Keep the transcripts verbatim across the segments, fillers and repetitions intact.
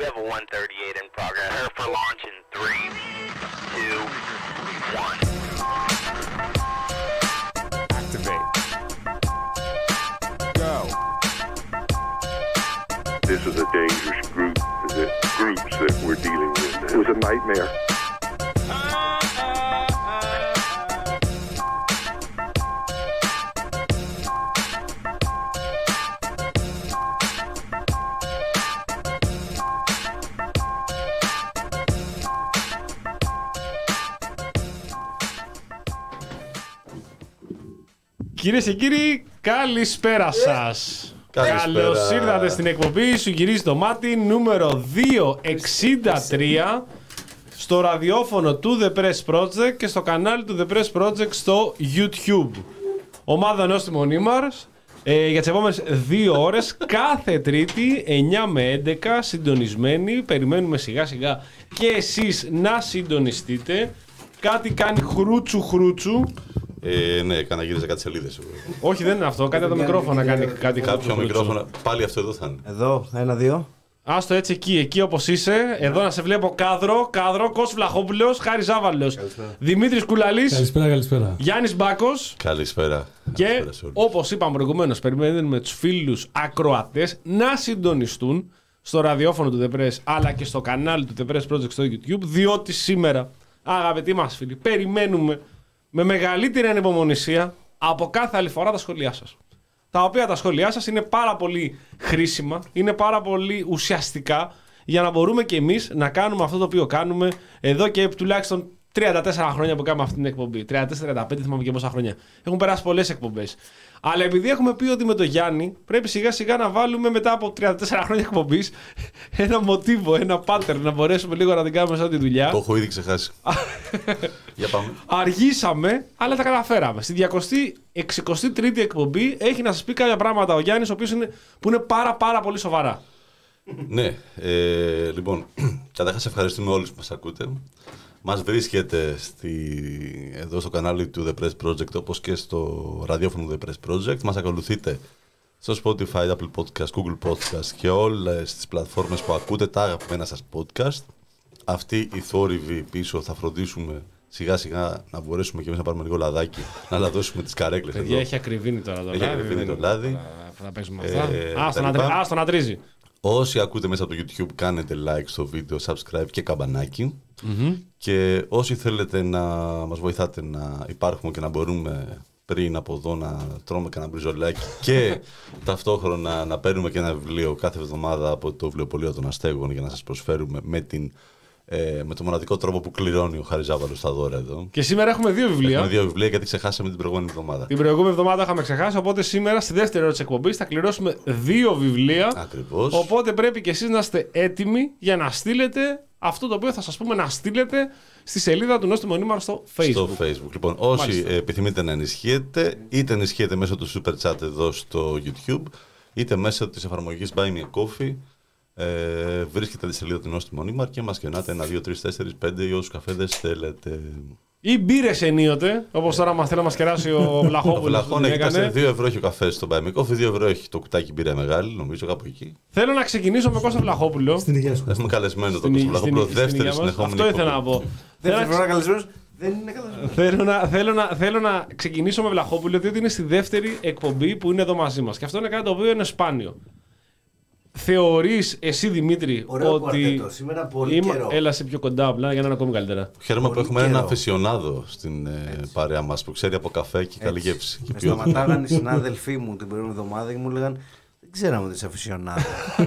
We have a one thirty-eight in progress. Prepare for launch in three, two, one. Activate. Go. This is a dangerous group, the groups that we're dealing with. It was a nightmare. Κυρίες και κύριοι, καλησπέρα σας. Καλώς ήρθατε στην εκπομπή Σου Γυρίζει το Μάτι νούμερο διακόσια εξήντα τρία στο ραδιόφωνο του The Press Project και στο κανάλι του The Press Project στο YouTube. Ομάδα Νόστιμο Νίμαρς ε, για τις επόμενες δύο ώρες κάθε Τρίτη εννιά με έντεκα συντονισμένοι. Περιμένουμε σιγά σιγά και εσείς να συντονιστείτε. Κάτι κάνει χρούτσου χρούτσου. Ε, ναι, έκανα γύριζα κάτι σελίδες. Όχι, δεν είναι αυτό. Κάτι από το μικρόφωνο κάνει κάτι. Κάποιο μικρόφωνο. Πάλι αυτό εδώ θα είναι. Εδώ, ένα, δύο. Άστο έτσι εκεί, εκεί όπως είσαι. Εδώ να σε βλέπω κάδρο, κάδρο, Κώστας Βλαχόπουλος, Χάρης Ζάβαλος, Δημήτρης Κουλαλής. Καλησπέρα, καλησπέρα. Γιάννης Μπάκος. Καλησπέρα. Και όπως είπαμε προηγουμένως, περιμένουμε τους φίλους ακροατές να συντονιστούν στο ραδιόφωνο του The Press αλλά και στο κανάλι του The Press Project στο YouTube, διότι σήμερα, αγαπητοί μας φίλοι, περιμένουμε με μεγαλύτερη ανυπομονησία από κάθε άλλη φορά τα σχόλιά σας. Τα οποία τα σχόλιά σας είναι πάρα πολύ χρήσιμα, είναι πάρα πολύ ουσιαστικά για να μπορούμε και εμείς να κάνουμε αυτό το οποίο κάνουμε εδώ και τουλάχιστον τριάντα τέσσερα χρόνια που κάνουμε αυτή την εκπομπή. τριάντα τέσσερα τριάντα πέντε, θυμάμαι και πόσα χρόνια. Έχουν περάσει πολλές εκπομπές. Αλλά επειδή έχουμε πει ότι με τον Γιάννη πρέπει σιγά σιγά να βάλουμε μετά από τριάντα τέσσερα χρόνια εκπομπής ένα μοτίβο, ένα pattern, να μπορέσουμε λίγο να την κάνουμε σαν τη δουλειά. Το έχω ήδη ξεχάσει. Για πάμε. Αργήσαμε, αλλά τα καταφέραμε. Στη διακόσια εξήντα τρίτη εκπομπή έχει να σας πει κάποια πράγματα ο Γιάννης, ο οποίος είναι, που είναι πάρα πάρα πολύ σοβαρά. Ναι, ε, λοιπόν, καταρχάς ευχαριστούμε όλους που μας ακούτε. Μας βρίσκεται στη, εδώ στο κανάλι του The Press Project όπως και στο ραδιόφωνο του The Press Project. Μας ακολουθείτε στο Spotify, Apple Podcast, Google Podcast και όλες τις πλατφόρμες που ακούτε τα αγαπημένα σας podcast. Αυτοί οι θόρυβοι πίσω θα φροντίσουμε σιγά σιγά να μπορέσουμε και εμείς να πάρουμε λίγο λαδάκι, να λαδώσουμε τις καρέκλες εδώ. Έχει ακριβήνει τώρα το έχει λάδι. Έχει ακριβήνει το λάδι. Θα παίζουμε αυτά. Άστο να τρίζει. Όσοι ακούτε μέσα από το YouTube, κάνετε like στο βίντεο, subscribe και καμπανάκι. Mm-hmm. Και όσοι θέλετε να μας βοηθάτε να υπάρχουμε και να μπορούμε πριν από εδώ να τρώμε κανένα μπριζολάκι και ταυτόχρονα να παίρνουμε και ένα βιβλίο κάθε εβδομάδα από το βιβλιοπωλείο των Αστέγων για να σας προσφέρουμε με, την, ε, με το μοναδικό τρόπο που κληρώνει ο Χάρης Ζάβαλος στα δώρα εδώ. Και σήμερα έχουμε δύο βιβλία. Έχουμε δύο βιβλία γιατί ξεχάσαμε την προηγούμενη εβδομάδα. Την προηγούμενη εβδομάδα είχαμε ξεχάσει, οπότε σήμερα στη δεύτερη ώρα της εκπομπής θα κληρώσουμε δύο βιβλία. Ακριβώς. Οπότε πρέπει και εσείς να είστε έτοιμοι για να στείλετε αυτό το οποίο θα σας πούμε να στείλετε στη σελίδα του Νόστιμο Νίμαρ στο Facebook. Στο Facebook. Λοιπόν, όσοι Μάλιστα. επιθυμείτε να ενισχύετε, είτε ενισχύετε μέσω του Super Chat εδώ στο YouTube, είτε μέσω της εφαρμογής Buy Me a Coffee. Ε, βρίσκετε τη σελίδα του Νόστιμο Νίμαρ και μας κενάτε ένα, δύο, τρία, τέσσερα, πέντε ή όσους καφέδες θέλετε. Ή μπύρες ενίοτε, όπως τώρα μας θέλει να μας κεράσει ο Βλαχόπουλος. Ο Βλαχών έχει δύο ευρώ έχει ο καφές στο Buy Me a Coffee, δύο ευρώ έχει το κουτάκι μπύρα μεγάλη, νομίζω κάπου εκεί. Θέλω να ξεκινήσω με Κώστα Βλαχόπουλο. Στην υγεία σου. Έχουμε καλεσμένο τον Κώστα Βλαχόπουλο, δεύτερη συνεχόμενη. Αυτό ήθελα να πω. Δεύτερη φορά καλεσμένος. Δεν είναι καλεσμένος. Θέλω να, θέλω, να, θέλω να ξεκινήσω με Βλαχόπουλο, διότι είναι στη δεύτερη εκπομπή που είναι εδώ μαζί μας. Και αυτό είναι κάτι το οποίο είναι σπάνιο. Θεωρείς εσύ, Δημήτρη, ωραίο ότι. Κουαρτέτο, σήμερα πολύ Είμα... καιρό. Έλα σε πιο κοντά, απλά για να είναι ακόμη καλύτερα. Χαίρομαι Πολύ που έχουμε καιρό. έναν αφισιονάδο στην ε, παρέα μας που ξέρει από καφέ και καλή γεύση. Με σταματάγαν οι συνάδελφοί μου την προηγούμενη εβδομάδα και μου λέγαν δεν ξέραμε ότι είσαι αφισιονάδο.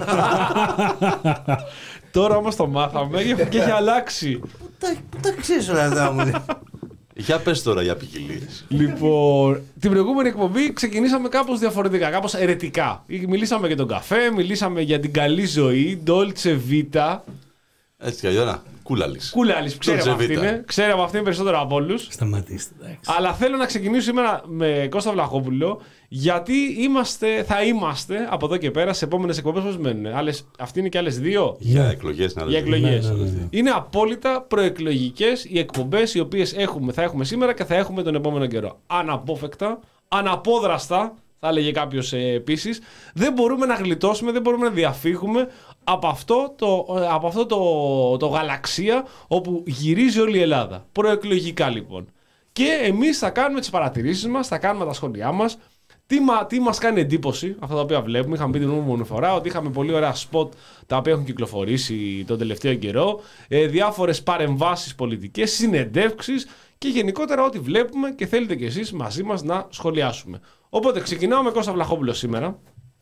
Τώρα όμως το μάθαμε και έχει αλλάξει. Πού τα, πού τα ξέρεις όλα αυτά μου. Για πες τώρα για ποικιλίες. Λοιπόν, την προηγούμενη εκπομπή ξεκινήσαμε κάπως διαφορετικά, κάπως αιρετικά. Μιλήσαμε για τον καφέ, μιλήσαμε για την καλή ζωή, Dolce Vita. Έτσι κι αλλιώς, Κούλαλης. Κούλαλης, ξέρει από Dolce αυτήν, Vita. ξέρει από αυτήν περισσότερο από όλους. Σταματήστε, εντάξει. Αλλά θέλω να ξεκινήσω σήμερα με Κώστα Βλαχόπουλο, γιατί είμαστε, θα είμαστε από εδώ και πέρα σε επόμενες εκπομπές. Πώς μένουν, άλλες, αυτή είναι και άλλες δύο. Για Ναι. εκλογές. να Για λέμε. εκλογές. Ναι, ναι, ναι. Είναι απόλυτα προεκλογικές οι εκπομπές οι οποίες έχουμε, θα έχουμε σήμερα και θα έχουμε τον επόμενο καιρό. Αναπόφευκτα, αναπόδραστα, θα έλεγε κάποιος ε, επίσης. Δεν μπορούμε να γλιτώσουμε, δεν μπορούμε να διαφύγουμε από αυτό, το, από αυτό το, το γαλαξία όπου γυρίζει όλη η Ελλάδα. Προεκλογικά λοιπόν. Και εμείς θα κάνουμε τις παρατηρήσεις μας, θα κάνουμε τα σχόλιά μας. Τι, μα, τι μας κάνει εντύπωση αυτά τα οποία βλέπουμε. Είχαμε πει την προηγούμενη φορά ότι είχαμε πολύ ωραία σποτ τα οποία έχουν κυκλοφορήσει τον τελευταίο καιρό. Ε, διάφορες παρεμβάσεις πολιτικές, συνεντεύξεις και γενικότερα ό,τι βλέπουμε και θέλετε κι εσείς μαζί μας να σχολιάσουμε. Οπότε ξεκινάω με Κώστα Βλαχόπουλο σήμερα.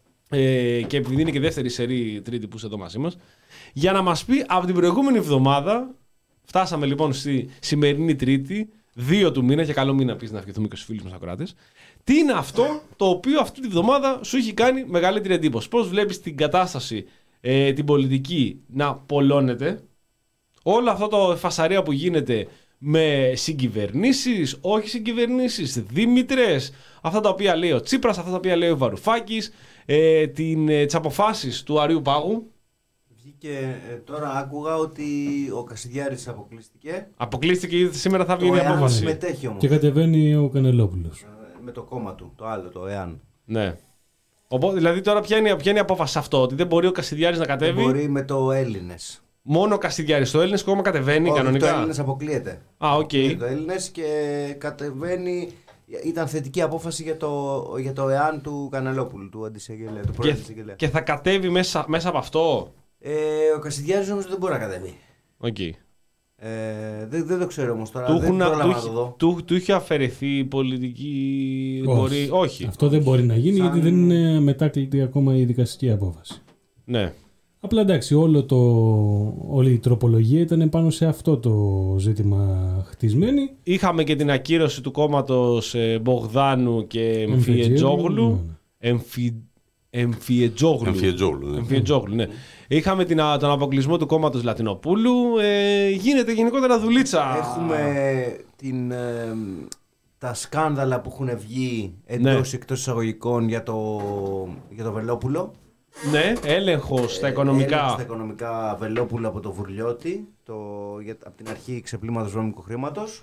Ε, και επειδή είναι και δεύτερη σερή τρίτη που είσαι εδώ μαζί μας, για να μας πει από την προηγούμενη εβδομάδα, φτάσαμε λοιπόν στη σημερινή Τρίτη, δύο του μήνα, και καλό μήνα επίσης να ευχηθούμε και στους φίλους μας ακροάτες, τι είναι αυτό το οποίο αυτή τη βδομάδα σου έχει κάνει μεγαλύτερη εντύπωση. Πώς βλέπεις την κατάσταση, ε, την πολιτική να πολλώνεται, όλο αυτό το φασαρία που γίνεται με συγκυβερνήσεις, όχι συγκυβερνήσεις, δήμητρες, αυτά τα οποία λέει ο Τσίπρας, αυτά τα οποία λέει ο Βαρουφάκης, ε, την, ε, τις αποφάσεις του Αρείου Πάγου. Βγήκε, ε, τώρα άκουγα ότι ο Κασιδιάρης αποκλείστηκε. Αποκλείστηκε ήδη σήμερα θα βγει η ΕΑΝ απόφαση. συμμετέχει όμως. Και κατεβαίνει ο Κανελόπουλος. Ε, με το κόμμα του, το άλλο, το ΕΑΝ. Ναι. Οπότε, δηλαδή τώρα ποια είναι, ποια είναι η απόφαση σε αυτό, ότι δεν μπορεί ο Κασιδιάρης να κατέβει. Δεν μπορεί με το Έλληνες. Μόνο ο Κασιδιάρης, το Έλληνες κόμμα κατεβαίνει Όχι, κανονικά. το Έλληνες αποκλείεται. Α, οκ. Okay. Το Έλληνες και κατεβαίνει. Ήταν θετική απόφαση για το, για το ΕΑΝ του Κανελόπουλου, του αντισαγγελέα. Του Και, αντισαγγελέα. και θα κατέβει μέσα, μέσα από αυτό. Ε, ο Κασιδιάρης όμως δεν μπορεί να κατέβει. Okay. Ε, δεν, δεν το ξέρω όμως τώρα. Του, δεν έχουν, πρόλαβα του, να το δω. του, του είχε αφαιρεθεί η πολιτική. Όχι. Μπορεί, όχι. Αυτό δεν μπορεί να γίνει Σαν... γιατί δεν είναι μετάκλητη ακόμα η δικαστική απόφαση. Ναι. Απλά εντάξει, όλο το, όλη η τροπολογία ήταν πάνω σε αυτό το ζήτημα χτισμένη. Είχαμε και την ακύρωση του κόμματος ε, Μπογδάνου και Εμφιετζόγλου. Εμφι... Εμφιετζόγλου. Εμφιετζόγλου, ναι. Εμφιετζόγλου, ναι. Είχαμε την, τον αποκλεισμό του κόμματος Λατινοπούλου. Ε, γίνεται γενικότερα δουλίτσα. Έχουμε την, ε, τα σκάνδαλα που έχουν βγει εντός Ναι. εκτός εισαγωγικών για το, για το Βελόπουλο. Ναι, έλεγχος στα οικονομικά. Έλεγχος στα οικονομικά Βελόπουλο από το Βουρλιώτη, το, για, από την αρχή ξεπλήματος βρώμικου χρήματος.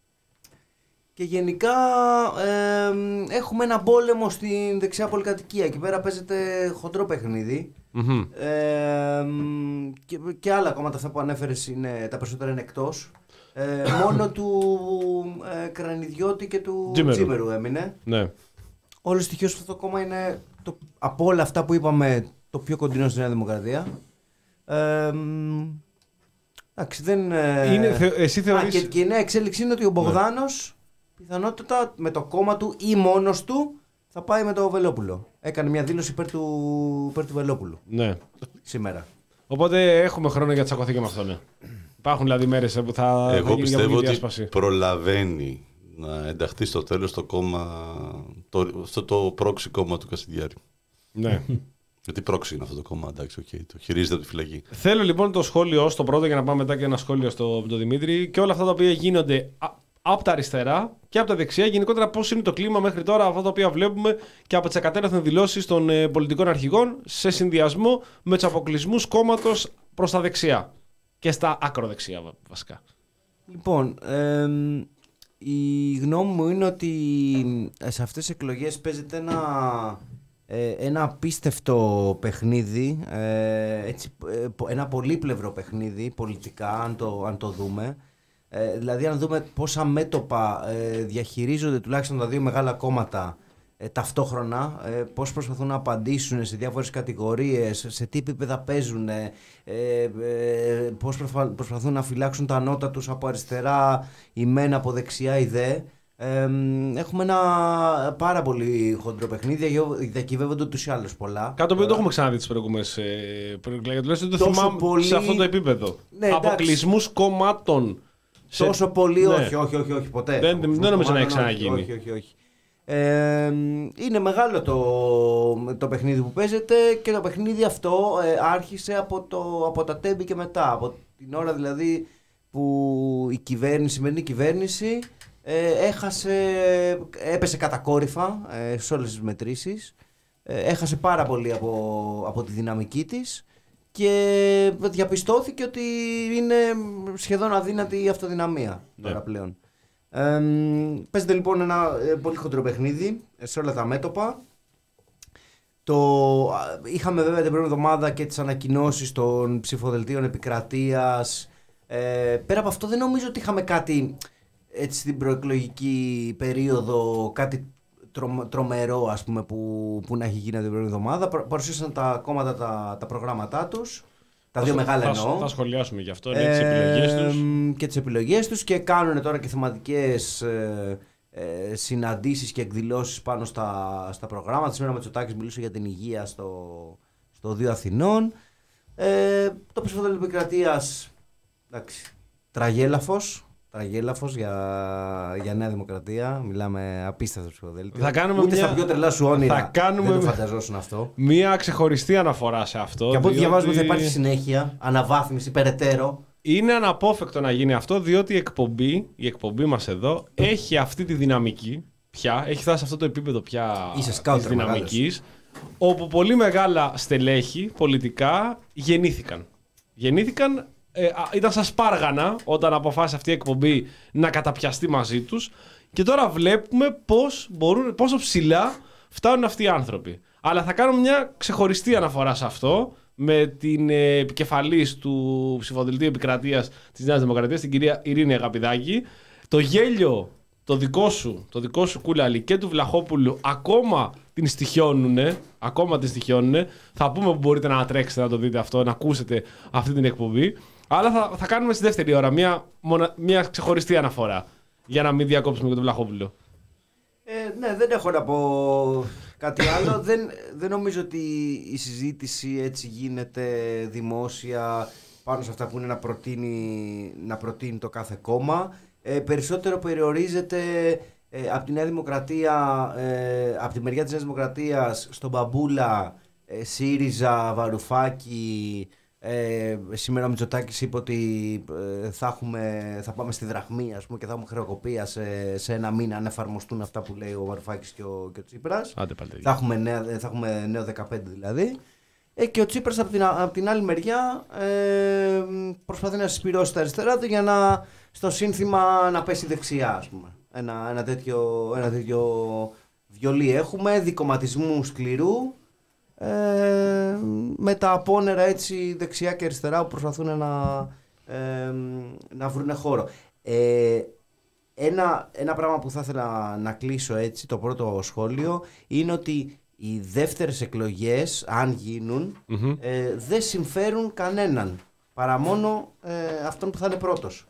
Και γενικά ε, έχουμε ένα πόλεμο στην δεξιά πολυκατοικία. Εκεί πέρα παίζεται χοντρό παιχνίδι. Mm-hmm. Ε, και, και άλλα κόμματα αυτά που ανέφερες είναι, τα περισσότερα είναι εκτός. Ε, μόνο του ε, Κρανιδιώτη και του Τζίμερου. Τζίμερου έμεινε. Ναι. Όλο στοιχείο σε αυτό το κόμμα είναι το, από όλα αυτά που είπαμε το πιο κοντινό στη Νέα Δημοκρατία. Ε, εντάξει, δεν. ε, Είναι, θε, εσύ θεωρείς... Α, και, και η νέα εξέλιξη είναι ότι ο Μπογδάνος πιθανότατα με το κόμμα του ή μόνος του θα πάει με το Βελόπουλο. Έκανε μια δήλωση υπέρ του, υπέρ του Βελόπουλου Ναι. σήμερα. Οπότε έχουμε χρόνο για τσακωθεί και με αυτό, ναι. Υπάρχουν δηλαδή μέρες που θα, θα Εγώ γίνει πιστεύω για ότι διάσπαση. προλαβαίνει να ενταχθεί στο τέλος το κόμμα, το, στο το πρόξι κόμμα του Κασιδιάρη. Ναι. Γιατί πρόξι είναι αυτό το κόμμα, εντάξει, okay, το χειρίζεται από τη φυλακή. Θέλω λοιπόν το σχόλιο στο πρώτο για να πάμε μετά και ένα σχόλιο στο, στο Δημήτρη και όλα αυτά τα οποία γίνονται από τα αριστερά και από τα δεξιά. Γενικότερα, πώς είναι το κλίμα μέχρι τώρα, αυτά τα οποία βλέπουμε και από τις εκατέρωθεν δηλώσεις των ε, πολιτικών αρχηγών σε συνδυασμό με τους αποκλεισμούς κόμματος προς τα δεξιά και στα ακροδεξιά βασικά. Λοιπόν, ε, η γνώμη μου είναι ότι σε αυτές τις εκλογές παίζεται ένα, ε, ένα απίστευτο παιχνίδι, ε, έτσι, ε, ένα πολύπλευρο παιχνίδι πολιτικά, αν το, αν το δούμε. Ε, δηλαδή αν δούμε πόσα μέτωπα ε, διαχειρίζονται τουλάχιστον τα δύο μεγάλα κόμματα ε, ταυτόχρονα, ε, πώς προσπαθούν να απαντήσουν σε διάφορες κατηγορίες, σε τι επίπεδα παίζουν, ε, ε, πώς προσπα, προσπαθούν να φυλάξουν τα νότα τους από αριστερά η μεν, από δεξιά η δε. Ε, έχουμε ένα πάρα πολύ χοντρό παιχνίδι, διακυβεύονται ούτως ή άλλως πολλά. Κάτι το οποίο το έχουμε ξαναδεί τις προηγούμενες προεκλογές, τουλάχιστον το θυμάμαι πολύ... σε αυτό το επίπεδο. Ναι, αποκλεισμούς κομμάτων. Τόσο σε... πολύ, ναι. όχι, όχι, όχι, όχι, ποτέ. Δεν, δεν νομίζω να έχει ξαναγίνει. Όχι, όχι, όχι. Ε, είναι μεγάλο το, το παιχνίδι που παίζεται και το παιχνίδι αυτό ε, άρχισε από, το, από τα τέμπη και μετά. Από την ώρα δηλαδή που η κυβέρνηση, η σημερινή κυβέρνηση ε, έχασε, έπεσε κατακόρυφα ε, σε όλες τις μετρήσεις. Ε, έχασε πάρα πολύ από, από τη δυναμική της. Και διαπιστώθηκε ότι είναι σχεδόν αδύνατη η αυτοδυναμία ναι. τώρα πλέον. Ε, παίζεται λοιπόν ένα ε, πολύ χοντρό παιχνίδι σε όλα τα μέτωπα. Το... Είχαμε βέβαια την πρώτη εβδομάδα και τις ανακοινώσεις των ψηφοδελτίων επικρατείας. Ε, πέρα από αυτό δεν νομίζω ότι είχαμε κάτι έτσι στην προεκλογική περίοδο, κάτι τρο, τρομερό ας πούμε που, που να έχει γίνει την πρώτη εβδομάδα. Παρουσίασαν τα κόμματα τα, τα προγράμματά τους. Τα δύο θα, μεγάλα θα, εννοώ. Θα σχολιάσουμε γι' αυτό, ε, τις επιλογές τους. Και τις επιλογές τους και κάνουν τώρα και θεματικές ε, ε, συναντήσεις και εκδηλώσεις πάνω στα, στα προγράμματα. Σήμερα με Μητσοτάκης μιλούσε για την υγεία στο, στο Δίο Αθηνών. Ε, το ψηφοδέλτιο επικρατείας, εντάξει, τραγέλαφος. Τραγέλαφος για, για Νέα Δημοκρατία. Μιλάμε απίστευτο ψηφοδέλτιο. Θα κάνουμε Ούτε μια... στα πιο τρελά σου όνειρα θα κάνουμε... δεν το φανταζόσουν αυτό. Μία ξεχωριστή αναφορά σε αυτό. Και από ό,τι διότι... διαβάζουμε θα υπάρχει συνέχεια, αναβάθμιση, περαιτέρω. Είναι αναπόφευκτο να γίνει αυτό, διότι η εκπομπή, η εκπομπή μας εδώ έχει αυτή τη δυναμική πια, έχει φτάσει σε αυτό το επίπεδο πια της δυναμικής, όπου πολύ μεγάλα στελέχη πολιτικά γεννήθηκαν. Γεννήθηκαν, ε, ήταν σαν σπάργανα όταν αποφάσισε αυτή η εκπομπή να καταπιαστεί μαζί τους και τώρα βλέπουμε πώς μπορούν, πόσο ψηλά φτάνουν αυτοί οι άνθρωποι. Αλλά θα κάνουμε μια ξεχωριστή αναφορά σε αυτό, με την ε, επικεφαλής του ψηφοδελτίου επικρατείας της Νέας Δημοκρατίας, την κυρία Ειρήνη Αγαπηδάκη. Το γέλιο το δικό σου, το δικό σου Κούλαλη και του Βλαχόπουλου ακόμα την στοιχιώνουνε, ακόμα την στοιχιώνουνε. Θα πούμε που μπορείτε να ανατρέξετε να το δείτε αυτό, να ακούσετε αυτή την εκπομπή. Αλλά θα, θα κάνουμε στη δεύτερη ώρα μια, μονα, μια ξεχωριστή αναφορά για να μην διακόψουμε και τον Βλαχόπουλο. Ε, ναι, δεν έχω να πω κάτι άλλο. δεν, δεν νομίζω ότι η συζήτηση έτσι γίνεται δημόσια πάνω σε αυτά που είναι να προτείνει, να προτείνει το κάθε κόμμα. Ε, περισσότερο περιορίζεται ε, από τη Νέα Δημοκρατία, ε, από τη μεριά της Νέας Δημοκρατίας στον Μπαμπούλα, ε, ΣΥΡΙΖΑ, Βαρουφάκη. Ε, σήμερα ο Μητσοτάκης είπε ότι ε, θα, έχουμε, θα πάμε στη δραχμή, ας πούμε, και θα έχουμε χρεοκοπία σε, σε ένα μήνα αν εφαρμοστούν αυτά που λέει ο Βαρουφάκης και ο, και ο Τσίπρας. Άντε, πάλι, θα, έχουμε νέα, θα έχουμε νέο δεκαπέντε δηλαδή. Ε, και ο Τσίπρας από την, από την άλλη μεριά ε, προσπαθεί να συσπυρώσει τα αριστερά του για να στο σύνθημα να πέσει δεξιά, ας πούμε. Ένα, ένα, τέτοιο, ένα τέτοιο βιολί έχουμε, δικομματισμού σκληρού. Ε, με τα απόνερα έτσι δεξιά και αριστερά που προσπαθούν να, ε, να βρουν χώρο. Ε, ένα, ένα πράγμα που θα ήθελα να κλείσω έτσι, το πρώτο σχόλιο, είναι ότι οι δεύτερες εκλογές, αν γίνουν, mm-hmm. ε, δεν συμφέρουν κανέναν, παρά μόνο ε, αυτόν που θα είναι πρώτος.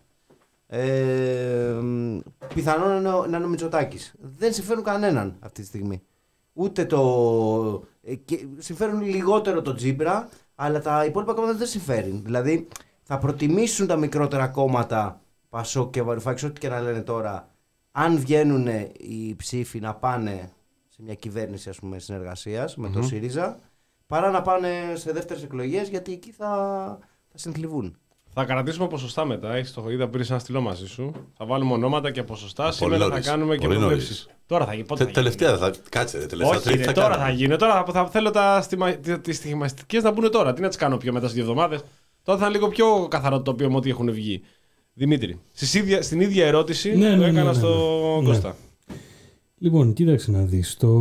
Ε, πιθανόν να είναι ο Μητσοτάκης. Δεν συμφέρουν κανέναν αυτή τη στιγμή. Ούτε το... Και συμφέρουν λιγότερο το Τσίπρα, αλλά τα υπόλοιπα κόμματα δεν συμφέρουν. Δηλαδή θα προτιμήσουν τα μικρότερα κόμματα, Πασόκ και Βαρουφάκης, ό,τι και να λένε τώρα, αν βγαίνουν οι ψήφοι να πάνε σε μια κυβέρνηση, ας πούμε, συνεργασίας mm-hmm. με το ΣΥΡΙΖΑ, παρά να πάνε σε δεύτερες εκλογές, γιατί εκεί θα, θα συνθλιβούν. Θα κρατήσουμε ποσοστά μετά. Έχεις το χωρίδα που πήρες ένα στυλό μαζί σου. Θα βάλουμε ονόματα και ποσοστά. Σήμερα θα κάνουμε και προβλέψεις. Τώρα θα γίνει. Τε, τελευταία θα κάτσε. Τελευταία Όχι, θα τώρα θα γίνει. Τώρα θα, θα θέλω τις στοιχηματικές να μπουν τώρα. Τι να τις κάνω πιο μετά στις δύο εβδομάδες. Τώρα θα είναι λίγο πιο καθαρό το τοπίο με ό,τι έχουν βγει. Δημήτρη, ίδια, στην ίδια ερώτηση ναι, το ναι, έκανα ναι, ναι, στο ναι. Κώστα. Λοιπόν, κοίταξε να δεις. Το,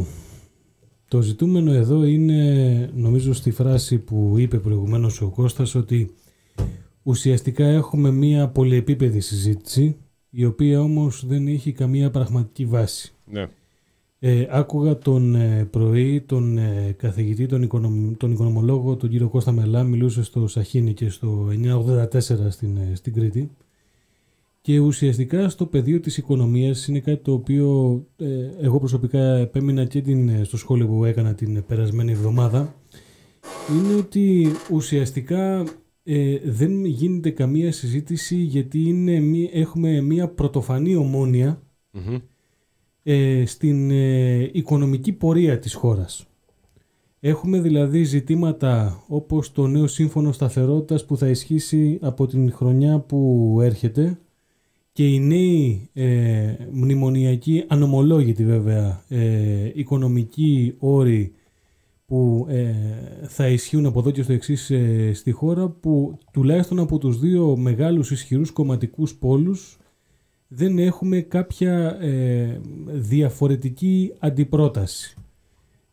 το ζητούμενο εδώ είναι, νομίζω, στη φράση που είπε προηγουμένως ο Κώστας, ότι ουσιαστικά έχουμε μία πολυεπίπεδη συζήτηση, η οποία όμως δεν έχει καμία πραγματική βάση. Ναι. Ε, άκουγα τον ε, πρωί τον ε, καθηγητή, τον, οικονομ, τον οικονομολόγο, τον κύριο Κώστα Μελά, μιλούσε στο Σαχίνι και στο χίλια εννιακόσια ογδόντα τέσσερα στην, ε, στην Κρήτη, και ουσιαστικά στο πεδίο της οικονομίας είναι κάτι το οποίο ε, εγώ προσωπικά επέμεινα και την, στο σχόλιο που έκανα την περασμένη εβδομάδα, είναι ότι ουσιαστικά Ε, δεν γίνεται καμία συζήτηση, γιατί είναι μία, έχουμε μία πρωτοφανή ομόνοια mm-hmm. ε, στην ε, οικονομική πορεία της χώρας. Έχουμε δηλαδή ζητήματα όπως το νέο σύμφωνο σταθερότητας που θα ισχύσει από την χρονιά που έρχεται, και οι νέοι ε, μνημονιακοί, ανομολόγητοι βέβαια, ε, οικονομικοί όροι που ε, θα ισχύουν από εδώ και στο εξής ε, στη χώρα, που τουλάχιστον από τους δύο μεγάλους ισχυρούς κομματικούς πόλους δεν έχουμε κάποια ε, διαφορετική αντιπρόταση.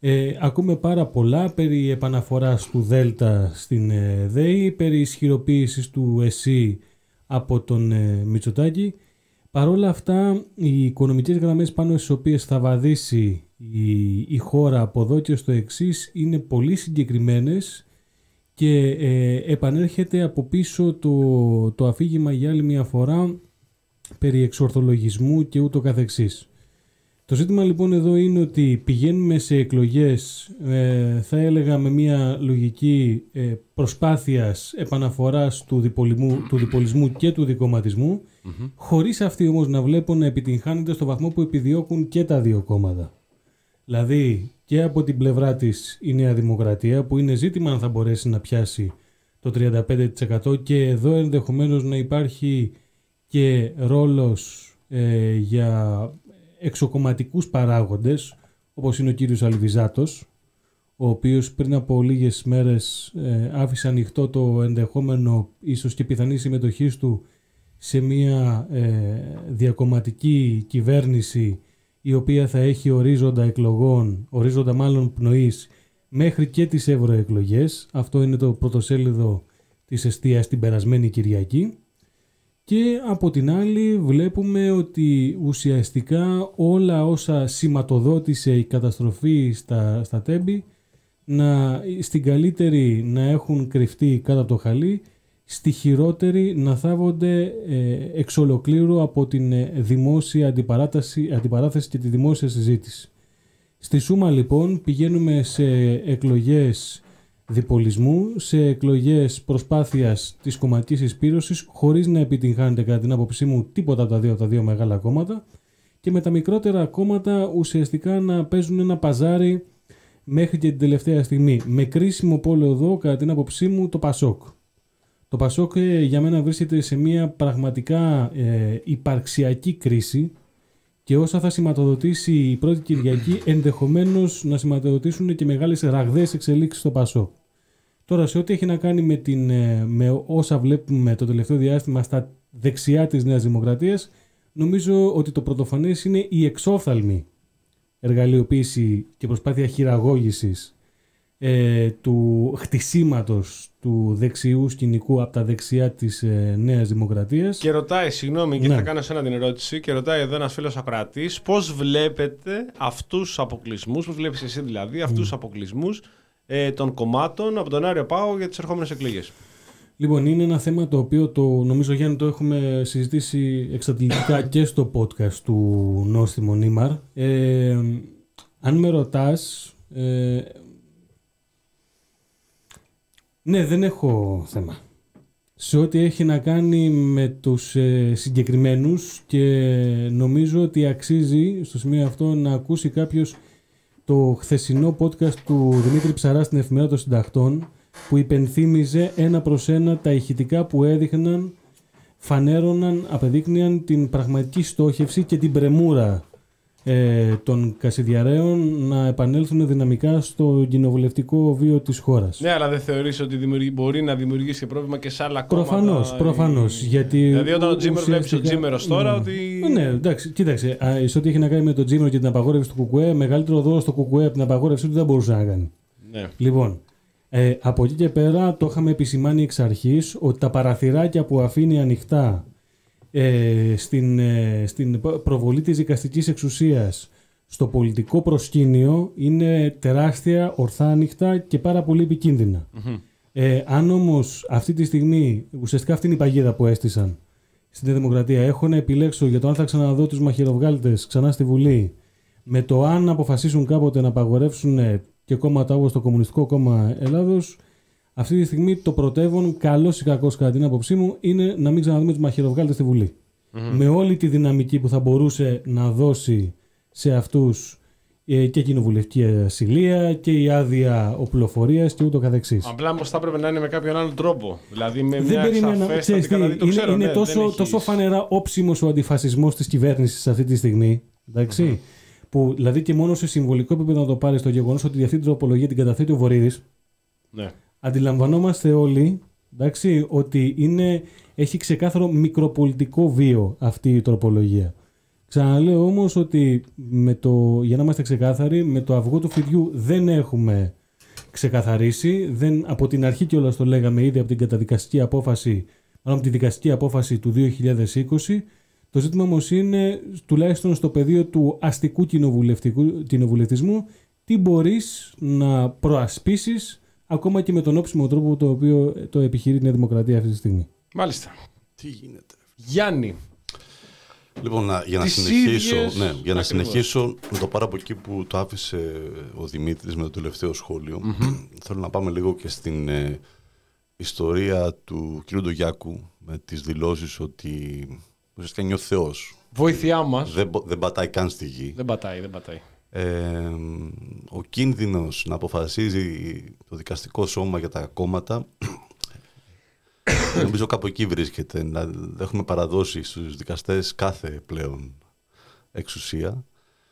Ε, ακούμε πάρα πολλά περί επαναφοράς του Δέλτα στην ε, ΔΕΗ, περί ισχυροποίησης του ΕΣΥ από τον ε, Μητσοτάκη. Παρ' όλα αυτά, οι οικονομικές γραμμές πάνω στις οποίες θα βαδίσει η, η χώρα από εδώ και στο εξής είναι πολύ συγκεκριμένες και ε, επανέρχεται από πίσω το, το αφήγημα για άλλη μια φορά περί εξορθολογισμού και ούτω καθεξής. Το ζήτημα λοιπόν εδώ είναι ότι πηγαίνουμε σε εκλογές, ε, θα έλεγα με μια λογική ε, προσπάθειας επαναφοράς του, διπολισμού, του διπολισμού και του δικομματισμού, mm-hmm. χωρίς αυτοί όμως να βλέπουν να επιτυγχάνεται στο βαθμό που επιδιώκουν και τα δύο κόμματα. Δηλαδή και από την πλευρά της η Νέα Δημοκρατία, που είναι ζήτημα αν θα μπορέσει να πιάσει το τριάντα πέντε τοις εκατό και εδώ ενδεχομένως να υπάρχει και ρόλος ε, για εξοκομματικούς παράγοντες, όπως είναι ο κύριος Αλβιζάτος, ο οποίος πριν από λίγες μέρες ε, άφησε ανοιχτό το ενδεχόμενο ίσως και πιθανή συμμετοχής του σε μια ε, διακομματική κυβέρνηση η οποία θα έχει ορίζοντα εκλογών, ορίζοντα μάλλον πνοής μέχρι και τις ευρωεκλογές. Αυτό είναι το πρωτοσέλιδο της εστίας την περασμένη Κυριακή. Και από την άλλη βλέπουμε ότι ουσιαστικά όλα όσα σηματοδότησε η καταστροφή στα, στα Τέμπη να, στην καλύτερη να έχουν κρυφτεί κάτω από το χαλί, στη χειρότερη να θάβονται ε, εξ ολοκλήρου από την ε, δημόσια αντιπαράθεση, αντιπαράθεση και τη δημόσια συζήτηση. Στη σούμα λοιπόν πηγαίνουμε σε εκλογές διπολισμού, σε εκλογές προσπάθειας της κομματικής εισπύρωσης, χωρίς να επιτυγχάνεται κατά την άποψή μου τίποτα από τα δύο, τα δύο μεγάλα κόμματα, και με τα μικρότερα κόμματα ουσιαστικά να παίζουν ένα παζάρι μέχρι και την τελευταία στιγμή. Με κρίσιμο πόλο εδώ κατά την άποψή μου το Πασόκ. Το Πασόκ ε, για μένα βρίσκεται σε μια πραγματικά ε, υπαρξιακή κρίση και όσα θα σηματοδοτήσει η πρώτη Κυριακή ενδεχομένως να σηματοδοτήσουν και μεγάλες ραγδαίες εξελίξεις στο Πασόκ. Τώρα σε ό,τι έχει να κάνει με, την, με όσα βλέπουμε το τελευταίο διάστημα στα δεξιά της Νέας Δημοκρατίας, νομίζω ότι το πρωτοφανές είναι η εξόφθαλμη εργαλειοποίηση και προσπάθεια χειραγώγησης ε, του χτισήματος του δεξιού σκηνικού από τα δεξιά της ε, Νέας Δημοκρατίας. Και ρωτάει, συγγνώμη, και ναι. θα κάνω εσένα την ερώτηση, και ρωτάει εδώ ένας φίλος ακροατής, πώς βλέπετε αυτούς τους αποκλεισμούς, πώς βλέπεις εσύ δηλαδή αυτούς τους mm. αποκλεισμούς ε, των κομμάτων από τον Άριο Πάγο για τις ερχόμενες εκλογές. Λοιπόν, είναι ένα θέμα το οποίο το, νομίζω Γιάννη το έχουμε συζητήσει εξαντλητικά και στο podcast του Νόστιμο Νίμαρ. Ε, αν με ρωτάς, ε, ναι, δεν έχω θέμα. Σε ό,τι έχει να κάνει με τους ε, συγκεκριμένους, και νομίζω ότι αξίζει στο σημείο αυτό να ακούσει κάποιος το χθεσινό podcast του Δημήτρη Ψαρά στην Εφημερίδα των Συντακτών, που υπενθύμιζε ένα προς ένα τα ηχητικά που έδειχναν, φανέρωναν, απεδείκνυαν την πραγματική στόχευση και την πρεμούρα ε, των Κασιδιαραίων να επανέλθουν δυναμικά στο κοινοβουλευτικό βίο της χώρας. Ναι, αλλά δεν θεωρείς ότι δημιουργεί, μπορεί να δημιουργήσει και πρόβλημα και σε άλλα κόμματα? Προφανώς, προφανώς. Η... Γιατί δηλαδή όταν ο Τζίμερος ουσιαστικά... βλέπει ο Τζίμερος τώρα ναι. ότι... Ναι, εντάξει, κοίταξε, σε ό,τι έχει να κάνει με τον Τζίμερο και την απαγόρευση του Κουκουέ, μεγαλύτερο δώρο στο Κουκουέ από την απαγόρευσή του δεν μπορούσε να κάνει. Ναι. Λοιπόν, ε, από εκεί και πέρα το είχαμε επισημάνει εξ αρχής ότι τα παραθυράκια που αφήνει ανοιχτά ε, στην, ε, στην προβολή της δικαστικής εξουσίας στο πολιτικό προσκήνιο είναι τεράστια, ορθά ανοιχτά και πάρα πολύ επικίνδυνα. Mm-hmm. Ε, αν όμως αυτή τη στιγμή, ουσιαστικά αυτή είναι η παγίδα που έστησαν στην Δημοκρατία, έχω να επιλέξω για το αν θα ξαναδώ τους μαχαιροβγάλτες ξανά στη Βουλή, με το αν αποφασίσουν κάποτε να απαγορεύσουν και κόμματα όπως το Κομμουνιστικό Κόμμα Ελλάδος, αυτή τη στιγμή το πρωτεύον, καλός ή κακός κατά την άποψή μου, είναι να μην ξαναδούμε τους μαχαιροβγάλτες στη Βουλή. Mm-hmm. Με όλη τη δυναμική που θα μπορούσε να δώσει σε αυτούς ε, και κοινοβουλευτική ασυλία και η άδεια οπλοφορίας και ούτω καθεξής. Απλά όμως θα έπρεπε να είναι με κάποιον άλλον τρόπο. Δηλαδή με δεν μια σαφέστατη καταδίκη. Το είναι, ξέρω, είναι ναι, τόσο, τόσο φανερά όψιμος ο αντιφασισμός της κυβέρνησης αυτή τη στιγμή. Εντάξει, mm-hmm. που δηλαδή και μόνο σε συμβολικό επίπεδο να το πάρει στο γεγονός ότι αυτή την τροπολογία την καταθέτει ο Βορύδης. Ναι. Αντιλαμβανόμαστε όλοι, εντάξει, ότι είναι, έχει ξεκάθαρο μικροπολιτικό βίο αυτή η τροπολογία. Ξαναλέω όμως ότι με το, για να είμαστε ξεκάθαροι, με το αυγό του φιδιού δεν έχουμε ξεκαθαρίσει. Δεν, από την αρχή κιόλας το λέγαμε ήδη από την καταδικαστική απόφαση, από τη δικαστική απόφαση του δύο χιλιάδες είκοσι. Το ζήτημα όμως είναι, τουλάχιστον στο πεδίο του αστικού κοινοβουλευτισμού, τι μπορείς να προασπίσεις ακόμα και με τον όψιμο τρόπο το οποίο το επιχειρεί η Νέα Δημοκρατία αυτή τη στιγμή. Μάλιστα. Τι γίνεται. Γιάννη. Λοιπόν, να, για, να συνεχίσω, ναι, για να συνεχίσω με το πάρω από εκεί που το άφησε ο Δημήτρης με το τελευταίο σχόλιο, mm-hmm. θέλω να πάμε λίγο και στην ε, ιστορία του κ. Ντογιάκου με τις δηλώσεις ότι ουσιαστικά είναι ο Θεός. Βοήθειά μας. Δεν, δεν πατάει καν στη γη. Δεν πατάει, δεν πατάει. Ε, ο κίνδυνος να αποφασίζει το δικαστικό σώμα για τα κόμματα νομίζω κάπου εκεί βρίσκεται. Να έχουμε παραδώσει στους δικαστές κάθε πλέον εξουσία.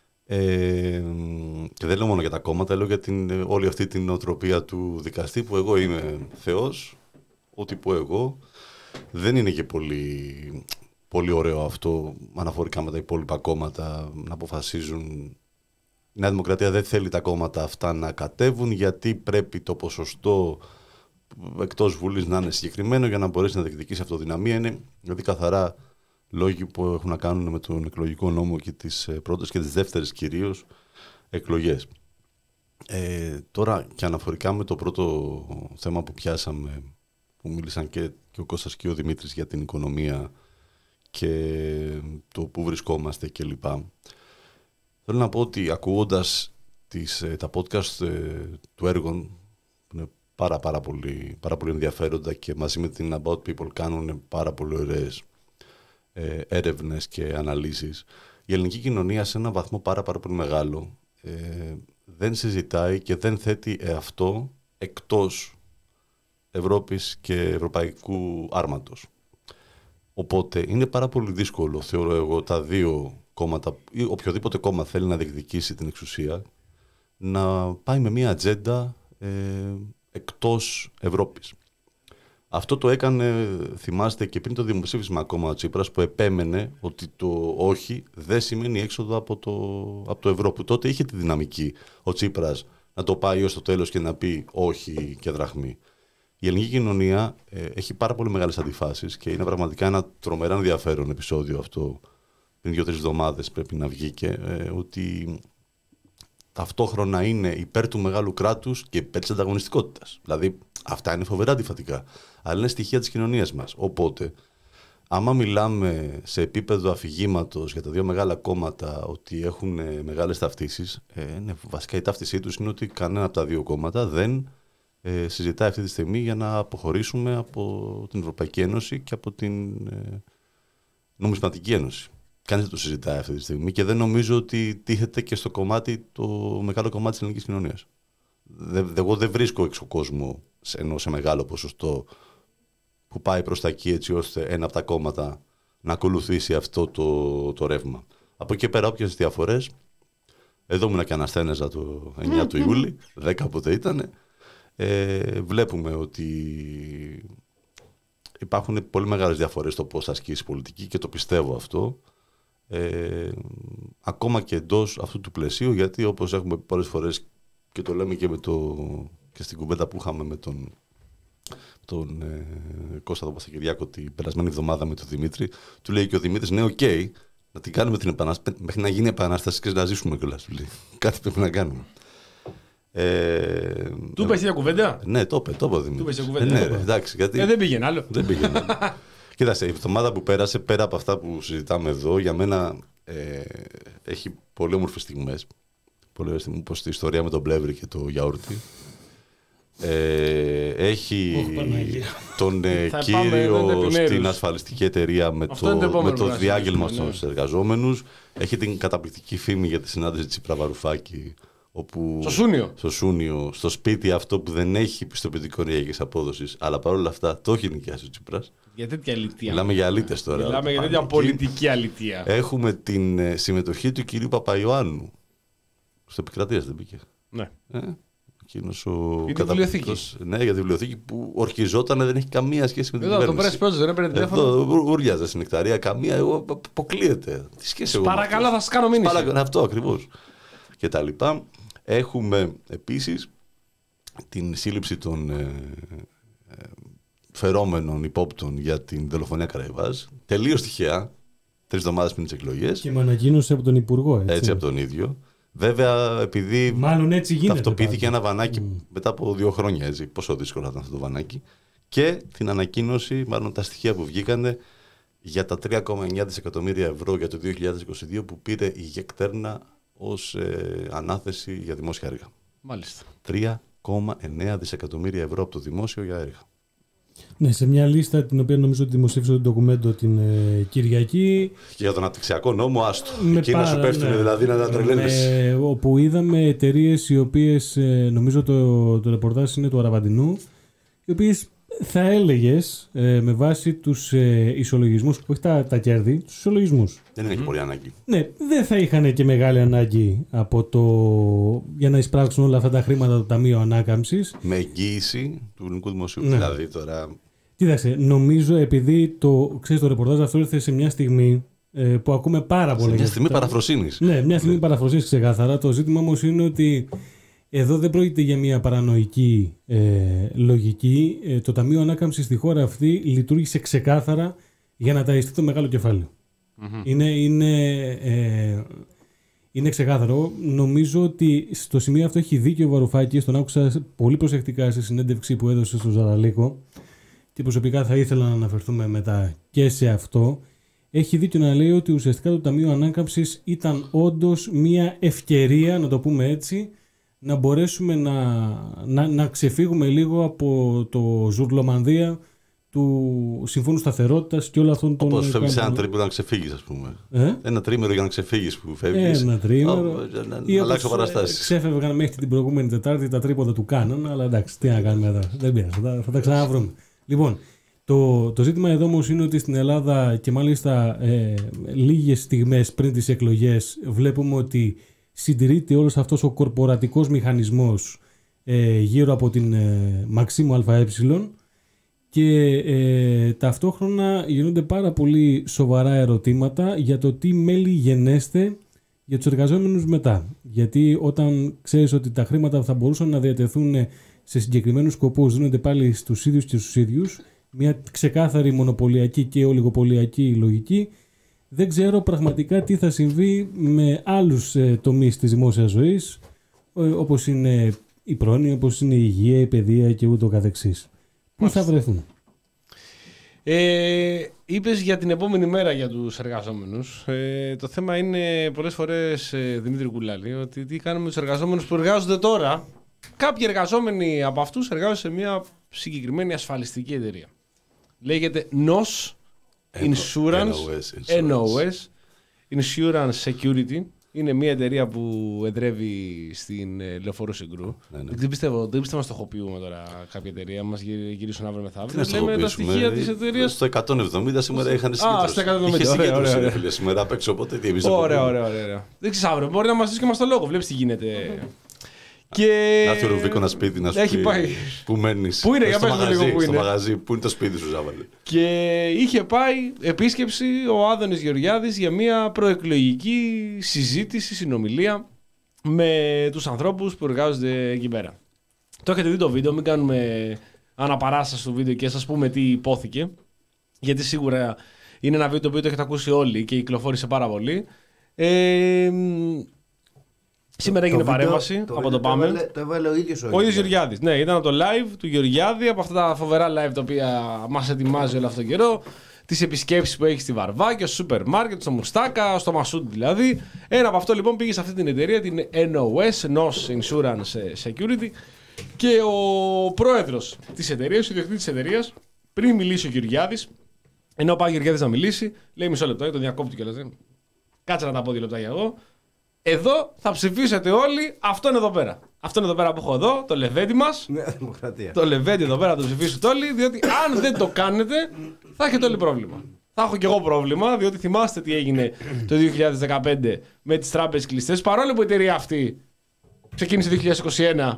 Ε, και δεν λέω μόνο για τα κόμματα, λέω για την, όλη αυτή την οτροπία του δικαστή που εγώ είμαι Θεός, ό,τι πω εγώ. Δεν είναι και πολύ, πολύ ωραίο αυτό αναφορικά με τα υπόλοιπα κόμματα να αποφασίζουν. Η Νέα Δημοκρατία δεν θέλει τα κόμματα αυτά να κατέβουν γιατί πρέπει το ποσοστό εκτός Βουλής να είναι συγκεκριμένο για να μπορέσει να διεκδικήσει αυτοδυναμία. Είναι δηλαδή καθαρά λόγοι που έχουν να κάνουν με τον εκλογικό νόμο και τις πρώτες και τις δεύτερες κυρίως εκλογές. Ε, τώρα και αναφορικά με το πρώτο θέμα που πιάσαμε, που μίλησαν και, και ο Κώστας και ο Δημήτρης για την οικονομία και το που βρισκόμαστε κλπ. Θέλω να πω ότι ακούγοντας τις, τα podcast ε, του Έργων, που είναι πάρα, πάρα, πολύ, πάρα πολύ ενδιαφέροντα και μαζί με την About People κάνουν πάρα πολύ ωραίες ε, έρευνες και αναλύσεις, η ελληνική κοινωνία σε ένα βαθμό πάρα, πάρα πολύ μεγάλο ε, δεν συζητάει και δεν θέτει εαυτό εκτός Ευρώπης και ευρωπαϊκού άρματος. Οπότε είναι πάρα πολύ δύσκολο, θεωρώ εγώ, τα δύο κόμματα ή οποιοδήποτε κόμμα θέλει να διεκδικήσει την εξουσία να πάει με μια ατζέντα ε, εκτός Ευρώπης. Αυτό το έκανε, θυμάστε, και πριν το δημοψήφισμα ακόμα ο Τσίπρας, που επέμενε ότι το όχι δεν σημαίνει έξοδο από το, από το ευρώ, που τότε είχε τη δυναμική ο Τσίπρας να το πάει ως το τέλος και να πει όχι και δραχμή. Η ελληνική κοινωνία ε, έχει πάρα πολύ μεγάλες αντιφάσεις και είναι πραγματικά ένα τρομερά ενδιαφέρον επεισόδιο αυτό. Πριν δύο-τρεις εβδομάδες πρέπει να βγήκε, ε, ότι ταυτόχρονα είναι υπέρ του μεγάλου κράτους και υπέρ της ανταγωνιστικότητας. Δηλαδή, αυτά είναι φοβερά αντιφατικά. Αλλά είναι στοιχεία της κοινωνίας μας. Οπότε, άμα μιλάμε σε επίπεδο αφηγήματος για τα δύο μεγάλα κόμματα ότι έχουν ε, μεγάλες ταυτίσεις, ε, ναι, βασικά η ταύτισή τους είναι ότι κανένα από τα δύο κόμματα δεν ε, συζητάει αυτή τη στιγμή για να αποχωρήσουμε από την Ευρωπαϊκή Ένωση και από την ε, Νομισματική Ένωση. Κανείς δεν το συζητάει αυτή τη στιγμή και δεν νομίζω ότι τίθεται και στο κομμάτι, το μεγάλο κομμάτι της ελληνικής κοινωνίας. Δε, εγώ δεν βρίσκω έξω κόσμο σε, ενώ σε μεγάλο ποσοστό που πάει προς τα εκεί έτσι ώστε ένα από τα κόμματα να ακολουθήσει αυτό το, το ρεύμα. Από εκεί πέρα όποιες διαφορές, εδώ ήμουν και αναστένεζα το εννιά του Ιούλη, δέκα πότε ήταν, ε, βλέπουμε ότι υπάρχουν πολύ μεγάλες διαφορές στο πώς ασκήσει η πολιτική και το πιστεύω αυτό. Ε, ακόμα και εντός αυτού του πλαισίου, γιατί όπως έχουμε πολλές φορές και το λέμε και, με το, και στην κουβέντα που είχαμε με τον, τον ε, Κώστα τον Παπαστακυριάκο την περασμένη εβδομάδα με τον Δημήτρη, του λέει και ο Δημήτρης, ναι, οκ, okay, να την κάνουμε την επανάσταση, μέχρι να γίνει επανάσταση και να ζήσουμε κιόλας. Κάτι πρέπει να κάνουμε. Ε, του είπες μια κουβέντα? Ναι, το είπε, το είπε ο Δημήτρης. Του είπες μια κουβέντα? Ναι, εντάξει, γιατί... ε, δεν πήγαινε άλλο. Δεν πήγαινε άλλο. Κοίταξε, η εβδομάδα που πέρασε, πέρα από αυτά που συζητάμε εδώ, για μένα ε, έχει πολύ όμορφες στιγμές. Πολύ όμορφες στιγμές, όπως η ιστορία με τον Πλεύρη και το γιαούρτι. Ε, έχει oh, τον ε, κύριο στην ασφαλιστική εταιρεία με αυτό το, με το διάγγελμα ναι. στους εργαζόμενους. Έχει την καταπληκτική φήμη για τη συνάντηση Τσίπρα Βαρουφάκη. Όπου στο Σούνιο. στο Σούνιο, στο σπίτι αυτό που δεν έχει πιστοποιητικό ενεργειακής απόδοσης, αλλά παρόλα αυτά το έχει νοικιάσει ο Τσίπρας. Για τέτοια αλήθεια. Μιλάμε για αλήτες τώρα. Μιλάμε για τέτοια πολιτική αλήθεια. Έχουμε την ε, συμμετοχή του κυρίου Παπαϊωάννου. Στο Επικρατείας δεν μπήκε. Ναι. Ε, Εκείνος ο Για τη βιβλιοθήκη. Ναι, για τη βιβλιοθήκη που ορκιζόταν, δεν έχει καμία σχέση με την Εδώ, κυβέρνηση. το Press Project δεν έπαιρνε τηλέφωνο. Εδώ ουρλιάζα στην νεκταρία, καμία, εγώ αποκλείεται. Τι σχέση εγώ. Παρακαλώ, θα σας κάνω μήνυση. Παρακαλώ, αυτό ακριβώς. Και τα λοιπά. Έχουμε επίσης την σύλληψη των ε, ε, φερόμενων υπόπτων για την δολοφονία Καραϊβάς. Τελείως τυχαία, τρεις εβδομάδες πριν τις εκλογές. Και με ανακοίνωση από τον Υπουργό. Έτσι, έτσι από τον ίδιο. Βέβαια, επειδή μάλλον έτσι γίνεται, ταυτοποιήθηκε πάντα. ένα βανάκι Mm. μετά από δύο χρόνια, έτσι, πόσο δύσκολο ήταν αυτό το βανάκι, και την ανακοίνωση, μάλλον τα στοιχεία που βγήκανε για τα τρία κόμμα εννιά δισεκατομμύρια ευρώ για το δύο χιλιάδες είκοσι δύο που πήρε η Γεκτέρνα ως ε, ανάθεση για δημόσια έργα. Μάλιστα. τρία κόμμα εννιά δισεκατομμύρια ευρώ από το δημόσιο για έργα. Ναι, σε μια λίστα την οποία νομίζω ότι δημοσίευσε το ντοκουμέντο την ε, Κυριακή. Και για τον αναπτυξιακό νόμο, άστο. Με Εκεί να σου πάρα- πέφτουν ναι. δηλαδή να τα τρελαίνεις. Ε, όπου είδαμε εταιρείε οι οποίες, ε, νομίζω το, το ρεπορτάζ είναι του Αραβαντινού, οι οποίες θα έλεγες ε, με βάση τους ε, ισολογισμούς, όχι τα, τα κέρδη, τους ισολογισμούς. Δεν έχει πολύ ανάγκη. Ναι, δεν θα είχαν και μεγάλη ανάγκη από το, για να εισπράξουν όλα αυτά τα χρήματα του Ταμείου Ανάκαμψης. Με εγγύηση του ελληνικού δημοσίου. Ναι. Δηλαδή τώρα. Κοίταξε, νομίζω επειδή το, ξέρεις, το ρεπορτάζ αυτό ήρθε σε μια στιγμή ε, που ακούμε πάρα πολλά. Σε μια για στιγμή αυτά. παραφροσύνης. Ναι, μια στιγμή παραφροσύνης ξεκάθαρα. Το ζήτημα όμως είναι ότι εδώ δεν πρόκειται για μια παρανοϊκή ε, λογική. Ε, το Ταμείο Ανάκαμψης στη χώρα αυτή λειτουργήσε ξεκάθαρα για να ταΐστεί το μεγάλο κεφάλαιο. Mm-hmm. Είναι, είναι, ε, είναι ξεκάθαρο. Νομίζω ότι στο σημείο αυτό έχει δίκιο ο Βαρουφάκης. Τον άκουσα πολύ προσεκτικά στη συνέντευξη που έδωσε στο Ζαραλίκο και προσωπικά θα ήθελα να αναφερθούμε μετά και σε αυτό. Έχει δίκιο να λέει ότι ουσιαστικά το Ταμείο Ανάκαμψης ήταν όντως μια ευκαιρία, να το πούμε έτσι, να μπορέσουμε να, να, να ξεφύγουμε λίγο από το ζουρλομανδία του Συμφώνου Σταθερότητας και όλο αυτόν τον... Όπως φεύγεις ένα τρίμηνο να ξεφύγεις, ας πούμε. Ε? Ένα τρίμηνο για να ξεφύγεις που φεύγεις. Ένα τρίμηνο. Oh, να, Ή να αλλάξω όπως, παραστάσεις. Ξέφευγαν μέχρι την προηγούμενη Τετάρτη τα τρίποντα του Κάναν, αλλά εντάξει, τι να κάνουμε εδώ. Δεν πειράζει, θα, τα- θα τα ξαναβρούμε. Λοιπόν, το, το ζήτημα εδώ όμως είναι ότι στην Ελλάδα και μάλιστα ε, λίγες στιγμές πριν τις εκλογές βλέπουμε ότι συντηρείται όλος αυτός ο κορπορατικός μηχανισμός ε, γύρω από την ε, Μαξίμου ΑΕ και ε, ταυτόχρονα γίνονται πάρα πολύ σοβαρά ερωτήματα για το τι μέλη γενέστε για τους εργαζόμενους μετά. Γιατί όταν ξέρεις ότι τα χρήματα θα μπορούσαν να διατεθούν σε συγκεκριμένους σκοπούς δίνονται πάλι στους ίδιους και στους ίδιους, μια ξεκάθαρη μονοπωλιακή και ολιγοπωλιακή λογική, δεν ξέρω πραγματικά τι θα συμβεί με άλλους ε, τομείς της δημόσιας ζωής, ε, όπως είναι η πρόνοια, όπως είναι η υγεία, η παιδεία και ούτω καθεξής. Πού θα βρεθούν? Ε, είπες για την επόμενη μέρα για τους εργαζόμενους. Ε, το θέμα είναι πολλές φορές, ε, Δημήτρη Κουλάλη, ότι τι κάνουμε με τους εργαζόμενους που εργάζονται τώρα. Κάποιοι εργαζόμενοι από αυτούς εργάζονται σε μια συγκεκριμένη ασφαλιστική εταιρεία. Λέγεται νος Insurance, N O S, N O S, Insurance Security. Είναι μια εταιρεία που εδρεύει στην ε, Λεωφόρο Συγκρού. Ναι, ναι. Δεν πιστεύω, δεν πιστεύω να στοχοποιούμε τώρα κάποια εταιρεία. Μας γυ- γυρίσουν αύριο Τι μεθαύριο. να Λέμε τα στοχοποιήσουμε, στοιχεία της εταιρείας. Στο εκατόν εβδομήντα σήμερα είχαν συγκέντρωση. στο εκατόν εβδομήντα, Είχε ωραία, συγκέντρωση, ωραία, ρε φίλε, σήμερα απ' έξω, οπότε τι εμείς Ωραία, αποκούμε. ωραία, ωραία, ωραία. Δεν ξέρεις αύριο. Μπορεί να μας δεις και μας το λόγο. Βλέπεις τι γίνεται. Και... Να έρθει ο Ρουβίκο ένα σπίτι να σου Έχει πει πάει. πού μένεις. Πού είναι, για στο πες μου μαγαζί, λίγο πού στο είναι. μαγαζί, πού είναι το σπίτι σου, Ζάβαλε. Και είχε πάει επίσκεψη ο Άδωνης Γεωργιάδης για μια προεκλογική συζήτηση, συνομιλία με τους ανθρώπους που εργάζονται εκεί πέρα. Το έχετε δει το βίντεο, μην κάνουμε αναπαράσταση στο βίντεο και σας πούμε τι υπόθηκε, γιατί σίγουρα είναι ένα βίντεο το οποίο το έχετε ακούσει όλοι και κυκλοφόρησε πάρα πολύ. Ε, σήμερα έγινε βίντεο- παρέμβαση από βίντεο το Πάμε. έβαλε- Το έβαλε ο ίδιος ο Ο ίδιος Γεωργιάδης. Ναι, ήταν από το live του Γεωργιάδη, από αυτά τα φοβερά live τα οποία μας ετοιμάζει όλο αυτόν τον καιρό. Τις επισκέψεις που έχει στη Βαρβάκια, στο σούπερ μάρκετ, στο Μουστάκα, στο Μασούντ δηλαδή. Ένα από αυτό λοιπόν πήγε σε αυτή την εταιρεία, την N O S, Nos Insurance Security. Και ο πρόεδρος της εταιρείας, ο ιδιοκτήτης της εταιρείας, πριν μιλήσει ο Γεωργιάδης, ενώ πάει ο Γεωργιάδης να μιλήσει, λέει μισό λεπτό, τον διακόπτει και λέει: κάτσε να τα πω δύο λεπτά για εγώ. Εδώ θα ψηφίσετε όλοι αυτόν εδώ πέρα. Αυτόν εδώ πέρα που έχω εδώ, το λεβέντι μας. Νέα Δημοκρατία. Το λεβέντι εδώ πέρα θα το ψηφίσετε όλοι, διότι αν δεν το κάνετε, θα έχετε όλοι πρόβλημα. Θα έχω κι εγώ πρόβλημα, διότι θυμάστε τι έγινε το δύο χιλιάδες δεκαπέντε με τις τράπεζες κλειστές. Παρόλο που η εταιρεία αυτή ξεκίνησε το δύο χιλιάδες είκοσι ένα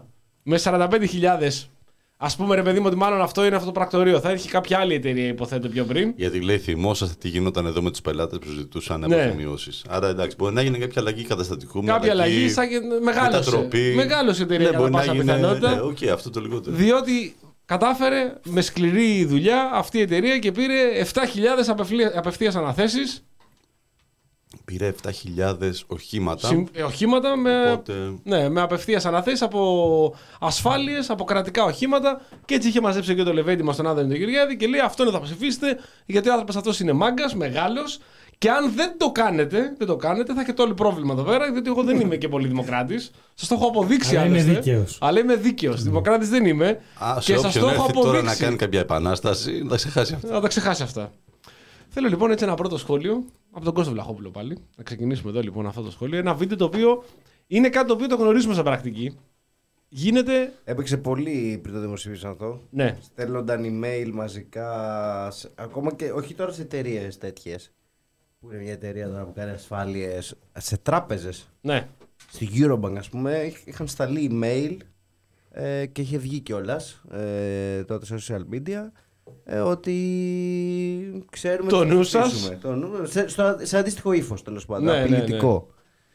με σαράντα πέντε χιλιάδες. Ας πούμε, ρε παιδί μου, ότι μάλλον αυτό είναι αυτό το πρακτορείο. Θα έρχει κάποια άλλη εταιρεία, υποθέτω πιο πριν. Γιατί λέει, θυμόσαστε τι γινόταν εδώ με τους πελάτες που ζητούσαν Ναι. αποζημιώσεις. Άρα εντάξει, μπορεί να γίνει κάποια αλλαγή καταστατικού. μια Κάποια αλλαγή, αλλαγή, σαν και μεγάλωσε. μετατροπή. Μεγάλωσε η εταιρεία Ναι, κατά μπορεί να πάσα γίνει. πιθανότητα. Ναι, οκ, αυτό το λιγότερο. Διότι κατάφερε με σκληρή δουλειά αυτή η εταιρεία και πήρε επτά χιλιάδες απευθείας αναθέσεις. Πήρε επτά χιλιάδες οχήματα. Συμ- ε, οχήματα με, Οπότε... ναι, με απευθείας αναθέσεις από ασφάλειες, από κρατικά οχήματα. Και έτσι είχε μαζέψει και το Λεβέντη μας τον Άδωνη τον Γεωργιάδη και λέει: αυτό είναι θα ψηφίσετε, γιατί ο άνθρωπος αυτός είναι μάγκας, μεγάλος. Και αν δεν το κάνετε, δεν το κάνετε, θα έχετε όλοι πρόβλημα εδώ πέρα, διότι εγώ δεν είμαι και πολύ δημοκράτης. Σας το έχω αποδείξει Αλλά είναι άλλωστε. δίκαιος. Αλλά είμαι δίκαιος. Δημοκράτης δεν είμαι. Α, και σε σας το όποιον έχω έρθει τώρα να αποδείξει. κάνει κάποια επανάσταση, να ξεχάσει αυτό. Να τα ξεχάσει αυτά. Θέλω λοιπόν έτσι ένα πρώτο σχόλιο από τον Κώστο Βλαχόπουλο πάλι. Να ξεκινήσουμε εδώ λοιπόν αυτό το σχόλιο. Ένα βίντεο το οποίο είναι κάτι το οποίο το γνωρίζουμε σαν πρακτική. Γίνεται. Έπαιξε πολύ πριν το δημοσίευσαν αυτό. Ναι. Στέλνονταν email μαζικά. σε- Ακόμα και όχι τώρα σε εταιρείε τέτοιε. Που είναι μια εταιρεία τώρα που κάνει ασφάλειες. Σε τράπεζες. Ναι. Στη Eurobank, ας πούμε, είχαν σταλεί email ε, και είχε βγει κιόλας ε, τότε σε social media ε, ότι ξέρουμε Το τι θα νου σας. ψηφίσουμε. Το νου, σε, στο, σε αντίστοιχο ύφος, τέλος πάντων. Ναι, ναι, ναι. απειλητικό.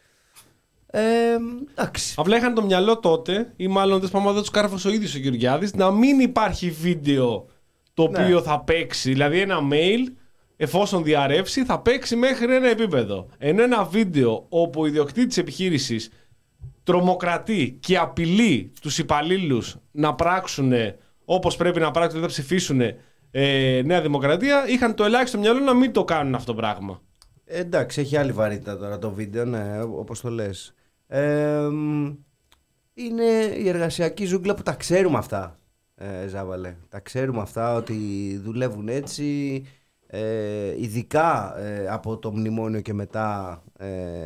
Ε, εντάξει. Απλά είχαν το μυαλό τότε, ή μάλλον δεν σπάμε, δεν του κάρφωσε ο ίδιο ο Γεωργιάδης, να μην υπάρχει βίντεο το Ναι. οποίο θα παίξει. Δηλαδή ένα mail, εφόσον διαρρεύσει, θα παίξει μέχρι ένα επίπεδο. Ενώ ένα βίντεο όπου ο ιδιοκτήτης επιχείρησης τρομοκρατεί και απειλεί τους υπαλλήλους να πράξουν όπως πρέπει να πράξουν, δεν θα ψηφίσουν ε, Νέα Δημοκρατία, είχαν το ελάχιστο μυαλό να μην το κάνουν αυτό το πράγμα. Ε, εντάξει, έχει άλλη βαρύτητα τώρα το βίντεο, ναι, όπως το λες. Ε, μ, είναι η εργασιακή ζούγκλα που τα ξέρουμε αυτά, ε, Ζάβαλε. Τα ξέρουμε αυτά ότι δουλεύουν έτσι, ε, ειδικά ε, από το μνημόνιο και μετά ε,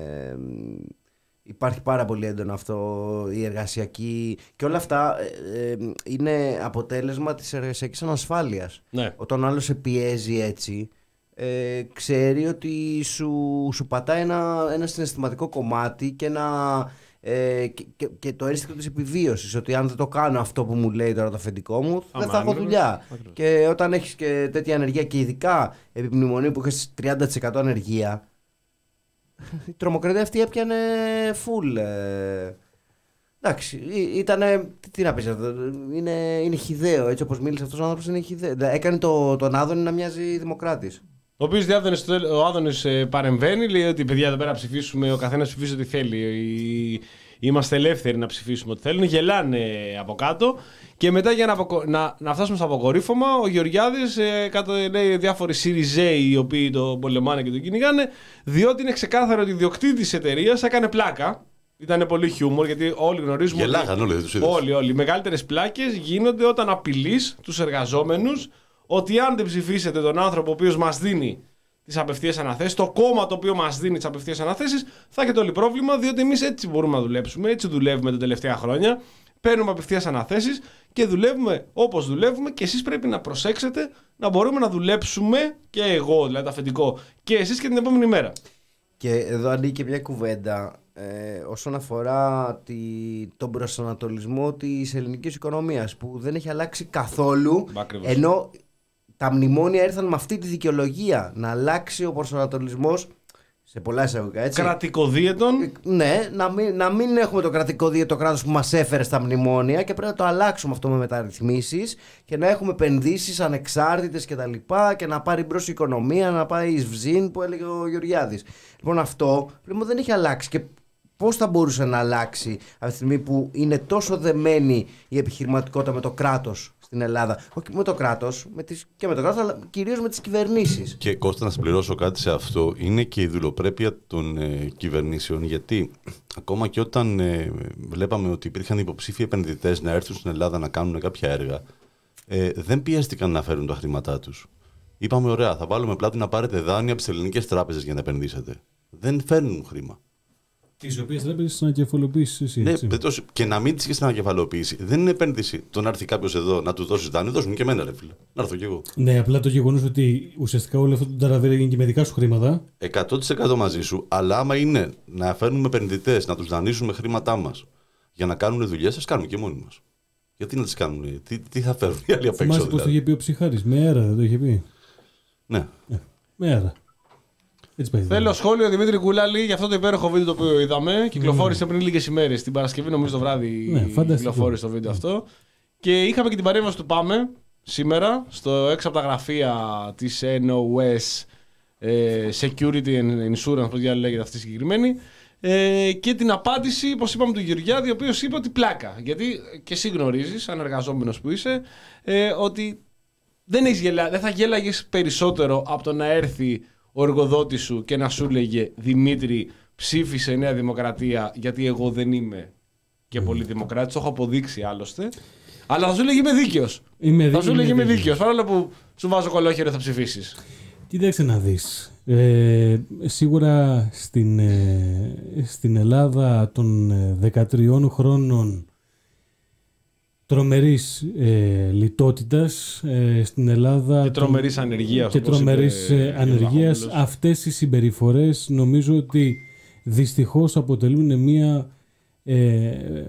υπάρχει πάρα πολύ έντονο αυτό, η εργασιακή και όλα αυτά ε, ε, είναι αποτέλεσμα της εργασιακής ανασφάλειας. Ναι. Όταν ο άλλος σε πιέζει έτσι, ε, ξέρει ότι σου, σου πατάει ένα, ένα συναισθηματικό κομμάτι και, ένα, ε, και, και, και το αίσθημα της επιβίωσης, ότι αν δεν το κάνω αυτό που μου λέει τώρα το αφεντικό μου, δεν θα έχω Αμάν, δουλειά. ακριβώς. Και όταν έχεις και τέτοια ανεργία και ειδικά επί μνημονίου που έχεις τριάντα τοις εκατό ανεργία, η τρομοκρατία αυτή έπιανε full. Ε, εντάξει, ήταν. Τι, τι να πεις αυτό, είναι, είναι χυδαίο. Έτσι όπως μίλησε αυτός ο άνθρωπος είναι χυδαίο. Δηλαδή, έκανε το, τον Άδωνη να μοιάζει δημοκράτης. Ο οποίος διάδωνες, ο Άδωνης ε, παρεμβαίνει, λέει ότι παιδιά εδώ πέρα ψηφίσουμε, ο καθένας ψηφίσει ό,τι θέλει. Οι- Είμαστε ελεύθεροι να ψηφίσουμε ό,τι θέλουν. Γελάνε από κάτω. Και μετά για να, αποκο... να, να φτάσουμε στο αποκορύφωμα, ο Γεωργιάδης ε, κάτω λέει διάφοροι Σιριζέοι οι οποίοι τον πολεμάνε και τον κυνηγάνε, διότι είναι ξεκάθαρο ότι ο ιδιοκτήτης της εταιρείας έκανε πλάκα. Ήταν πολύ χιούμορ γιατί όλοι γνωρίζουμε. Γελάγαν όλοι, δεν τους είδες. Όλοι, όλοι. Οι μεγαλύτερες πλάκες γίνονται όταν απειλείς τους εργαζόμενους ότι αν δεν ψηφίσετε τον άνθρωπο ο οποίος μας δίνει τις απευθείας αναθέσεις, το κόμμα το οποίο μας δίνει τις απευθείας αναθέσεις, θα έχετε όλοι πρόβλημα, διότι εμείς έτσι μπορούμε να δουλέψουμε, έτσι δουλεύουμε τα τελευταία χρόνια. Παίρνουμε απευθείας αναθέσεις και δουλεύουμε όπως δουλεύουμε και εσείς πρέπει να προσέξετε να μπορούμε να δουλέψουμε και εγώ, δηλαδή το αφεντικό, και εσείς και την επόμενη μέρα. Και εδώ ανοίγει και μια κουβέντα ε, όσον αφορά τη, τον προσανατολισμό της ελληνικής οικονομίας που δεν έχει αλλάξει καθόλου, Ακριβώς. ενώ τα μνημόνια ήρθαν με αυτή τη δικαιολογία να αλλάξει ο προσανατολισμός σε πολλά εισαγωγικά, έτσι. Κρατικοδίαιτον. Ναι, να μην, να μην έχουμε το κρατικό δίαιτο κράτος που μας έφερε στα μνημόνια και πρέπει να το αλλάξουμε αυτό με μεταρρυθμίσεις και να έχουμε επενδύσεις ανεξάρτητες και τα λοιπά και να πάρει μπρος η οικονομία, να πάει εις βζήν που έλεγε ο Γεωργιάδης. Λοιπόν, αυτό πρέπει δεν έχει αλλάξει και πώς θα μπορούσε να αλλάξει αυτή τη στιγμή που είναι τόσο δεμένη η επιχειρηματικότητα με το κράτος στην Ελλάδα. Όχι με το κράτος, με τις, και με το κράτος, αλλά κυρίως με τις κυβερνήσεις. Και Κώστα, να συμπληρώσω κάτι σε αυτό, είναι και η δουλοπρέπεια των ε, κυβερνήσεων, γιατί ακόμα και όταν ε, βλέπαμε ότι υπήρχαν υποψήφιοι επενδυτές να έρθουν στην Ελλάδα να κάνουν κάποια έργα, ε, δεν πιέστηκαν να φέρουν τα χρήματά τους. Είπαμε, ωραία, θα βάλουμε πλάτη να πάρετε δάνεια από τις ελληνικές τράπεζες για να επενδύσετε. Δεν φέρνουν χρήμα. Τις οποίες τράπεζες να κεφαλοποιήσεις εσύ. Ναι, έτσι. πετός, και να μην τις έχεις ανακεφαλαιοποιήσει. Δεν είναι επένδυση. Το να έρθει κάποιος εδώ να του δώσεις δάνειο, δώσ' μου και εμένα, ρε φίλε. Να έρθω κι εγώ. Ναι, απλά το γεγονός ότι ουσιαστικά όλο αυτό το ταραβέρι έγινε και με δικά σου χρήματα. εκατό τοις εκατό μαζί σου, αλλά άμα είναι να φέρνουμε επενδυτές, να τους δανείσουμε χρήματά μας για να κάνουν δουλειές, ας κάνουμε και μόνοι μας. Γιατί να τις κάνουν, τι, τι θα φέρουν οι άλλοι απ' έξω. Θυμάσαι πώς το είχε πει ο Ψυχάρης, με αέρα δεν το είχε πει. Ναι. Ε, με αέρα. Έτσι πάει. Θέλω σχόλιο Δημήτρη Κουλάλη για αυτό το υπέροχο βίντεο το οποίο είδαμε. Κυκλοφόρησε πριν λίγες ημέρες. Την Παρασκευή, νομίζω το βράδυ, Ναι, κυκλοφόρησε το βίντεο αυτό. Και είχαμε και την παρέμβαση του Πάμε σήμερα, στο έξω από τα γραφεία της N O S ε, Security and Insurance, πώς διάλογο λέγεται αυτή η συγκεκριμένη. Ε, και την απάντηση, όπως είπαμε, του Γεωργιάδη, ο οποίος είπε ότι πλάκα. Γιατί και εσύ γνωρίζεις, σαν εργαζόμενος που είσαι, ε, ότι δεν, έχεις γελά, δεν θα γέλαγες περισσότερο από το να έρθει ο εργοδότης σου και να σου λέγε Δημήτρη, ψήφισε Νέα Δημοκρατία, γιατί εγώ δεν είμαι και πολύ δημοκράτης. Το έχω αποδείξει άλλωστε. Αλλά θα σου λέγε είμαι δίκαιος. Είμαι, θα σου είμαι λέγε είμαι δίκαιος. δίκαιος. Παρόλο που σου βάζω κολόχερο, θα ψηφίσεις. Κοίταξε να δεις. Ε, σίγουρα στην, ε, στην Ελλάδα των ε, δεκατριών χρόνων τρομερής ε, λιτότητας, ε, στην Ελλάδα Και τρομερής ανεργίας. και όπως τρομερής είπε ε, ανεργίας, ο αυτές οι συμπεριφορές νομίζω ότι δυστυχώς αποτελούν μια ε,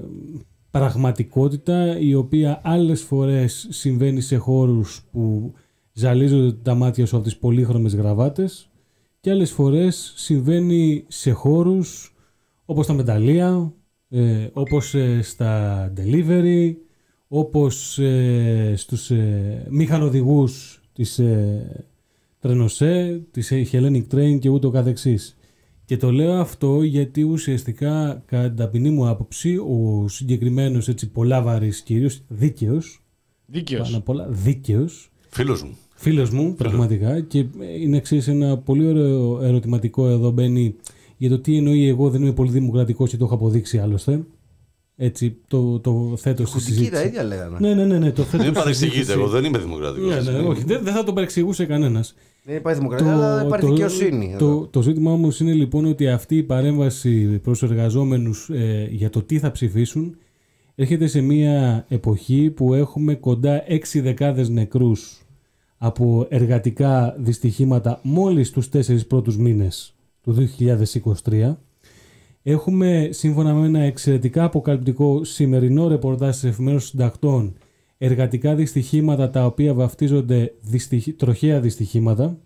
πραγματικότητα η οποία άλλες φορές συμβαίνει σε χώρους που ζαλίζονται τα μάτια σου από τις πολύχρωμες γραβάτες και άλλες φορές συμβαίνει σε χώρους όπως τα μεταλλεία, ε, όπως ε, στα delivery, όπως ε, στους ε, μηχανοδηγούς της ε, Τρενοσέ, της ε, Hellenic Train και ούτω καθεξής. Και το λέω αυτό γιατί ουσιαστικά κατά την ταπεινή μου άποψη ο συγκεκριμένος έτσι πολλάβαρης κύριος, δίκαιος, Δίκαιος. πάνω απ' όλα δίκαιος, Φίλος μου. φίλος μου πραγματικά, και είναι εξής ένα πολύ ωραίο ερωτηματικό εδώ μπαίνει για το τι εννοεί εγώ δεν είμαι πολύ δημοκρατικός και το έχω αποδείξει άλλωστε. Έτσι το, το θέτω στη Κουτική τα συζήτηση. ίδια λέγαμε. Ναι, ναι, ναι, ναι, το θέτω Δεν στη παρεξηγείτε, συζήτηση. εγώ δεν είμαι δημοκρατικός. Ναι, ναι, όχι, δεν, δεν θα τον παρεξηγούσε κανένας. Δεν υπάρχει δημοκρατία, αλλά δεν υπάρχει δικαιοσύνη. εδώ. Το, το ζήτημα όμως είναι λοιπόν ότι αυτή η παρέμβαση προς εργαζόμενους ε, για το τι θα ψηφίσουν έρχεται σε μια εποχή που έχουμε κοντά έξι δεκάδες νεκρούς από εργατικά δυστυχήματα μόλις τους τέσσερις πρώτους μήνες του δύο χιλιάδες είκοσι τρία. Έχουμε, σύμφωνα με ένα εξαιρετικά αποκαλυπτικό σημερινό ρεπορτάζ στις εφημερίδες συντακτών, εργατικά δυστυχήματα τα οποία βαφτίζονται δυστυχ... τροχαία δυστυχήματα.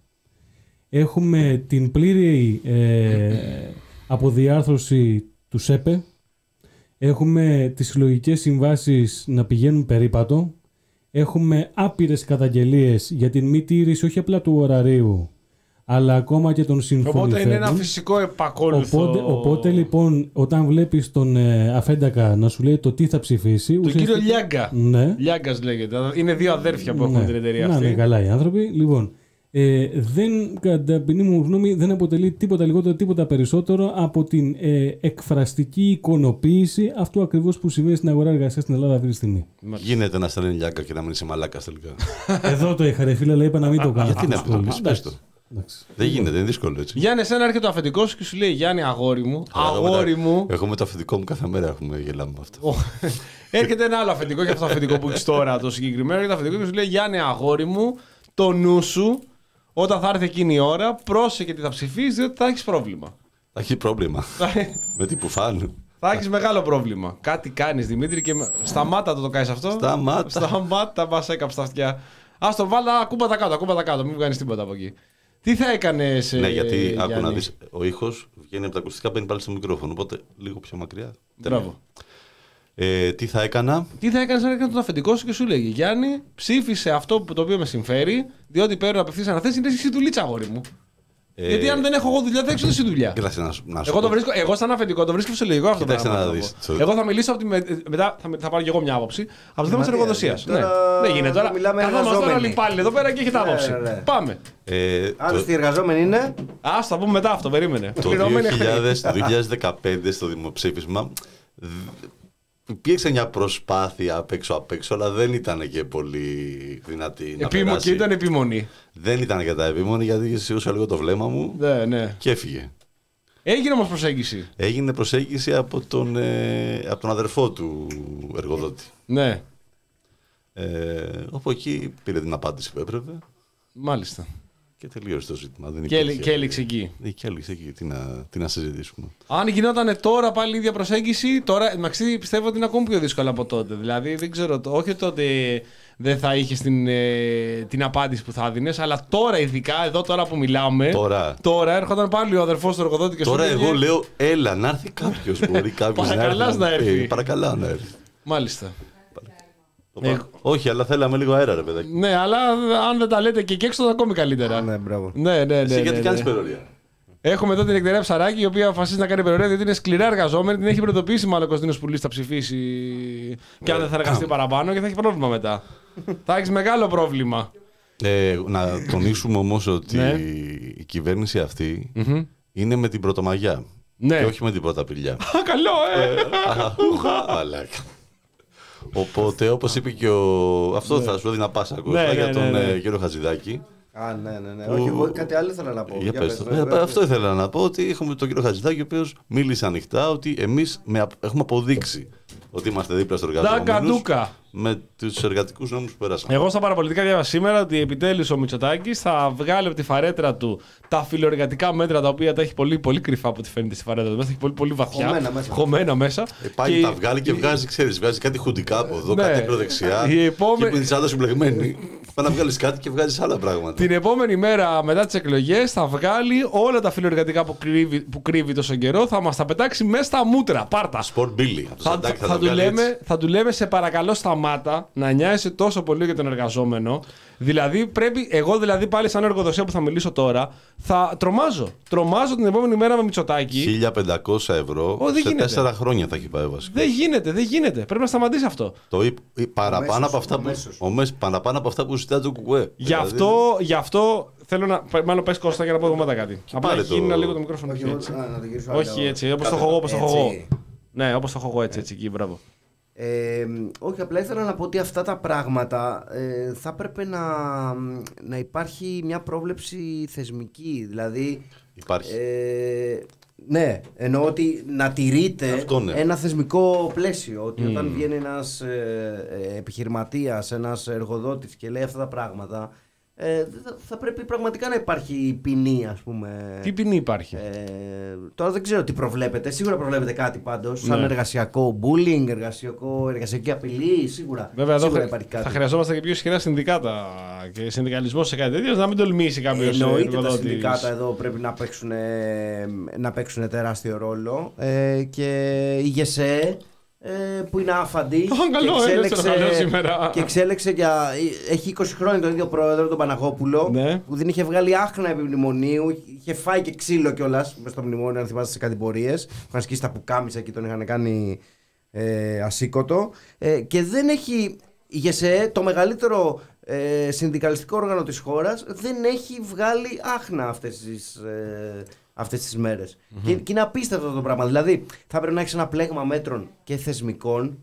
Έχουμε την πλήρη ε, αποδιάρθρωση του ΣΕΠΕ. Έχουμε τις συλλογικές συμβάσεις να πηγαίνουν περίπατο. Έχουμε άπειρες καταγγελίες για την μη τήρηση όχι απλά του ωραρίου, αλλά ακόμα και των συμφωνηθέντων. Οπότε είναι ένα φυσικό επακόλουθο. Οπότε, οπότε λοιπόν, όταν βλέπεις τον ε, Αφέντακα να σου λέει το τι θα ψηφίσει. Τον ουσιαστικά... κύριο Λιάγκα. Ναι. Λιάγκας λέγεται. Είναι δύο αδέρφια που έχουν Ναι. την εταιρεία Να αυτή. είναι καλά οι άνθρωποι. Λοιπόν, ε, δεν, κατά την ταπεινή μου γνώμη, δεν αποτελεί τίποτα λιγότερο, τίποτα περισσότερο από την ε, εκφραστική εικονοποίηση αυτού ακριβώς που συμβαίνει στην αγορά εργασίας στην Ελλάδα αυτή τη στιγμή. Γίνεται να στέλνει λιάκα και να μην είσαι μαλάκας τελικά. Εδώ το είχα ρε φίλε, αλλά είπα να μην το κάνω. Γιατί να Αυτό το το πεις, σχόλιο. πες το. Εντάξει. Δεν γίνεται, είναι δύσκολο έτσι. Γιάννη, εσένα έρχεται ο αφεντικός και σου λέει Γιάννη, αγόρι μου. Έχουμε Αγόρι τα- μου. Έχουμε το αφεντικό μου κάθε μέρα, έχουμε γελάμε με αυτό. Έρχεται ένα άλλο αφεντικό και αυτό το αφεντικό που έχει τώρα το συγκεκριμένο. Έρχεται το αφεντικό και σου λέει Γιάννη, αγόρι μου, το νου σου όταν θα έρθει εκείνη η ώρα, πρόσεχε τι θα ψηφίσει, διότι θα έχει πρόβλημα. Θα έχει πρόβλημα. Με τι που φάνου. Θα έχει μεγάλο πρόβλημα. Κάτι κάνει Δημήτρη και. με- Σταμάτα το το κάνει αυτό. Σταμάτα. Σταμάτα, μα έκαψε τα αυτιά. Α το βάλα, ακούμπα τα κάτω, ακούμπα τα κάτω, μην βγάλει τίποτα από εκεί. Τι θα έκανε. Ναι, γιατί άκου να δεις, ο ήχος βγαίνει από τα ακουστικά, μπαίνει πάλι στο μικρόφωνο, οπότε λίγο πιο μακριά. Μπράβο. Ε, τι θα έκανα, Τι θα έκανε αν έκανε τον αφεντικό σου και σου λέγει Γιάννη, ψήφισε αυτό που το οποίο με συμφέρει, διότι παίρνω απευθεία αναθέσει, είναι εσύ δουλίτσα, αγόρι μου. ε, Γιατί αν δεν έχω εγώ δουλειά, θα έχει εσύ δουλειά. κοίταξε να σου, να σου Εγώ, το πω. βρίσκω, εγώ σαν αφεντικό το βρίσκω φυσιολογικό αυτό το Κοίταξε πράγμα. να να δεις. το πω. Εγώ θα μιλήσω από τη με, μετά, θα, θα πάρω και εγώ μια άποψη. Από το θέμα τη Μα τι, εργοδοσία. ε, Ναι. τώρα Δεν γίνεται τώρα. μιλάμε Καθόμαστε τώρα εργαζόμενοι. όλοι πάλι εδώ πέρα και έχετε άποψη. Ναι, ναι. Πάμε. Ε, Άλλωστε οι εργαζόμενοι είναι. Α, θα πούμε μετά αυτό, περίμενε. το, Πληρωμένοι δύο εχθροί. χιλιάδες, το δύο χιλιάδες δεκαπέντε στο δημοψήφισμα δ- υπήρξε μια προσπάθεια απ' έξω απ' έξω, αλλά δεν ήταν και πολύ δυνατή να Επίμο- περάσει. Και ήταν επιμονή. Δεν ήταν κατά επίμονη γιατί σίγουσα λίγο το βλέμμα μου Ναι, ναι. και έφυγε. Έγινε όμω προσέγγιση. Έγινε προσέγγιση από τον, ε, από τον αδερφό του εργοδότη. Και τελείωσε το ζήτημα. Δεν και, υπήρχε... και έληξε εκεί. Ναι, και έληξε εκεί. Τι να, τι να συζητήσουμε. Αν γινόταν τώρα πάλι η ίδια προσέγγιση, τώρα Μαξί, πιστεύω ότι είναι ακόμη πιο δύσκολο από τότε. Δηλαδή δεν ξέρω, όχι τότε δεν θα είχε την, ε, την απάντηση που θα έδινε, αλλά τώρα ειδικά, εδώ τώρα που μιλάμε. Τώρα, τώρα έρχονταν πάλι ο αδερφός του εργοδότη και τώρα σου εγώ έλεγε, λέω, έλα να έρθει κάποιο. Μπορεί κάποιο να έρθει. να έρθει. Ε, παρακαλά να έρθει. Μάλιστα. Ε, όχι, αλλά θέλαμε λίγο αέρα, ρε παιδάκι. Ναι, αλλά αν δεν τα λέτε και, και έξω θα ακόμη καλύτερα. Ναι, μπράβο. Ναι, ναι, ναι. Εσύ ναι, γιατί ναι, κάνεις ναι. περιορία. Έχουμε εδώ την Εκτερία Ψαράκη, η οποία αποφασίζει να κάνει περιορία διότι είναι σκληρά εργαζόμενη. Την έχει προειδοποιήσει μάλλον ο Κωνσταντίνος Πουλής θα ψηφίσει και αν δεν θα εργαστεί παραπάνω και θα έχει πρόβλημα μετά. Θα έχει μεγάλο πρόβλημα. Ε, να τονίσουμε όμως ότι Ναι. η κυβέρνηση αυτή Μμμ. είναι με την πρωτομαγιά. Ναι. Και όχι με την πρωταπηλιά. Α, καλό, ε! Μαλάκα. Οπότε, όπως είπε και ο. Αυτό θα σου έδινα πάσα Ναι, ναι, για ναι, τον ναι. ε, κύριο Χατζηδάκη. Α, ναι, ναι, ναι. Που- Όχι, εγώ κάτι άλλο ήθελα να πω. Για Για πες πες, το. ναι, Ε, ναι, Αυτό ήθελα να πω ότι έχουμε τον κύριο Χατζηδάκη, ο οποίος μίλησε ανοιχτά ότι εμείς με απ- έχουμε αποδείξει ότι είμαστε δίπλα στους Ντάκα εργαζόμενους ντούκα. με τους εργατικούς νόμους που πέρασαν. Εγώ στα παραπολιτικά διάβασα σήμερα ότι επιτέλους ο Μητσοτάκης θα βγάλει από τη φαρέτρα του τα φιλοεργατικά μέτρα τα οποία τα έχει πολύ, πολύ κρυφά από ό,τι φαίνεται στη φαρέτρα του. Μέσα έχει πολύ, πολύ βαθιά. Χωμένα μέσα. Χωμένα μέσα. Ε, πάλι Και- τα βγάλει και βγάζει, ξέρεις, βγάζει κάτι χουντικά από εδώ, Ναι. κάτι ακροδεξιά. Η επόμε- Και με τις άλλες συμπλεγμένη. Πάει να βγάλεις κάτι και βγάζεις άλλα πράγματα. Την επόμενη μέρα μετά τις εκλογές θα βγάλει όλα τα φιλοεργατικά που κρύβει, που κρύβει τόσο καιρό, θα μας τα πετάξει μέσα στα μούτρα. Πάρτα. Σπορ Μπίλι. Θα, θα, θα, του λέμε, θα του λέμε σε παρακαλώ σταμάτα να νοιάζεσαι τόσο πολύ για τον εργαζόμενο. Δηλαδή πρέπει, εγώ δηλαδή πάλι σαν εργοδοσία που θα μιλήσω τώρα, θα τρομάζω. Τρομάζω την επόμενη μέρα με Μητσοτάκη. χίλια πεντακόσια ευρώ Ω, δεν σε γίνεται. τέσσερα χρόνια θα έχει πάει βασικά. Δεν γίνεται, δεν γίνεται. Πρέπει να σταματήσει αυτό. Το είπε ε, παραπάνω, μέσος, από αυτά ο που, μέσος. ο μέσος, παραπάνω από αυτά που ζητάει το κουκουέ. Γι' αυτό, γι' αυτό θέλω να. Μάλλον πες Κώστα για να πω εγώ μετά κάτι. Απλά πάρε έχει το- γίνει λίγο το μικρόφωνο. Όχι, Όχι εγώ- έτσι. α, να το γυρίσω Όχι άλλο. έτσι, όπως το έχω εγώ, όπως το έχω εγώ. Έτσι. Ναι, όπως το έχω εγώ έτσι, έτσι εκεί, μπράβο. Ε, όχι, απλά ήθελα να πω ότι αυτά τα πράγματα ε, θα έπρεπε να, να υπάρχει μια πρόβλεψη θεσμική. Δηλαδή, Υπάρχει. ε, ναι, εννοώ ότι να τηρείται Αυτό ναι. ένα θεσμικό πλαίσιο. Ότι όταν βγαίνει ένας ε, ε, επιχειρηματίας, ένας εργοδότης και λέει αυτά τα πράγματα, ε, θα, θα πρέπει πραγματικά να υπάρχει ποινή, ας πούμε. Τι ποινή υπάρχει. Ε, τώρα δεν ξέρω τι προβλέπετε. Σίγουρα προβλέπετε κάτι πάντως. Σαν Ναι. εργασιακό bullying, εργασιακό, εργασιακή απειλή. Σίγουρα, Βέβαια, εδώ σίγουρα θα, υπάρχει κάτι. θα χρειαζόμαστε και πιο ισχυρά συνδικάτα και συνδικαλισμό σε κάτι τέτοιο, να μην τολμήσει κάποιο Εννοείται τα εργοδότη. συνδικάτα εδώ πρέπει να παίξουν, να παίξουν τεράστιο ρόλο. Ε, και η ΓΕΣΕ ε, που είναι άφαντη Α, καλό, και, έλεος το καλό σήμερα. και εξέλεξε για, έχει είκοσι χρόνια τον ίδιο πρόεδρο, τον Παναγόπουλο, Ναι. που δεν είχε βγάλει άχνα επί μνημονίου, είχε φάει και ξύλο κιόλας μες στο μνημόνιο, αν θυμάστε, σε κάτι πορείες. Είχαν σκίσει τα πουκάμισα και τον είχαν κάνει ε, ασήκωτο. Ε, και δεν έχει η ΓΕΣΕ, το μεγαλύτερο ε, συνδικαλιστικό όργανο της χώρας, δεν έχει βγάλει άχνα αυτές τις, ε, αυτές τις μέρες. Mm-hmm. Και, και είναι απίστευτο αυτό το πράγμα. Δηλαδή, θα πρέπει να έχεις ένα πλέγμα μέτρων και θεσμικών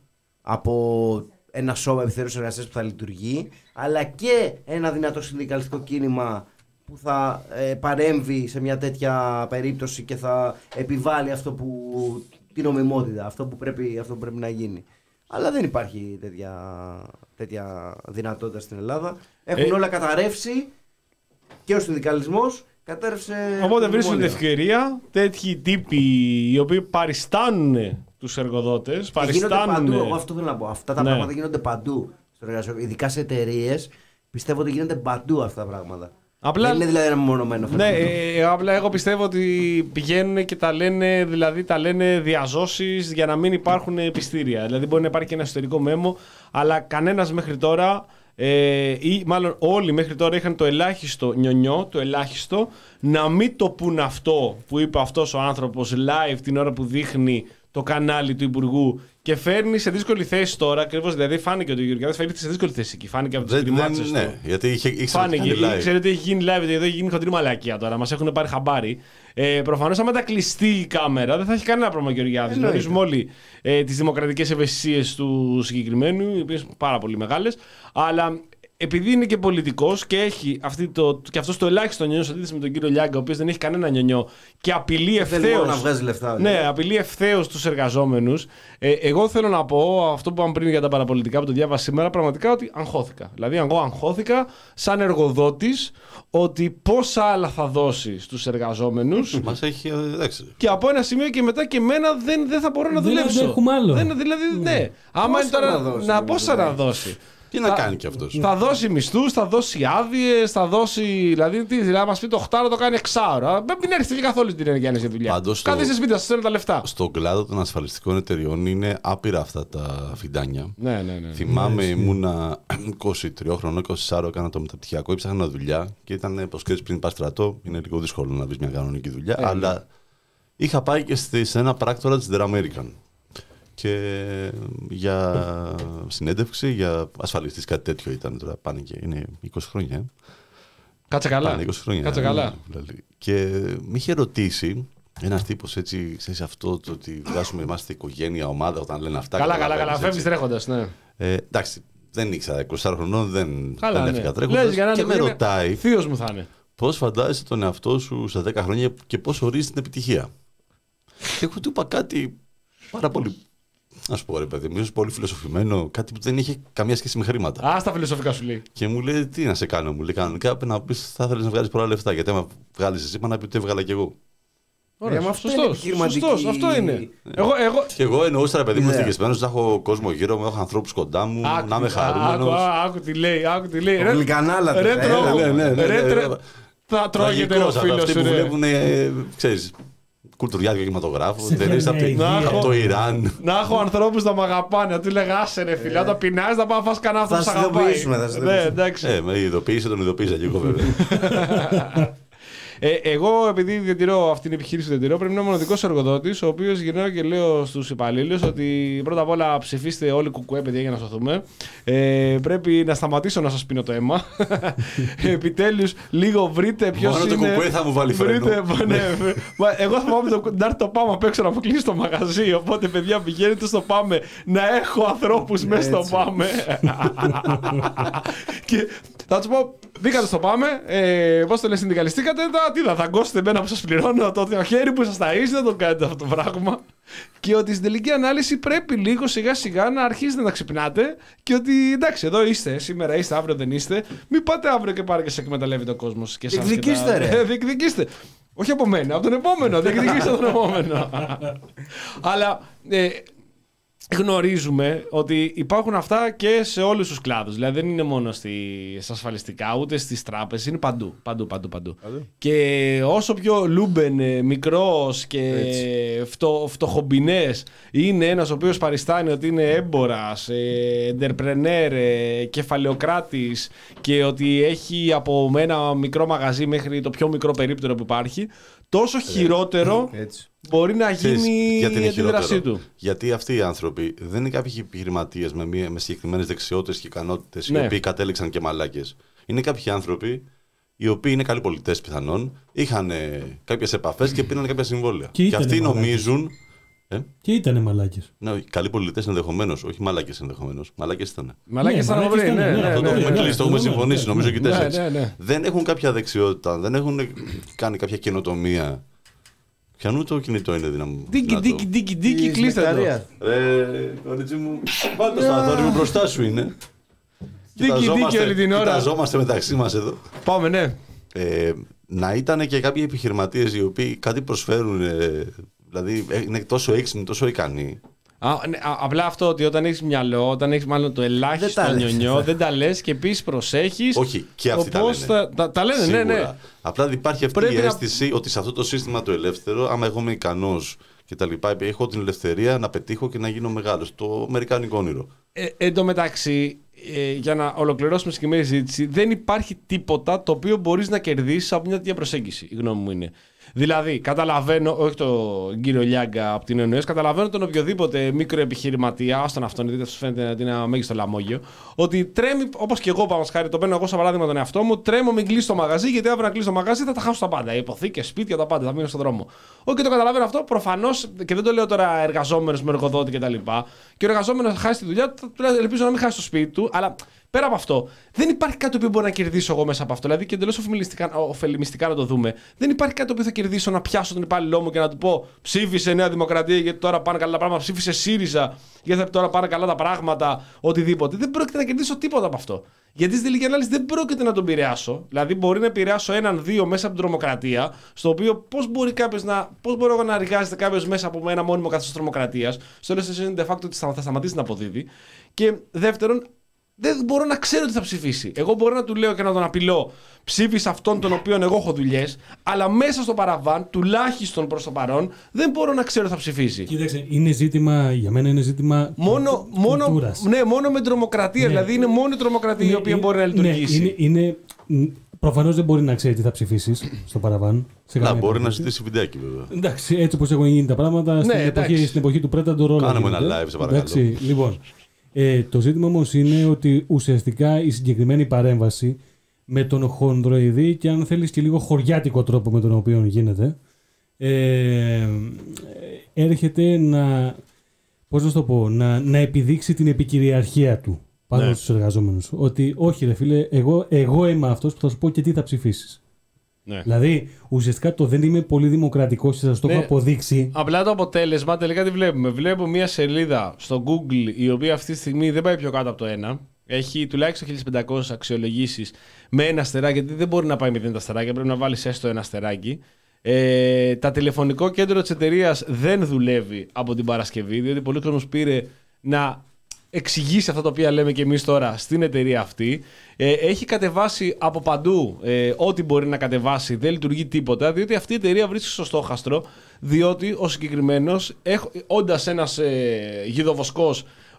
από ένα σώμα επιθεώρησης εργασίας που θα λειτουργεί, αλλά και ένα δυνατό συνδικαλιστικό κίνημα που θα ε, παρέμβει σε μια τέτοια περίπτωση και θα επιβάλλει αυτό που, την νομιμότητα, αυτό που πρέπει, αυτό που πρέπει να γίνει. Αλλά δεν υπάρχει τέτοια, τέτοια δυνατότητα στην Ελλάδα. Έχουν Ε, όλα καταρρεύσει και ο συνδικαλισμός κατέρευσε. Οπότε το βρίσκουν την μνημόνιο. ευκαιρία τέτοιοι τύποι οι οποίοι παριστάνουν τους εργοδότες, Και γίνονται παντού. παριστάνουν. Εγώ αυτό θέλω να πω. Αυτά τα Ναι. πράγματα γίνονται παντού στο εργασιακό. Ειδικά σε εταιρείε πιστεύω ότι γίνονται παντού αυτά τα πράγματα. Απλά- Δεν είναι δηλαδή ένα μονομένο Ναι, φαινόμενο. ε, απλά εγώ πιστεύω ότι πηγαίνουν και τα λένε, δηλαδή τα λένε διαζώσεις για να μην υπάρχουν πιστήρια. Δηλαδή μπορεί να υπάρχει και ένα εσωτερικό μέμο, αλλά κανένας μέχρι τώρα, ε, ή μάλλον όλοι μέχρι τώρα είχαν το ελάχιστο νιονιό, το ελάχιστο, να μην το πουν αυτό που είπε αυτός ο άνθρωπος live την ώρα που δείχνει το κανάλι του Υπουργού και φέρνει σε δύσκολη θέση τώρα, ακριβώς δηλαδή φάνηκε ότι ο Γεωργιάδης φέρνει σε δύσκολη θέση εκεί, φάνηκε από τις Δεν, κρυμάτσες δεν, του. ναι, γιατί είχε, ήξερε ότι Φάνηκε, είχε live. ξέρετε ότι έχει γίνει live, εδώ έχει γίνει χοντρή μαλακία τώρα. Μας έχουν πάρει χαμπάρι. Ε, Προφανώς, άμα τα κλειστεί η κάμερα, δεν θα έχει κανένα πρόβλημα ο Γεωργιάδης. Εννοείται. Γνωρίζουμε όλοι ε, τις δημοκρατικές ευαισθησίες του συγκεκριμένου, οι οποίες είναι πάρα πολύ μεγάλες. Αλλά επειδή είναι και πολιτικός και έχει αυτή το, και αυτός το ελάχιστο νιονιό σε αντίθεση με τον κύριο Λιάγκα, ο οποίος δεν έχει κανένα νιονιό και απειλεί ευθέως. να βγάζει λεφτά. Ναι, απειλεί ευθέως τους εργαζόμενους. Ε, εγώ θέλω να πω αυτό που είπαμε πριν για τα παραπολιτικά που το διάβασα σήμερα, πραγματικά ότι αγχώθηκα. Δηλαδή, εγώ αγχώθηκα σαν εργοδότης ότι πόσα άλλα θα δώσει στους εργαζόμενους. Μας έχει εντάξει. Και από ένα σημείο και μετά και εμένα δεν, δεν θα μπορώ να Δεν δουλέψω. αντέχουμε άλλο. Δεν, δηλαδή, ναι. Άμα είναι τώρα να δώσει, να δηλαδή. πόσα να δώσει. Τι να κάνει κι αυτός. Θα δώσει μισθούς, θα δώσει άδειες, θα δώσει. Δηλαδή, τι, δηλαδή, μας πει το οχτάωρο το κάνει εξάωρο. Μην έρχεται και καθόλου την ενεργειά για δουλειά. Πάντως, στο- Κάθεσαι σπίτι, σας τα λεφτά. Στον κλάδο των ασφαλιστικών εταιριών είναι άπειρα αυτά τα φιντάνια. Ναι, ναι, ναι. Θυμάμαι, ήμουνα είκοσι τρία χρονών, είκοσι τέσσερα, έκανα το μεταπτυχιακό, έψαχνα δουλειά και ήταν, πως ξέρεις, πριν πας στρατό, είναι λίγο δύσκολο να βρεις μια κανονική δουλειά. Ε, αλλά είχα πάει και στη- σε ένα πράκτορα της The American. Και για συνέντευξη, για ασφαλιστής, κάτι τέτοιο ήταν τώρα. Πάνε και είναι είκοσι χρόνια. ε. Κάτσε καλά. Πάνε είκοσι χρόνια. Κάτσε ε, καλά. δηλαδή. Και με είχε ρωτήσει ένας τύπος έτσι, ξέρεις αυτό το ότι βγάζουμε είμαστε οικογένεια, ομάδα, όταν λένε αυτά. Καλά, καλά, καταλαβαίνεις, καλά. Φεύγει έτσι. τρέχοντας, ναι. Ε, εντάξει, δεν ήξερα, είκοσι τέσσερα χρονών δεν, Καλά, δεν ναι. έφυγα Λες, τρέχοντας. για να Και είναι με είναι- ρωτάει Θείος μου θα είναι. πώς φαντάζεσαι τον εαυτό σου στα δέκα χρόνια και πώς ορίζεις την επιτυχία. Και εγώ του είπα κάτι πάρα πολύ. Να σου πω, ρε παιδί μου, ίσως πολύ φιλοσοφημένο, κάτι που δεν είχε καμία σχέση με χρήματα. Α, στα φιλοσοφικά σου λέει. Και μου λέει, τι να σε κάνω, μου λέει, κανονικά πρέπει να πεις θα ήθελες να βγάλεις πολλά λεφτά. Γιατί άμα βγάλεις εσύ, είπα να πει ότι έβγαλα κι εγώ. Ωραία, μα αυτό είναι σωστός, επιχειρηματική- σωστός, αυτό είναι. Εγώ, εγώ, Και εγώ εννοούσα, ρε παιδί μου, Ιδέα. ευτυχισμένος να έχω κόσμο γύρω μου, έχω ανθρώπους κοντά μου, άκου, να είμαι άκου, χαρούμενος. άκου τι λέει, άκου τι λέει. Το Ρε- γλυκανάλατος, Ρε ε, τρόπο, ναι, ναι, ναι, ρε ναι, τρε- ναι. Θα τρώγεται ο Τραγικός, φίλος αυτοί σου, που ρε. βλέπουν, ε, ξέρεις, κουλτουριάδικο κινηματογράφο, Σε ταινίες από, φέρνει το- αηδία. από το Ιράν. Να έχω ανθρώπους να μ' αγαπάνε, να του λέγα άσε ρε φίλε, όταν πεινάς να πάω να φας κανένα αυτό Θα που σ' σε αγαπάει. ειδοποιήσουμε, θα σε Ναι, ειδοποιήσουμε. εντάξει. Ε, με ειδοποίησε, τον ειδοποίησα και εγώ βέβαια. Ε, εγώ, επειδή διατηρώ αυτή την επιχείρηση που διατηρώ, πρέπει να είμαι ο μοναδικός εργοδότης, ο οποίος γυρνάω και λέω στους υπαλλήλους ότι πρώτα απ' όλα ψηφίστε όλοι κουκουέ, παιδιά, για να σωθούμε. Ε, πρέπει να σταματήσω να σας πίνω το αίμα. Επιτέλους, λίγο βρείτε ποιος Μόνο είναι. το κουκουέ θα μου βάλει φρένο. Βρείτε, ναι, μα εγώ θα πάμε το, να έρθει το πάμε απ' έξω να αποκλείσει το μαγαζί. Οπότε, παιδιά, πηγαίνετε στο πάμε να έχω ανθρώπους μέσα στο Έτσι. πάμε. Και θα του πω, μπήκατε στο πάμε, ε, πώς το λες, συνδικαλιστήκατε, τα, τι θα δαγκώσετε εμένα που σας πληρώνω, το χέρι που σας ταΐζει, δεν το κάνετε αυτό το πράγμα. Και ότι στην τελική ανάλυση πρέπει λίγο σιγά σιγά να αρχίσετε να ξυπνάτε και ότι εντάξει, εδώ είστε, σήμερα είστε, αύριο δεν είστε. Μην πάτε αύριο και πάρε και σε εκμεταλλεύεται ο κόσμος. Και εσάς και Διεκδικήστε, τα- ρε. Ε, διεκδικήστε. Όχι από μένα, από τον επόμενο. Διεκδικήστε τον επόμενο. Αλλά ε, γνωρίζουμε ότι υπάρχουν αυτά και σε όλους τους κλάδους. Δηλαδή δεν είναι μόνο στη- στα ασφαλιστικά, ούτε στις τράπεζες. Είναι παντού, παντού, παντού, παντού. Και όσο πιο λούμπεν, ε, μικρός και φτω, φτωχομπινές είναι ένας ο οποίος παριστάνει ότι είναι έμπορας, ε, entrepreneur, ε, κεφαλαιοκράτης και ότι έχει από ένα μικρό μαγαζί μέχρι το πιο μικρό περίπτερο που υπάρχει, τόσο χειρότερο Έτσι. μπορεί να Ξέρεις, γίνει γιατί η είναι αντίδρασή χειρότερο. του. Γιατί αυτοί οι άνθρωποι δεν είναι κάποιοι επιχειρηματίες με, μία- με συγκεκριμένες δεξιότητες και ικανότητες, Ναι. οι οποίοι κατέληξαν και μαλάκες. Είναι κάποιοι άνθρωποι οι οποίοι είναι καλοί πολιτές πιθανόν, είχαν κάποιες επαφές και πήραν κάποια συμβόλαια. Και Και, ήτανε αυτοί μαλάκες. νομίζουν. Ε, Και ήτανε μαλάκες. ναι, καλοί πολιτές ενδεχομένως, όχι μαλάκες ενδεχομένως. Μαλάκες ήταν. Μαλάκες Ναι, ήταν από μαλάκες πριν, ναι, ήταν, ναι, ναι, Αυτό ναι, το ναι, έχουμε ναι, κλείσει, το ναι, έχουμε ναι, συμφωνήσει, ναι, νομίζω και οι ναι, τέσσερις. ναι, ναι. Δεν έχουν κάποια δεξιότητα, δεν έχουν κάνει κάποια καινοτομία. Ποιανού το κινητό είναι δυνατό. Ντίκι, ντίκι, ντίκι, ντίκι, Της κλείστε το. νεκταρίας. Ρε, κορίτσι μου, πάντα στο αγόρι μου μπροστά σου είναι. Ντίκι, ντίκι όλη την ώρα. Κοιταζόμαστε μεταξύ μας εδώ. Πάμε, ναι. Ε, να ήταν και κάποιοι επιχειρηματίες οι οποίοι κάτι προσφέρουν, ε, δηλαδή ε, είναι τόσο έξυπνοι, τόσο ικανοί. Α, ναι, α, απλά αυτό ότι όταν έχεις μυαλό, όταν έχεις μάλλον το ελάχιστο Δεν τα λες. νιονιό, δεν τα λες και επίσης προσέχεις. Όχι, και αυτοί το τα πώς λένε. θα- τα, τα λένε, Σίγουρα. ναι, ναι. Απλά υπάρχει αυτή Πρέπει η να- αίσθηση ότι σε αυτό το σύστημα το ελεύθερο, άμα εγώ είμαι ικανός και τα λοιπά, έχω την ελευθερία να πετύχω και να γίνω μεγάλος. Το αμερικάνικο όνειρο. Ε, εν τω μεταξύ, ε, για να ολοκληρώσουμε τη συγκεκριμένη συζήτηση, δεν υπάρχει τίποτα το οποίο μπορείς να κερδίσεις από μια τέτοια προσέγγιση. Η γνώμη μου είναι. Δηλαδή, καταλαβαίνω, όχι τον κύριο Λιάγκα από την ΕΝΟΕΣ, καταλαβαίνω τον οποιοδήποτε μικροεπιχειρηματία, άστον αυτόν, γιατί αυτό φαίνεται ότι είναι ένα μέγιστο λαμόγιο, ότι τρέμει, όπως και εγώ, πάνω χάρη, το παίρνω εγώ σαν παράδειγμα τον εαυτό μου, τρέμω μην κλείσει το μαγαζί, γιατί αύριο να κλείσει το μαγαζί θα τα χάσω τα πάντα. Οι υποθήκες, σπίτια, τα πάντα, θα μείνω στον δρόμο. Όχι, και το καταλαβαίνω αυτό, προφανώς, και δεν το λέω τώρα εργαζόμενος με εργοδότη κτλ. Και, και ο εργαζόμενος χάσει τη δουλειά του, ελπίζω να μην χάσει το σπίτι του, αλλά Πέρα από αυτό, δεν υπάρχει κάτι το οποίο μπορώ να κερδίσω εγώ μέσα από αυτό. Δηλαδή, και εντελώς ωφελημιστικά να το δούμε, δεν υπάρχει κάτι το οποίο θα κερδίσω να πιάσω τον υπάλληλό μου και να του πω ψήφισε Νέα Δημοκρατία γιατί τώρα πάνε καλά τα πράγματα, ψήφισε ΣΥΡΙΖΑ γιατί τώρα πάνε καλά τα πράγματα, οτιδήποτε. Δεν πρόκειται να κερδίσω τίποτα από αυτό. Γιατί στη τελική ανάλυση δεν πρόκειται να τον επηρεάσω. Δηλαδή, μπορεί να επηρεάσω έναν-δύο μέσα από την τρομοκρατία, στο οποίο πώς μπορεί κάποιος να. Πώς μπορώ να εργάζεται κάποιος μέσα από ένα μόνιμο καθεστώς τρομοκρατίας, στο τέλος της είναι de facto ότι θα σταματήσει να αποδίδει. Και δεύτερον, δεν μπορώ να ξέρω τι θα ψηφίσει. Εγώ μπορώ να του λέω και να τον απειλώ ψήφισε αυτόν τον οποίο εγώ έχω δουλειές, αλλά μέσα στο παραβάν, τουλάχιστον προς το παρόν, δεν μπορώ να ξέρω τι θα ψηφίσει. Κοίταξε, είναι ζήτημα, για μένα είναι ζήτημα μόνο, μόνο, ναι, μόνο με τρομοκρατία. Ναι. Δηλαδή είναι μόνο η τρομοκρατία ναι, η οποία μπορεί να λειτουργήσει. Ναι, είναι, είναι, προφανώς δεν μπορεί να ξέρει τι θα ψηφίσεις στο παραβάν. Να μπορεί να ζητήσει βιντεάκι βέβαια. Εντάξει, έτσι όπως έχουν γίνει τα πράγματα, ναι, στην, εποχή, στην εποχή του Predator. Κάνουμε ένα live, σε παρακαλώ. Εντάξει, λοιπόν. Ε, το ζήτημα όμως είναι ότι ουσιαστικά η συγκεκριμένη παρέμβαση με τον χονδροειδή και αν θέλεις και λίγο χωριάτικο τρόπο με τον οποίο γίνεται ε, έρχεται να, πώς να το πω, να, να επιδείξει την επικυριαρχία του πάνω ναι. στους εργαζόμενους. Ότι όχι ρε φίλε, εγώ, εγώ είμαι αυτός που θα σου πω και τι θα ψηφίσεις. Ναι. Δηλαδή, ουσιαστικά το δεν είμαι πολύ δημοκρατικός, σας το ναι. έχω αποδείξει. Απλά το αποτέλεσμα τελικά τι βλέπουμε. Βλέπω μια σελίδα στο Google η οποία αυτή τη στιγμή δεν πάει πιο κάτω από το ένα. Έχει τουλάχιστον χίλιες πεντακόσιες αξιολογήσεις με ένα αστεράκι, γιατί δεν μπορεί να πάει με μηδέν τα αστεράκια, πρέπει να βάλεις έστω ένα αστεράκι. Ε, τα τηλεφωνικό κέντρο της εταιρείας δεν δουλεύει από την Παρασκευή, διότι πολλοί κόσμος πήρε να εξηγήσει αυτά τα οποία λέμε και εμείς τώρα στην εταιρεία αυτή. Ε, έχει κατεβάσει από παντού ε, ό,τι μπορεί να κατεβάσει, δεν λειτουργεί τίποτα, διότι αυτή η εταιρεία βρίσκεται στο στόχαστρο, διότι ο συγκεκριμένος, όντας ένας ε, γιδοβοσκός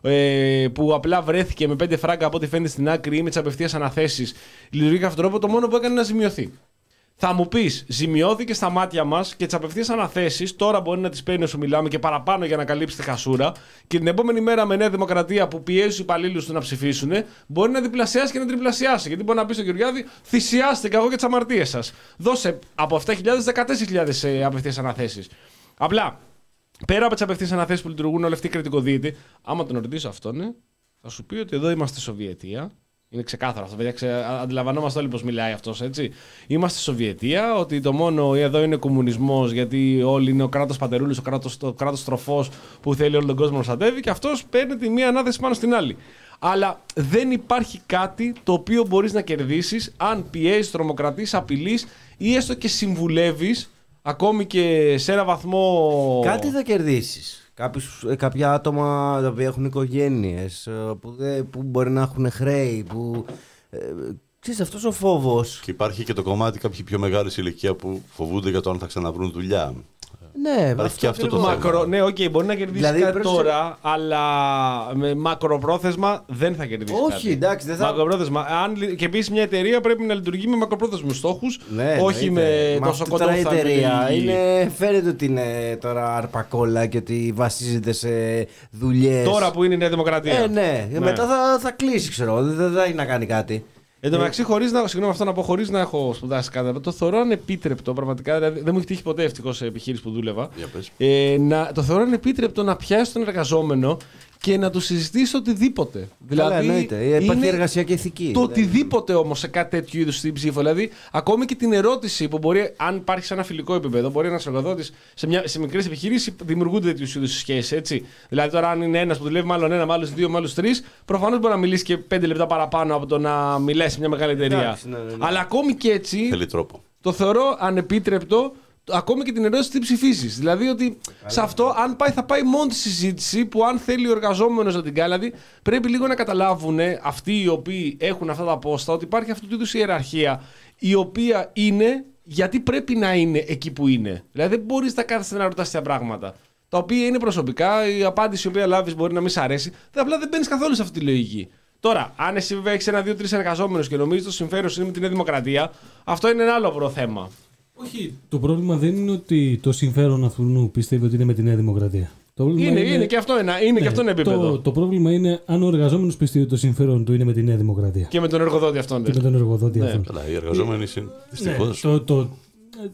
ε, που απλά βρέθηκε με πέντε φράγκα από ό,τι φαίνεται στην άκρη ή με τις απευθείας αναθέσεις, λειτουργεί αυτόν τον τρόπο, το μόνο που έκανε είναι να ζημιωθεί. Θα μου πεις, ζημιώθηκε στα μάτια μας και τις απευθείας αναθέσεις τώρα μπορεί να τις παίρνει όσο μιλάμε και παραπάνω για να καλύψει τη χασούρα. Και την επόμενη μέρα με Νέα Δημοκρατία που πιέζει τους υπαλλήλους του να ψηφίσουν, μπορεί να διπλασιάσει και να τριπλασιάσει. Γιατί μπορεί να πει στον Γεωργιάδη, θυσιάστηκα εγώ και τις αμαρτίες σας. Δώσε από επτά χιλιάδες δεκατέσσερις χιλιάδες απευθείας αναθέσεις. Απλά, πέρα από τις απευθείας αναθέσεις που λειτουργούν όλοι αυτοί οι κριτικοδίαιτοι, άμα τον ρωτήσω αυτόν, ναι, θα σου πει ότι εδώ είμαστε Σοβιετία. Είναι ξεκάθαρο αυτό, παιδιά. Ξε... Αντιλαμβανόμαστε όλοι πώς μιλάει αυτός, έτσι. Είμαστε Σοβιετία, ότι το μόνο εδώ είναι κομμουνισμός, γιατί όλοι είναι ο κράτος πατερούλης, ο κράτος, το κράτος τροφός που θέλει όλο τον κόσμο να προστατεύει και αυτός παίρνει τη μία ανάθεση πάνω στην άλλη. Αλλά δεν υπάρχει κάτι το οποίο μπορείς να κερδίσεις αν πιέζεις, τρομοκρατείς, απειλείς ή έστω και συμβουλεύεις, ακόμη και σε ένα βαθμό. Κάτι θα κερδίσεις. Κάποιους, κάποια άτομα τα οποία έχουν οικογένειες, που, που μπορεί να έχουν χρέη, που ε, ξέρεις αυτός ο φόβος. Και υπάρχει και το κομμάτι κάποιοι πιο μεγάλη ηλικία που φοβούνται για το αν θα ξαναβρούν δουλειά. Ναι, υπάρχει και αυτό το μακρο, ναι, okay, μπορεί να κερδίσει δηλαδή, κάτι πρέπει... τώρα, αλλά με μακροπρόθεσμα δεν θα κερδίσει. Όχι, κάτι. εντάξει, δεν θα. Μακροπρόθεσμα. Αν, και επίσης μια εταιρεία πρέπει να λειτουργεί με μακροπρόθεσμους στόχους, ναι, όχι με Μα τόσο κοντά. Τώρα η εταιρεία είναι, φαίνεται ότι είναι τώρα αρπακόλα και ότι βασίζεται σε δουλειές. Τώρα που είναι η Νέα Δημοκρατία. Ε, ναι, ναι. Μετά θα, θα κλείσει, ξέρω. Δεν θα έχει να κάνει κάτι. Εν τω μεταξύ, χωρίς να, συγγνώμη αυτό να πω, χωρίς να έχω σπουδάσει κάτι, το θεωρώ ανεπίτρεπτο πραγματικά. Δηλαδή, δεν μου έχει τύχει ποτέ ευτυχώς σε επιχείρηση που δούλευα. Ε, να, το θεωρώ ανεπίτρεπτο να πιάσει τον εργαζόμενο και να του συζητήσει οτιδήποτε. Δηλαδή, καλά, εννοείται. Υπάρχει εργασιακή ηθική. Το οτιδήποτε όμως σε κάτι τέτοιου είδους στην ψήφο. Δηλαδή, ακόμη και την ερώτηση που μπορεί, αν υπάρχει σε ένα φιλικό επίπεδο, μπορεί ένας εργοδότης σε, μια, σε μικρές επιχειρήσεις δημιουργούνται τέτοιου είδους σχέσεις. Έτσι. Δηλαδή, τώρα, αν είναι ένας που δουλεύει μάλλον ένα, μάλλον δύο, μάλλον τρεις, προφανώς μπορεί να μιλήσει και πέντε λεπτά παραπάνω από το να μιλάει σε μια μεγάλη εταιρεία. Εντάξει, ναι, ναι, ναι. Αλλά ακόμη και έτσι. Θέλει τρόπο. Το θεωρώ ανεπίτρεπτο. Ακόμη και την ερώτηση τι ψηφίσεις. Δηλαδή ότι καλά, σε αυτό, αν πάει, θα πάει μόνο τη συζήτηση που αν θέλει ο εργαζόμενος να την κάνει. Δηλαδή πρέπει λίγο να καταλάβουν αυτοί οι οποίοι έχουν αυτά τα πόστα ότι υπάρχει αυτού του είδους ιεραρχία η οποία είναι γιατί πρέπει να είναι εκεί που είναι. Δηλαδή δεν μπορείς να κάθεσαι να ρωτάς τέτοια πράγματα. Τα οποία είναι προσωπικά, η απάντηση η οποία λάβεις μπορεί να μην σ' αρέσει. Δηλαδή, απλά δεν μπαίνεις καθόλου σε αυτή τη λογική. Τώρα, αν εσύ βέβαια έχεις ένα, δύο, τρεις εργαζόμενους και νομίζεις το συμφέρον σου είναι με την Νέα Δημοκρατία, αυτό είναι ένα άλλο προθέμα. Όχι, το πρόβλημα δεν είναι ότι το συμφέρον αυτού πιστεύει ότι είναι με τη Νέα Δημοκρατία. Το είναι, είναι, είναι και αυτό ένα, είναι ναι, και αυτό ένα επίπεδο. Το, το πρόβλημα είναι αν ο εργαζόμενος πιστεύει ότι το συμφέρον του είναι με τη Νέα Δημοκρατία. Και με τον εργοδότη αυτόν. Και με τον εργοδότη ναι. αυτόν. Καλά, οι εργαζόμενοι είναι δυστυχώς. Ναι, το, το,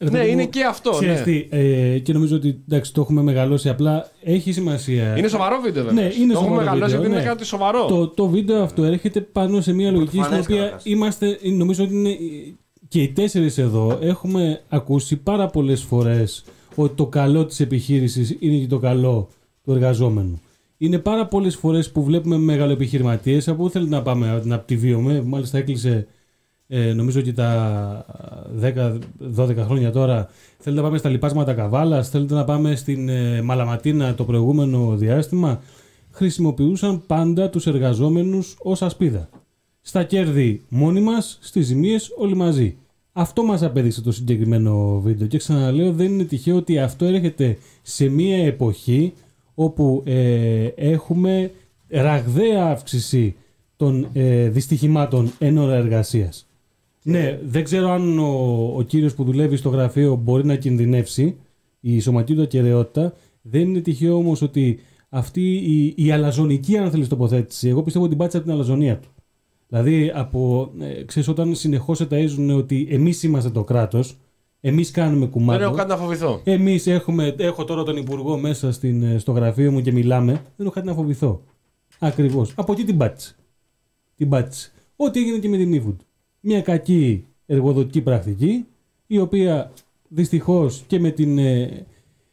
Ναι, μου, είναι και αυτό. Ξέρεις Ναι. τι, ε, και νομίζω ότι εντάξει, το έχουμε μεγαλώσει. Απλά έχει σημασία. Είναι σοβαρό βίντεο, βέβαια. Ναι, είναι το έχουμε σοβαρό μεγαλώσει βίντεο, γιατί ναι. είναι κάτι σοβαρό. Το, το βίντεο αυτό έρχεται πάνω σε μια λογική στην Πρωτοφανές οποία καταρχάς. είμαστε. Νομίζω ότι είναι και οι τέσσερις εδώ έχουμε ακούσει πάρα πολλές φορές ότι το καλό της επιχείρησης είναι και το καλό του εργαζόμενου. Είναι πάρα πολλές φορές που βλέπουμε μεγαλοεπιχειρηματίες από πού θέλετε να πάμε, να πτυβίωμε. Μάλιστα έκλεισε ε, νομίζω και τα δέκα δώδεκα χρόνια τώρα. Θέλετε να πάμε στα λιπάσματα Καβάλας, θέλετε να πάμε στην ε, Μαλαματίνα το προηγούμενο διάστημα. Χρησιμοποιούσαν πάντα τους εργαζόμενους ως ασπίδα. Στα κέρδη μόνοι μας, στις ζημίες όλοι μαζί. Αυτό μας απέδειξε το συγκεκριμένο βίντεο και ξαναλέω δεν είναι τυχαίο ότι αυτό έρχεται σε μια εποχή όπου ε, έχουμε ραγδαία αύξηση των ε, δυστυχημάτων εν ώρα εργασίας. Ναι, δεν ξέρω αν ο, ο κύριος που δουλεύει στο γραφείο μπορεί να κινδυνεύσει η σωματική του ακεραιότητα. Δεν είναι τυχαίο όμως ότι αυτή η, η αλαζονική, αν θέλεις, τοποθέτηση, εγώ πιστεύω ότι πάτησε από την αλαζονία του. Δηλαδή, από, ε, ξέρεις, όταν συνεχώς εταΐζουν ότι εμείς είμαστε το κράτος, εμείς κάνουμε κουμάντο. Δεν έχω κάτι να φοβηθώ. Εμείς έχουμε, έχω τώρα τον υπουργό μέσα στην, στο γραφείο μου και μιλάμε. Δεν έχω κάτι να φοβηθώ. Ακριβώς. Από εκεί την πάτησε. Την πάτησε. Ό,τι έγινε και με την Efood. Μια κακή εργοδοτική πρακτική, η οποία δυστυχώς και με την ε,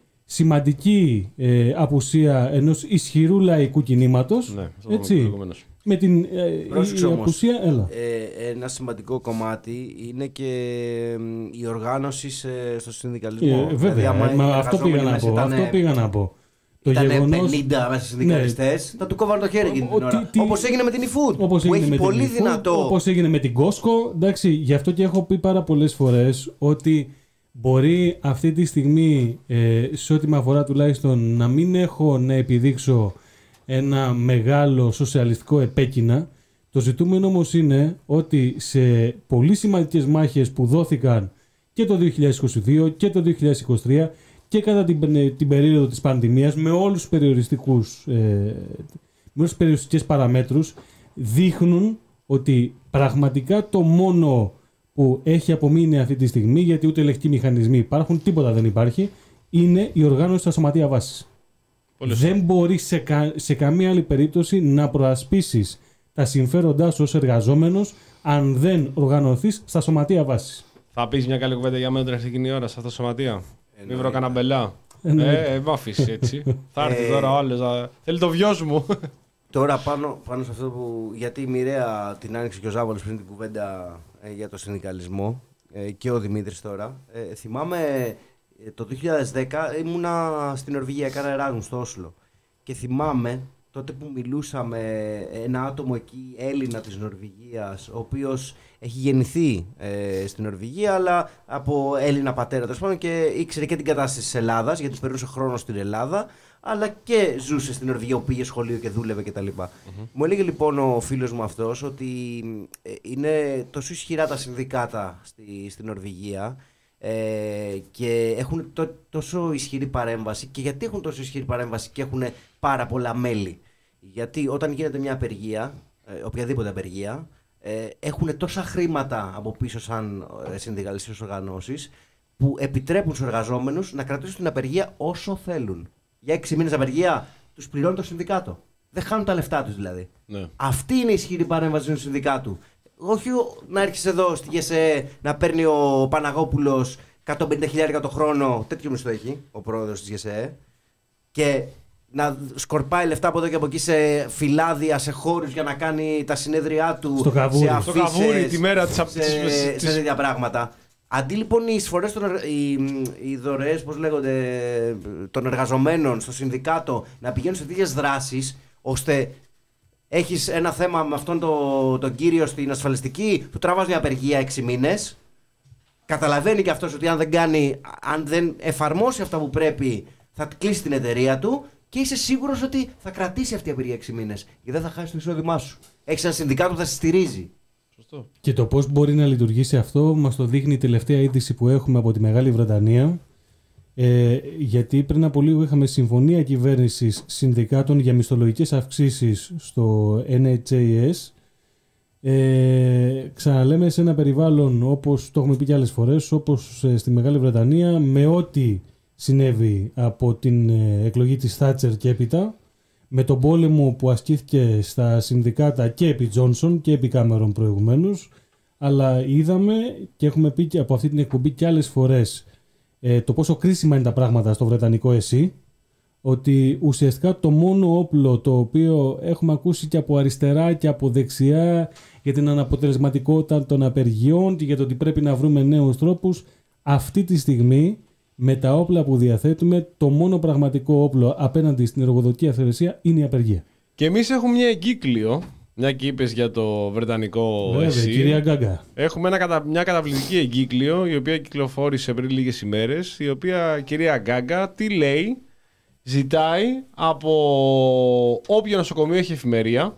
σημαντική ε, απουσία ενός ισχυρού λαϊκού κινήματος, Ναι, αυτό έτσι, είπαμε προηγουμένως. με την ε, Πρόσεξε η όμως. απουσία, έλα. Ε, ένα σημαντικό κομμάτι είναι και μ, η οργάνωση σε- στο συνδικαλισμό. Ε, βέβαια, άμα ε, οι μα αυτό πήγα εργαζόμενοι να μέσα πω. ήτανε- Αυτό πήγα να πω. Το Ήταν γεγονός- πενήντα μέσα στους συνδικαλιστές, θα του κόβανε το χέρι εκείνη την Ο- ώρα. τι- τι- Όπως έγινε με την eFood, Όπως που έγινε έχει με πολύ την eFood, δυνατό. όπως έγινε με την Costco. Εντάξει, γι' αυτό και έχω πει πάρα πολλές φορές ότι μπορεί αυτή τη στιγμή, ε, σε ό,τι με αφορά τουλάχιστον, να μην έχω να επιδείξω ένα μεγάλο σοσιαλιστικό επέκεινα. Το ζητούμενο όμως είναι ότι σε πολύ σημαντικές μάχες που δόθηκαν και το δύο χιλιάδες είκοσι δύο και το δύο χιλιάδες είκοσι τρία και κατά την, την περίοδο της πανδημίας, με όλους τους περιοριστικούς, ε, με όλες τις περιοριστικές παραμέτρους, δείχνουν ότι πραγματικά το μόνο που έχει απομείνει αυτή τη στιγμή, γιατί ούτε λευκοί μηχανισμοί υπάρχουν, τίποτα δεν υπάρχει, είναι η οργάνωση στα σωματεία βάσης. Πολύ Δεν μπορεί σε, κα- σε καμία άλλη περίπτωση να προασπίσεις τα συμφέροντά σου ως εργαζόμενος αν δεν οργανωθείς στα σωματεία βάσης. Θα πεις μια καλή κουβέντα για μένα όταν έρθει εκείνη η ώρα σε αυτά τα σωματεία. Μην βρω κανένα μπελά. Εννοείται. Ε, ε, μ' αφήσεις έτσι. Θα έρθει Ε, τώρα ο άλλος. να- Θέλει το βιός μου. Τώρα πάνω, πάνω σε αυτό που. Γιατί μοιραία την άνοιξε και ο Ζάβολος πριν την κουβέντα ε, για το συνδικαλισμό ε, και ο Δημήτρης τώρα. Ε, θυμάμαι ε, το δύο χιλιάδες δέκα ήμουνα στην Νορβηγία, έκανα Εράσμους στο Όσλο. Και θυμάμαι τότε που μιλούσα με ένα άτομο εκεί, Έλληνα της Νορβηγίας, ο οποίος έχει γεννηθεί ε, στην Νορβηγία, αλλά από Έλληνα πατέρα τέλος πάντων και ήξερε και την κατάσταση της Ελλάδας, γιατί περνούσε χρόνο στην Ελλάδα, αλλά και ζούσε στην Νορβηγία, που πήγε σχολείο και δούλευε κτλ. Mm-hmm. Μου έλεγε λοιπόν ο φίλος μου αυτός ότι ε, είναι τόσο ισχυρά τα συνδικάτα στη, στην Νορβηγία ε, και έχουν τό- τόσο ισχυρή παρέμβαση. Και γιατί έχουν τόσο ισχυρή παρέμβαση και έχουν πάρα πολλά μέλη? Γιατί όταν γίνεται μια απεργία, ε, οποιαδήποτε απεργία, ε, έχουν τόσα χρήματα από πίσω σαν ε, συνδικαλιστικές οργανώσεις που επιτρέπουν στους εργαζόμενους να κρατήσουν την απεργία όσο θέλουν. Για έξι μήνες απεργία τους πληρώνει το συνδικάτο. Δεν χάνουν τα λεφτά τους δηλαδή. Ναι. Αυτή είναι η ισχυρή παρέμβαση του συνδικάτου. Όχι ο- να έρχεσαι εδώ στη ΓΕΣΕ να παίρνει ο Παναγόπουλος εκατόν πενήντα χιλιάδες το χρόνο, τέτοιο μισθό έχει ο πρόεδρος της ΓΕΣΕ, και να σκορπάει λεφτά από εδώ και από εκεί σε φυλάδια, σε χώρους για να κάνει τα συνέδριά του, Στο καβούρι. σε Στο αφίσες, καβούρι, τη μέρα της- σε, της- της- σε τέτοια πράγματα. Αντί λοιπόν οι εισφορές, των εργα- οι, οι δωρεές, πώς λέγονται, των εργαζομένων στο συνδικάτο να πηγαίνουν σε τέτοιες δράσεις, ώστε έχεις ένα θέμα με αυτόν τον το κύριο στην ασφαλιστική, του τραβάς μια απεργία έξι μήνες, καταλαβαίνει και αυτός ότι αν δεν κάνει, αν δεν εφαρμόσει αυτά που πρέπει, θα κλείσει την εταιρεία του και είσαι σίγουρος ότι θα κρατήσει αυτή η απεργία έξι μήνες, γιατί δεν θα χάσει το εισόδημά σου. Έχεις ένα συνδικάτο που θα σε στηρίζει. Σωστό. Και το πώς μπορεί να λειτουργήσει αυτό μας το δείχνει η τελευταία είδηση που έχουμε από τη Μεγάλη Βρετανία. Ε, γιατί πριν από λίγο είχαμε συμφωνία κυβέρνησης συνδικάτων για μισθολογικές αυξήσεις στο Εν Έιτς Έι Ες Ε, ξαναλέμε σε ένα περιβάλλον όπως το έχουμε πει και άλλες φορές, όπως ε, στη Μεγάλη Βρετανία, με ό,τι συνέβη από την ε, εκλογή της Θάτσερ και έπειτα, με τον πόλεμο που ασκήθηκε στα συνδικάτα και επί Τζόνσον και επί Κάμερον προηγουμένως, αλλά είδαμε και έχουμε πει και από αυτή την εκπομπή και άλλες φορές ε, το πόσο κρίσιμα είναι τα πράγματα στο βρετανικό ΕΣΥ, ότι ουσιαστικά το μόνο όπλο το οποίο έχουμε ακούσει και από αριστερά και από δεξιά για την αναποτελεσματικότητα των απεργιών και για το ότι πρέπει να βρούμε νέους τρόπους, αυτή τη στιγμή με τα όπλα που διαθέτουμε το μόνο πραγματικό όπλο απέναντι στην εργοδοτική αυθαιρεσία είναι η απεργία. Και εμείς έχουμε μια εγκύκλιο, μια και είπες για το βρετανικό ΕΣΥ. Κυρία Γκάγκα. Έχουμε ένα, κατα... μια καταπληκτική εγκύκλιο η οποία κυκλοφόρησε πριν λίγες ημέρες, η οποία κυρία Γκάγκα τι λέει? Ζητάει από όποιο νοσοκομείο έχει εφημερία,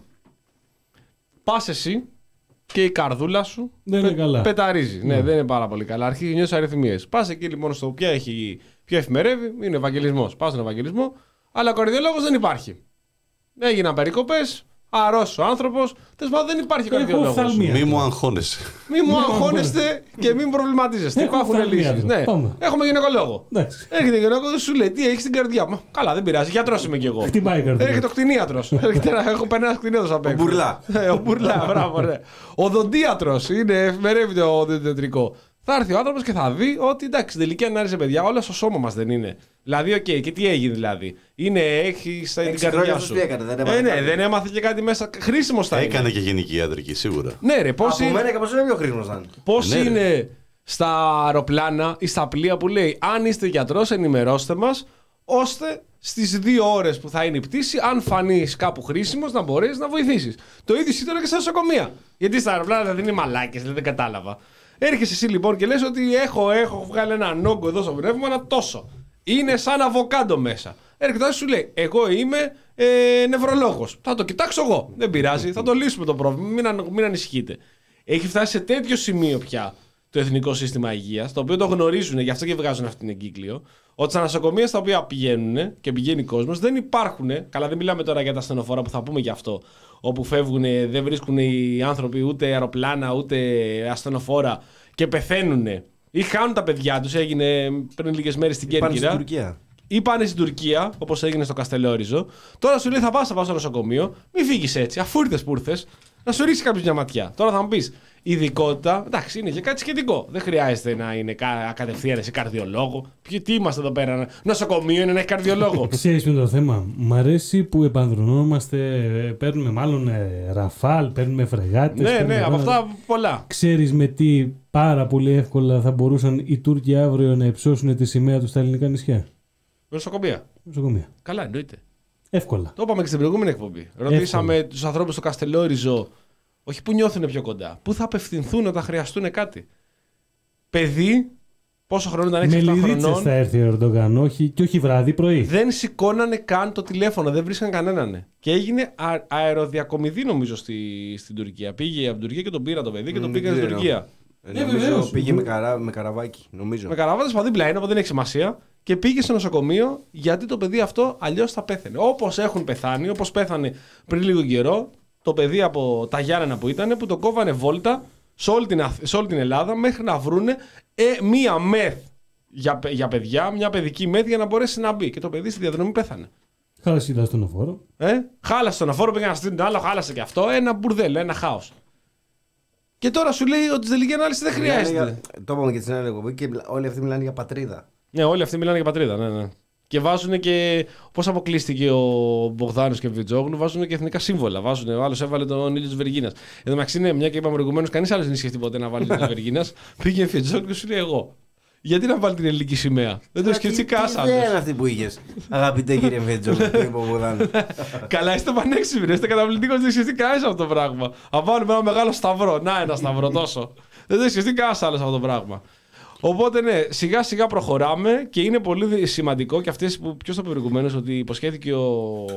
πας εσύ και η καρδούλα σου δεν είναι πε... καλά. πεταρίζει. Ναι. Ναι, δεν είναι πάρα πολύ καλά. Αρχίζει νιώσεις αριθμίες. Πας εκεί λοιπόν στο ποια, έχει... ποια εφημερεύει, είναι Ευαγγελισμός. Πας στον Ευαγγελισμό, αλλά καρδιολόγος δεν υπάρχει. Έγιναν περικοπές, αρρώσεις ο άνθρωπος. Τέλος πάντων δεν υπάρχει καρδιολόγος. Μη μου αγχώνεσαι. Μη μου αγχώνεστε και μην προβληματίζεστε. Υπάρχουν λύσεις. Ναι. Έχουμε γυναικολόγο. Έρχεται γυναικολόγο, σου λέει τι έχει στην καρδιά. Μα, καλά, δεν πειράζει. Γιατρός είμαι κι εγώ. Χτυπάει η καρδιά. Έρχεται ο κτηνίατρος. Έχω περνάει κτηνίατρος απ' έξω. Ο μπουρλά. Ο μπουρλά, μπράβο, ναι. Ο δοντίατρος είναι, εφημερεύει το οδοντιατρικό. Θα έρθει ο άνθρωπος και θα δει ότι εντάξει, στην τελική ανάλυση, παιδιά, όλα στο σώμα μας δεν είναι. Δηλαδή, οκ, okay, και τι έγινε δηλαδή. Είναι, έχει την καρδιά σου. Έκανε, δεν ε, ναι, δεν έμαθε και κάτι μέσα. Χρήσιμο θα είναι. Έκανε και γενική ιατρική, σίγουρα. Ναι, ρε, πώς από είναι, μένα και από σένα πιο χρήσιμο θα είναι. πώς Ναι, είναι στα αεροπλάνα ή στα πλοία που λέει αν είστε γιατρός, ενημερώστε μας, ώστε στις δύο ώρες που θα είναι η πτήση, αν φανείς κάπου χρήσιμος, να μπορείς να βοηθήσεις. Το ίδιο σύντομα και στα νοσοκομεία. Γιατί στα αεροπλάνα δεν είναι μαλάκες, δεν κατάλαβα. Έρχεσαι εσύ λοιπόν και λες ότι έχω, έχω βγάλει έναν όγκο εδώ στο πνεύμα, τόσο. Είναι σαν αβοκάντο μέσα. Έρχεται και σου λέει: εγώ είμαι ε, νευρολόγος. Θα το κοιτάξω εγώ. Δεν πειράζει, θα το λύσουμε το πρόβλημα. Μην, αν, μην ανησυχείτε. Έχει φτάσει σε τέτοιο σημείο πια το Εθνικό Σύστημα Υγείας, το οποίο το γνωρίζουν, γι' αυτό και βγάζουν αυτή την εγκύκλιο, ότι στα νοσοκομεία στα οποία πηγαίνουν και πηγαίνει κόσμος δεν υπάρχουν. Καλά, δεν μιλάμε τώρα για τα ασθενοφόρα που θα πούμε γι' αυτό. Όπου φεύγουν, δεν βρίσκουν οι άνθρωποι ούτε αεροπλάνα ούτε ασθενοφόρα και πεθαίνουν ή χάνουν τα παιδιά τους. Έγινε πριν λίγες μέρες στην Κέρκυρα. Πάνε στην Τουρκία. Ή πάνε στην Τουρκία, όπως έγινε στο Καστελόριζο. Τώρα σου λέει θα πας, θα πας στο νοσοκομείο, μην φύγεις έτσι, αφού ήρθες που ήρθες, να σου ρίξει κάποιος μια ματιά. Τώρα θα μου πεις, ειδικότητα, εντάξει, είναι και κάτι σχετικό. Δεν χρειάζεται να είναι κατευθείαν εσύ καρδιολόγο. Ποιοι, τι είμαστε εδώ πέρα, νοσοκομείο είναι να έχει καρδιολόγο. Ξέρεις με το θέμα. Μ' αρέσει που επανδρωνόμαστε, παίρνουμε μάλλον ε, ραφάλ, παίρνουμε φρεγάτες. Ναι, ναι, από αυτά πολλά. Ξέρεις με τι πάρα πολύ εύκολα θα μπορούσαν οι Τούρκοι αύριο να υψώσουν τη σημαία του στα ελληνικά νησιά? Νοσοκομεία. Νοσοκομεία. Καλά, εννοείται. Εύκολα. Το είπαμε και στην προηγούμενη εκπομπή. Ρωτήσαμε τους ανθρώπους στο Καστελόριζο, όχι που νιώθουν πιο κοντά, πού θα απευθυνθούν όταν χρειαστούν κάτι. Παιδί, πόσο χρόνο ήταν, έξι εφτά χρονών. Με θα έρθει ο Ερντογάν, όχι, και όχι βράδυ, πρωί. Δεν σηκώνανε καν το τηλέφωνο, δεν βρίσκαν κανέναν. Και έγινε α, αεροδιακομιδή νομίζω στη, στην Τουρκία. Πήγε από την Τουρκία και τον πήρα το παιδί και τον πήγαν στην Τουρκία. Ε, νομίζω πήγε με, καρά, με καραβάκι, νομίζω. Με καραβάτες πα δίπλα είναι, οπότε δεν έχει σημασία. Και πήγε στο νοσοκομείο γιατί το παιδί αυτό αλλιώς θα πέθανε. Όπως έχουν πεθάνει, όπως πέθανε πριν λίγο καιρό, το παιδί από τα Γιάννενα που ήταν, που το κόβανε βόλτα σε όλη την, σε όλη την Ελλάδα μέχρι να βρούνε ε, μία μεθ για, για παιδιά, μια παιδική μεθ για να μπορέσει να μπει. Και το παιδί στη διαδρομή πέθανε. Χάλασε το ασθενοφόρο. Ε, χάλασε τον αφόρο, πήγε να στείλει άλλο, χάλασε και αυτό. Ένα μπουρδέλο, ένα χάος. Και τώρα σου λέει ότι στην τελική ανάλυση δεν χρειάζεται. Το είπαμε και στην άλλη εκπομπή και όλοι αυτοί μιλάνε για πατρίδα. Ναι, όλοι αυτοί μιλάνε για πατρίδα. Ναι, ναι. Και βάζουν και. Πώς αποκλείστηκε ο Μπογδάνος και ο Βιτζόγλου, βάζουν και εθνικά σύμβολα. Βάζουν, ο άλλος έβαλε τον ήλιο της Βεργίνας. Εν τω μεταξύ, ναι, μια και είπαμε προηγουμένως, κανείς άλλος δεν είχε σκεφτεί ποτέ να βάλει τον ήλιο της Βεργίνας. Πήγε ο Βιτζόγλου και σου λέει εγώ. Γιατί να βάλει την ελληνική σημαία? Δεν το σκεφτεί κανένα άλλο. Δεν είναι αυτή που είχε, αγαπητέ κύριε Βιτζόγλου. Καλά, είστε πανέξυπνοι, είστε καταπληκτικοί, δεν σκεφτεί κανένα αυτό το πράγμα. Αν βάλουμε ένα μεγάλο σταυρό, να ένα σταυρό τόσο. Δεν το σκεφτεί κανένα άλλο αυτό το πράγμα. Οπότε ναι, σιγά σιγά προχωράμε και είναι πολύ σημαντικό και αυτές που ποιος το προηγουμένως ότι υποσχέθηκε ο,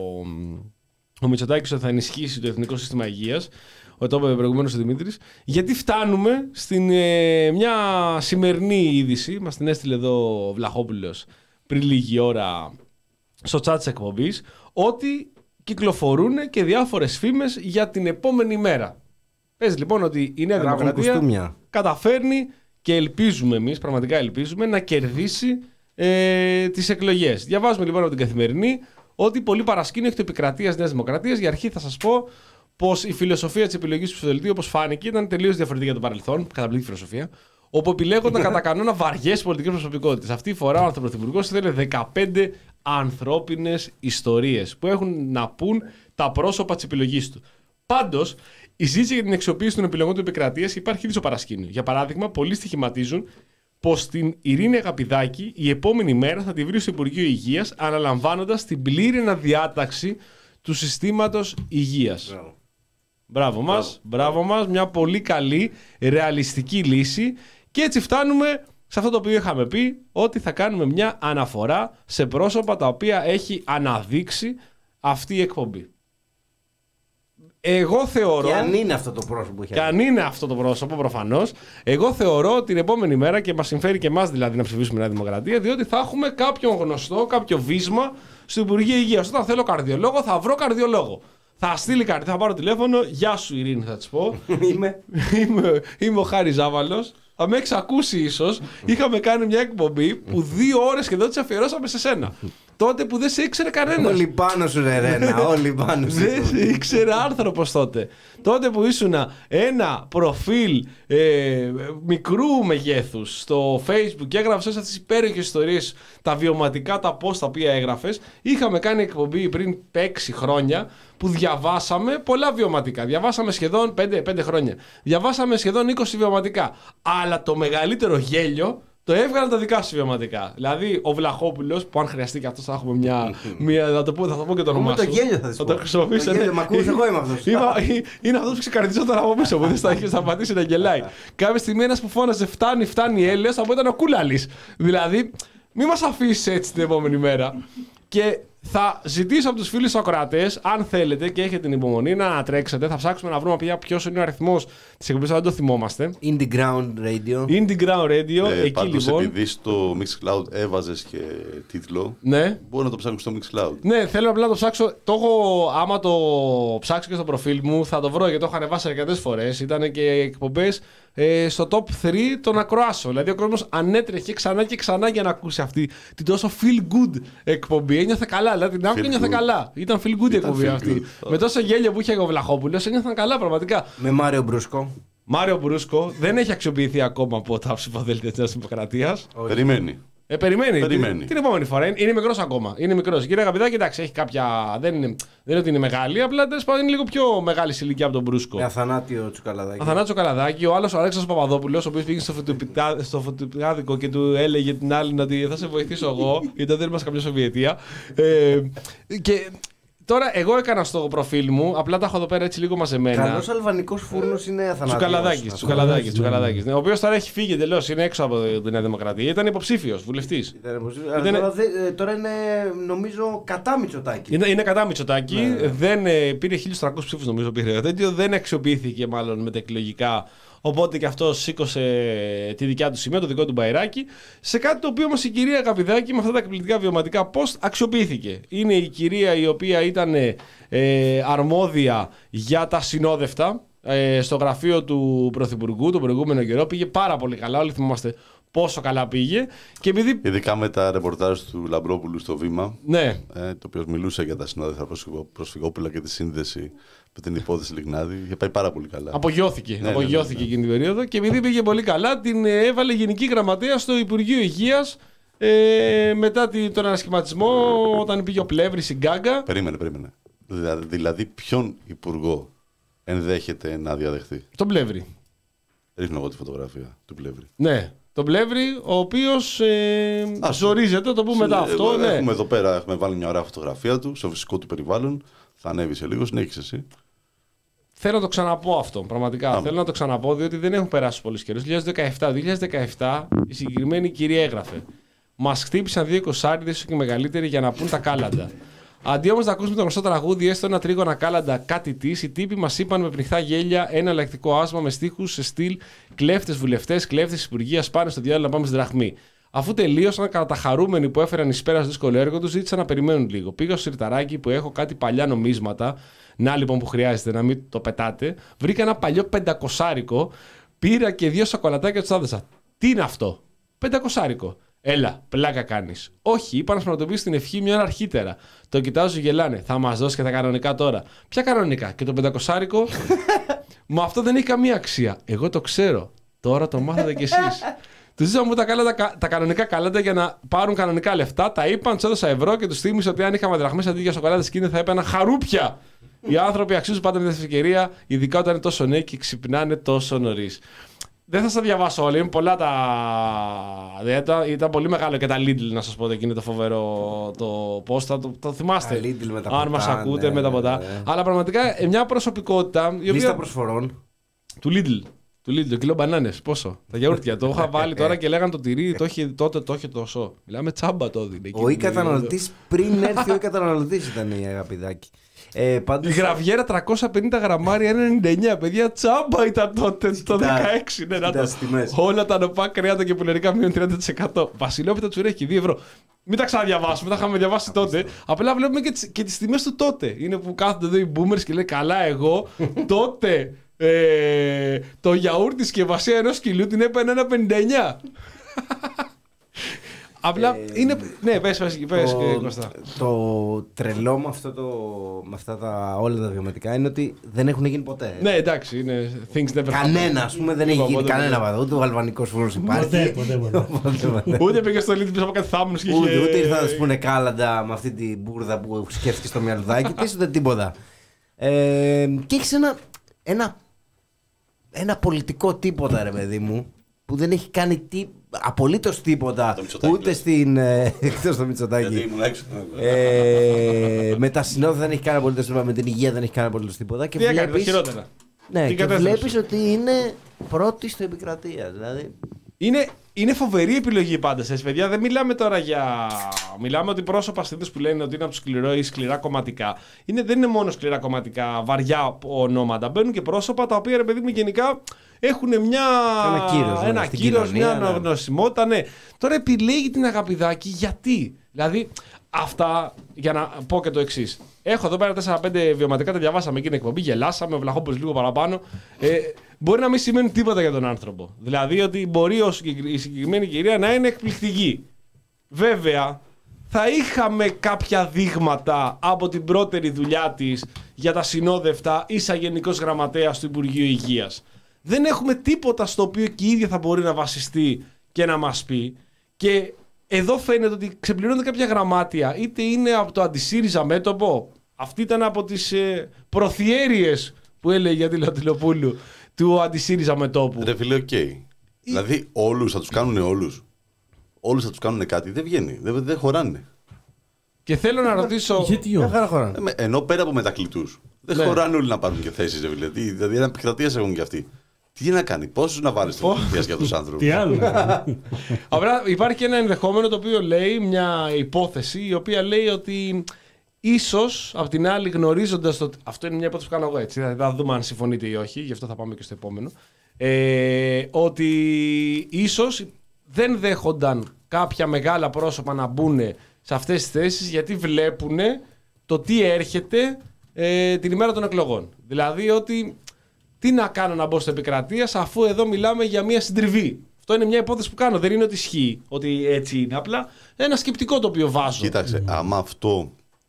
ο Μητσοτάκης ότι θα ενισχύσει το Εθνικό Σύστημα Υγείας, ότι το είπε προηγουμένως ο Δημήτρης, γιατί φτάνουμε στην ε, μια σημερινή είδηση, μας την έστειλε εδώ ο Βλαχόπουλος πριν λίγη ώρα στο chat της εκπομπής, ότι κυκλοφορούν και διάφορες φήμες για την επόμενη μέρα. Παίζει λοιπόν ότι η Νέα Ράβουν Δημοκρατία κουστούμια. καταφέρνει και ελπίζουμε εμείς, πραγματικά ελπίζουμε, να κερδίσει ε, τις εκλογές. Διαβάζουμε λοιπόν από την Καθημερινή ότι πολύ παρασκήνιο έχει το επικρατείας Νέας Δημοκρατίας. Για αρχή θα σας πω πως η φιλοσοφία της επιλογής του ψηφοδελτίου, όπως φάνηκε, ήταν τελείως διαφορετική από το παρελθόν. Καταπληκτική φιλοσοφία. Όπου επιλέγονταν κατά κανόνα βαριές πολιτικές προσωπικότητες. Αυτή τη φορά ο Πρωθυπουργός ήθελε δεκαπέντε ανθρώπινες ιστορίες που έχουν να πούν τα πρόσωπα της επιλογής του. Πάντως, η συζήτηση για την αξιοποίηση των επιλογών του επικρατείας υπάρχει ήδη στο παρασκήνιο. Για παράδειγμα, πολλοί στοιχηματίζουν πως την Ειρήνη Αγαπηδάκη η επόμενη μέρα θα τη βρει στο Υπουργείο Υγείας, αναλαμβάνοντας την πλήρη αναδιάταξη του συστήματος υγείας. Μπράβο, μπράβο μας, μπράβο μας, μια πολύ καλή ρεαλιστική λύση. Και έτσι φτάνουμε σε αυτό το οποίο είχαμε πει, ότι θα κάνουμε μια αναφορά σε πρόσωπα τα οποία έχει αναδείξει αυτή η εκπομπή. Εγώ θεωρώ. Και αν είναι αυτό το πρόσωπο. Και αν είναι αυτό το πρόσωπο, προφανώς, εγώ θεωρώ την επόμενη μέρα, και μας συμφέρει και εμάς δηλαδή να ψηφίσουμε Νέα Δημοκρατία, διότι θα έχουμε κάποιον γνωστό, κάποιο βίσμα στο Υπουργείο Υγείας. Όταν θέλω καρδιολόγο, θα βρω καρδιολόγο. Θα στείλει κάτι, θα πάρω τηλέφωνο. Γεια σου, Ειρήνη, θα της πω. Είμαι. είμαι, είμαι ο Χάρης Ζάβαλος. Θα με έχεις ακούσει ίσως. Είχαμε κάνει μια εκπομπή που δύο ώρες και εδώ τις αφιερώσαμε σε σένα. Τότε που δεν σε ήξερε κανένας. Όλοι πάνω σου, ρε Ρένα, όλοι πάνω σου. Δεν σε ήξερε άνθρωπος τότε. Τότε που ήσουν ένα προφίλ ε, μικρού μεγέθους στο Facebook και έγραφες αυτές τις υπέροχες ιστορίες, τα βιωματικά, τα post τα οποία έγραφες. Είχαμε κάνει εκπομπή πριν έξι χρόνια που διαβάσαμε πολλά βιωματικά. Διαβάσαμε σχεδόν πέντε χρόνια. Διαβάσαμε σχεδόν είκοσι βιωματικά. Αλλά το μεγαλύτερο γέλιο το έβγαλαν τα δικά σου βιωματικά. Δηλαδή, ο Βλαχόπουλος, που αν χρειαστεί και αυτό θα έχουμε μια. μια θα, το πω, θα το πω και το όνομά σου. Το γέλιο θα, θα το χρησιμοποιήσω. Το γέλιο, μ' ακούς, εγώ είμαι αυτός. Είναι αυτός που ξεκαρδίζονταν από πίσω μου. Δεν θα είχε σταματήσει να γελάει. Κάποια στιγμή ένας που φώναζε φτάνει, φτάνει η Έλεος, από ήταν ο Κούλαλης. Δηλαδή, μη μας αφήσει έτσι την επόμενη μέρα. Και θα ζητήσω από τους φίλους ακροατές, αν θέλετε και έχετε την υπομονή, να τρέξετε. Θα ψάξουμε να βρούμε πια ποιος είναι ο αριθμός της εκπομπής, δεν το θυμόμαστε. Indie Ground Radio. Indie Ground Radio, ε, εκεί πάντως, λοιπόν. Επειδή στο Mixcloud έβαζες και τίτλο, ναι. Μπορώ να το ψάξω στο Mixcloud. Ναι, θέλω απλά να το ψάξω. Το έχω, άμα το ψάξω και στο προφίλ μου, θα το βρω γιατί το έχω ανεβάσει αρκετές φορές. Ήταν και εκπομπές ε, στο top τρία των ακροάσεων. Δηλαδή ο κόσμος ανέτρεχε ξανά και ξανά για να ακούσει αυτή την τόσο feel good εκπομπή. Ένιωθε καλά. Δηλαδή την άκουγα και ένιωθε καλά. Ήταν feel good η εκπομπή αυτή. Good. Με τόσο γέλιο που είχε ο Βλαχόπουλος, ένιωθαν καλά πραγματικά. Με Μάριο Μπρούσκο. Μάριο Μπρούσκο δεν έχει αξιοποιηθεί ακόμα από τα ψηφοδέλτια της Νέας Δημοκρατίας. Περιμένει. Ε, περιμένει. περιμένει. Την, την επόμενη φορά. Είναι, είναι μικρός ακόμα. Είναι μικρός. Κύριε Αγαπητά, κοιτάξτε, έχει κάποια. Δεν είναι, δεν είναι ότι είναι μεγάλη, απλά τέλος πάντων είναι λίγο πιο μεγάλη σε ηλικία από τον Μπρούσκο. Με Αθανάτιο Τσουκαλαδάκη. Αθανάτιο Τσουκαλαδάκη. Ο άλλος ο Αλέξανδρος Παπαδόπουλος, ο οποίος πήγε στο, φωτοπιτά, στο φωτοπιτάδικο και του έλεγε την άλλη ότι θα σε βοηθήσω εγώ, γιατί δεν είμαστε καμιά Σοβιετία. Ε, και. Τώρα, εγώ έκανα στο προφίλ μου, απλά τα έχω εδώ πέρα έτσι λίγο μαζεμένα. Καλός αλβανικός φούρνος είναι Αθανάτιος. Τσουκαλαδάκης, Τσουκαλαδάκης, Τσουκαλαδάκης. Ναι, ο οποίος τώρα έχει φύγει εντελώς, είναι έξω από τη Νέα Δημοκρατία. Ήταν υποψήφιος, βουλευτής. Ήταν... Τώρα, δε, τώρα είναι, νομίζω, κατά Μητσοτάκη. Είναι, είναι κατά Μητσοτάκη. Ναι. Δεν, ε, πήρε χίλιους τριακόσιους ψήφους, νομίζω πήρε. Τέτοιο δεν αξιοποιήθηκε μάλλον μεταεκλογικά. Οπότε και αυτός σήκωσε τη δικιά του σημαία, το δικό του μπαϊράκι. Σε κάτι το οποίο όμως η κυρία Αγαπηδάκη με αυτά τα εκπληκτικά βιωματικά πώς αξιοποιήθηκε. Είναι η κυρία η οποία ήταν ε, αρμόδια για τα συνόδευτα ε, στο γραφείο του Πρωθυπουργού τον προηγούμενο καιρό. Πήγε πάρα πολύ καλά. Όλοι θυμόμαστε πόσο καλά πήγε. Και επειδή... Ειδικά με τα ρεπορτάζ του Λαμπρόπουλου στο Βήμα. Ναι. Ε, το οποίο μιλούσε για τα συνόδευτα προσφυγόπουλα και τη σύνδεση με την υπόθεση Λιγνάδη. Είχε πάει πάρα πολύ καλά. Απογειώθηκε. Ναι, Απογειώθηκε ναι, ναι, ναι. εκείνη την περίοδο. Και επειδή πήγε πολύ καλά, την έβαλε γενική γραμματέα στο Υπουργείο Υγείας ε, μετά τον ανασχηματισμό, όταν πήγε ο Πλεύρης, η Γκάγκα. Περίμενε, περίμενε. Δηλαδή, δηλαδή, ποιον υπουργό ενδέχεται να διαδεχθεί? Τον Πλεύρη. Ρίχνω εγώ τη φωτογραφία του Πλεύρη. Ναι. Τον Πλεύρη, ο οποίος ε, ζορίζεται, το πούμε μετά αυτό. Εγώ, ναι. Έχουμε εδώ πέρα, έχουμε βάλει μια ωραία φωτογραφία του στο φυσικό του περιβάλλον. Θα ανέβει σε λίγο, συνέχισε εσύ. Θέλω να το ξαναπώ αυτό, πραγματικά. Άμε. Θέλω να το ξαναπώ, διότι δεν έχουν περάσει πολλοί καιρό. δύο χιλιάδες δεκαεπτά, δύο χιλιάδες δεκαεπτά η συγκεκριμένη κυρία έγραφε: μας χτύπησαν δύο εικοσάριδες, ίσως και μεγαλύτεροι, για να πούν τα κάλαντα. Αντί όμως να ακούσουμε το γνωστό τραγούδι, έστω ένα τρίγωνα κάλαντα, κάτι τη, οι τύποι μας είπαν με πνιχτά γέλια ένα εναλλακτικό άσμα με στίχους σε στυλ κλέφτες βουλευτές, κλέφτες υπουργεία, πάνε στο διάλογο να πάμε στην δραχμή. Αφού τελείωσαν, καταχαρούμενοι που έφεραν εις πέρας δύσκολο έργο τους, ζήτησαν να περιμένουν λίγο. Πήγα στο σιρταράκι που έχω κάτι παλιά νομίσματα. Να λοιπόν που χρειάζεται να μην το πετάτε. Βρήκα ένα παλιό πεντακοσάρικο. Πήρα και δύο σοκολατάκια του άδεσα. Τι είναι αυτό? Πεντακοσάρικο. Έλα, πλάκα κάνεις. Όχι, είπα να σου πραγματοποιήσει την ευχή μια ώρα αρχίτερα. Το κοιτάζω, γελάνε. Θα μας δώσει και τα κανονικά τώρα. Ποια κανονικά? Και το πεντακοσάρικο. Μα αυτό δεν έχει καμία αξία. Εγώ το ξέρω. Τώρα το μάθατε κι εσείς. Του ζήτησα μου τα, τα, τα κανονικά καλάντα για να πάρουν κανονικά λεφτά. Τα είπαν, του έδωσα ευρώ και του θύμισα ότι αν είχαμε δραχμές αντί για σοκολάτες εκείνη θα έπαιρνα χαρούπια. Οι άνθρωποι αξίζουν πάντα μια δεύτερη ευκαιρία, ειδικά όταν είναι τόσο νέοι και ξυπνάνε τόσο νωρίς. Δεν θα σας διαβάσω όλα, είναι πολλά τα. Ήταν, ήταν πολύ μεγάλο και τα Lidl, να σας πω, εκείνο το φοβερό το post. Το, το, το θυμάστε. Τα Lidl με τα αν ποτά, μας ακούτε ναι, με τα ποτά. ναι, ναι. Αλλά πραγματικά μια προσωπικότητα. Η οποία... Λίστα προσφορών. Του Lidl. Του Lidl, το κιλό μπανάνες. Πόσο? Τα γιαούρτια. Το είχα βάλει τώρα και λέγανε το τυρί, το είχε, τότε το είχε τόσο. Μιλάμε τσάμπα το δίνει. Ο ή καταναλωτής πριν έρθει ο ή καταναλωτής ήταν η Αγαπηδάκη. Ε, πάντως... Η γραβιέρα τριακόσια πενήντα γραμμάρια, ένα ενενήντα εννιά. Παιδιά, τσάμπα ήταν τότε, το δεκαέξι. Ναι, να το. Όλα τα νοπά κρέατα και πουλερικά μείον τριάντα τοις εκατό. Βασιλόπιτα τσουρέχη, δύο ευρώ. Μην τα ξαναδιαβάσουμε, τα είχαμε διαβάσει τότε. Απλά βλέπουμε και τις, και τις τιμές του τότε. Είναι που κάθονται εδώ οι boomers και λέει καλά, εγώ τότε ε, το γιαούρτι συσκευασία ενός κιλού την έπαιρνε ένα πενήντα εννιά. Απλά ε, είναι. Ναι, πες, πες, πες το, και Κώστα. Το τρελό με, αυτό το, με αυτά τα όλα τα βιωματικά είναι ότι δεν έχουν γίνει ποτέ. Ναι, εντάξει, είναι things never happen. Κανένα, ας πούμε, δεν έχει γίνει κανένα παδό. Ούτε ο γαλβανικός φούρνος υπάρχει. Ποτέ, ποτέ. Ούτε πήγε στο Lidl πίσω από κάτι θάμνους και είχε. Ούτε, ούτε ήρθα να σου πούνε κάλαντα με αυτή την μπουρδα που σκέφτηκε στο μυαλουδάκι της, ούτε τίποτα. Ε, και έχεις ένα, ένα, ένα πολιτικό τίποτα, ρε παιδί μου, που δεν έχει κάνει τι, απολύτως τίποτα, ούτε στην. Εκτός το Μητσοτάκη. ε, με τα συνόδια δεν έχει κάνει απολύτως τίποτα, με την υγεία δεν έχει κάνει απολύτως τίποτα. Και τι έκανε, βλέπεις, χειρότερα. ναι, και βλέπεις ότι είναι πρώτη στο επικρατεία. Δηλαδή. Είναι, είναι φοβερή επιλογή πάντως, έτσι, παιδιά. Δεν μιλάμε τώρα για. Μιλάμε ότι πρόσωπα συνήθως που λένε ότι είναι από τους σκληρό ή σκληρά κομματικά. Είναι, δεν είναι μόνο σκληρά κομματικά, βαριά ονόματα. Μπαίνουν και πρόσωπα τα οποία, ρε παιδί μου, γενικά έχουν μια. Ένα κύρος, ένα ναι, κύρος, μια ναι. αναγνωσιμότητα, ναι. Τώρα επιλέγει την Αγαπηδάκη γιατί. Δηλαδή, αυτά, για να πω και το εξής. Έχω εδώ πέρα τέσσερα πέντε βιωματικά, τα διαβάσαμε εκείνη την εκπομπή, γελάσαμε, ο Βλαχόπουλος λίγο παραπάνω. Ε, μπορεί να μην σημαίνουν τίποτα για τον άνθρωπο. Δηλαδή ότι μπορεί η συγκεκριμένη κυρία να είναι εκπληκτική. Βέβαια, θα είχαμε κάποια δείγματα από την πρώτερη δουλειά της για τα συνόδευτα ίσα γενικός γραμματέας του Υπουργείου Υγείας. Δεν έχουμε τίποτα στο οποίο και η ίδια θα μπορεί να βασιστεί και να μας πει. Και εδώ φαίνεται ότι ξεπληρώνονται κάποια γραμμάτια, είτε είναι από το αντισύριζα μέτωπο. Αυτή ήταν από τις ε, προθιέριες που έλεγε για τη Λατιλοπούλου του αντισύριζα μετώπου. Ρε φίλε, οκ. Okay. Η... Δηλαδή όλους θα τους κάνουν όλους. Όλους θα τους κάνουν κάτι. Δεν βγαίνει. Δεν, δεν χωράνε. Και θέλω να ρωτήσω. Γιατί όχι. Ε, ενώ πέρα από μετακλητούς. Δεν ναι. χωράνε όλοι να πάρουν και θέσεις. Δηλαδή, δηλαδή ένα επικρατείας έχουν κι αυτοί. Τι να κάνει, πόσους να βάλεις στο επικρατείας για τους άνθρωπους. Τι άλλο. Απλά υπάρχει και ένα ενδεχόμενο το οποίο λέει, μια υπόθεση η οποία λέει ότι. Ίσως απ' την άλλη, γνωρίζοντας το. Αυτό είναι μια υπόθεση που κάνω εγώ έτσι. Θα δούμε αν συμφωνείτε ή όχι, γι' αυτό θα πάμε και στο επόμενο. Ε, ότι ίσως δεν δέχονταν κάποια μεγάλα πρόσωπα να μπουν σε αυτές τις θέσεις γιατί βλέπουν το τι έρχεται ε, την ημέρα των εκλογών. Δηλαδή ότι τι να κάνω να μπω στο επικρατείας αφού εδώ μιλάμε για μια συντριβή. Αυτό είναι μια υπόθεση που κάνω. Δεν είναι ότι ισχύει ότι έτσι είναι. Απλά ένα σκεπτικό το οποίο βάζω. Κοίταξε, mm. άμα αυτό.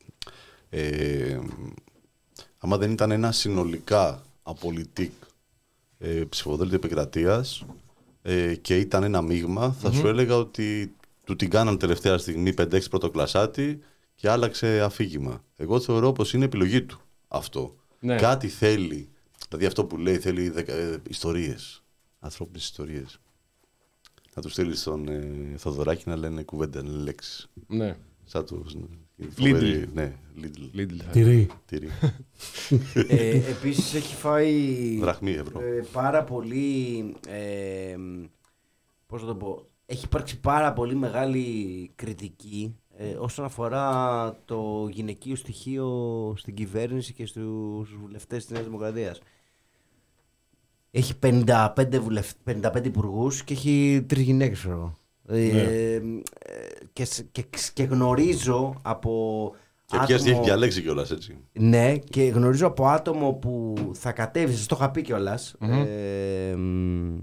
Ε, άμα δεν ήταν ένα συνολικά απολυτικ ε, ψηφοδέλτιο επικρατείας ε, και ήταν ένα μείγμα, θα mm-hmm. σου έλεγα ότι του την κάναν τελευταία στιγμή πέντε έξι πρωτοκλασάτη και άλλαξε αφήγημα. Εγώ θεωρώ πως είναι επιλογή του αυτό. Ναι. Κάτι θέλει, δηλαδή αυτό που λέει θέλει δεκα, ε, ιστορίες, ανθρώπινες ιστορίες. Να τους στείλει στον ε, Θοδωράκη να λένε κουβέντα, να λένε λέξεις. Ναι. Σαν τους... Lidl. Ναι, Lidl. Lidl. Τυρί. Τυρί. ε, επίσης έχει φάει δραχμή ευρώ. Ε, πάρα πολύ, ε, πώς θα το πω, έχει υπάρξει πάρα πολύ μεγάλη κριτική ε, όσον αφορά το γυναικείο στοιχείο στην κυβέρνηση και στους βουλευτές της Νέας Δημοκρατίας. Έχει πενήντα πέντε, βουλευ... πενήντα πέντε υπουργούς και έχει τρεις γυναίκες. Ε, ε, και, σ- και, ξ- και γνωρίζω από. Και ποια έχει διαλέξει κιόλας έτσι. Ναι, και γνωρίζω από άτομο που θα κατέβει, σας το είχα πει κιόλας, ε, μ,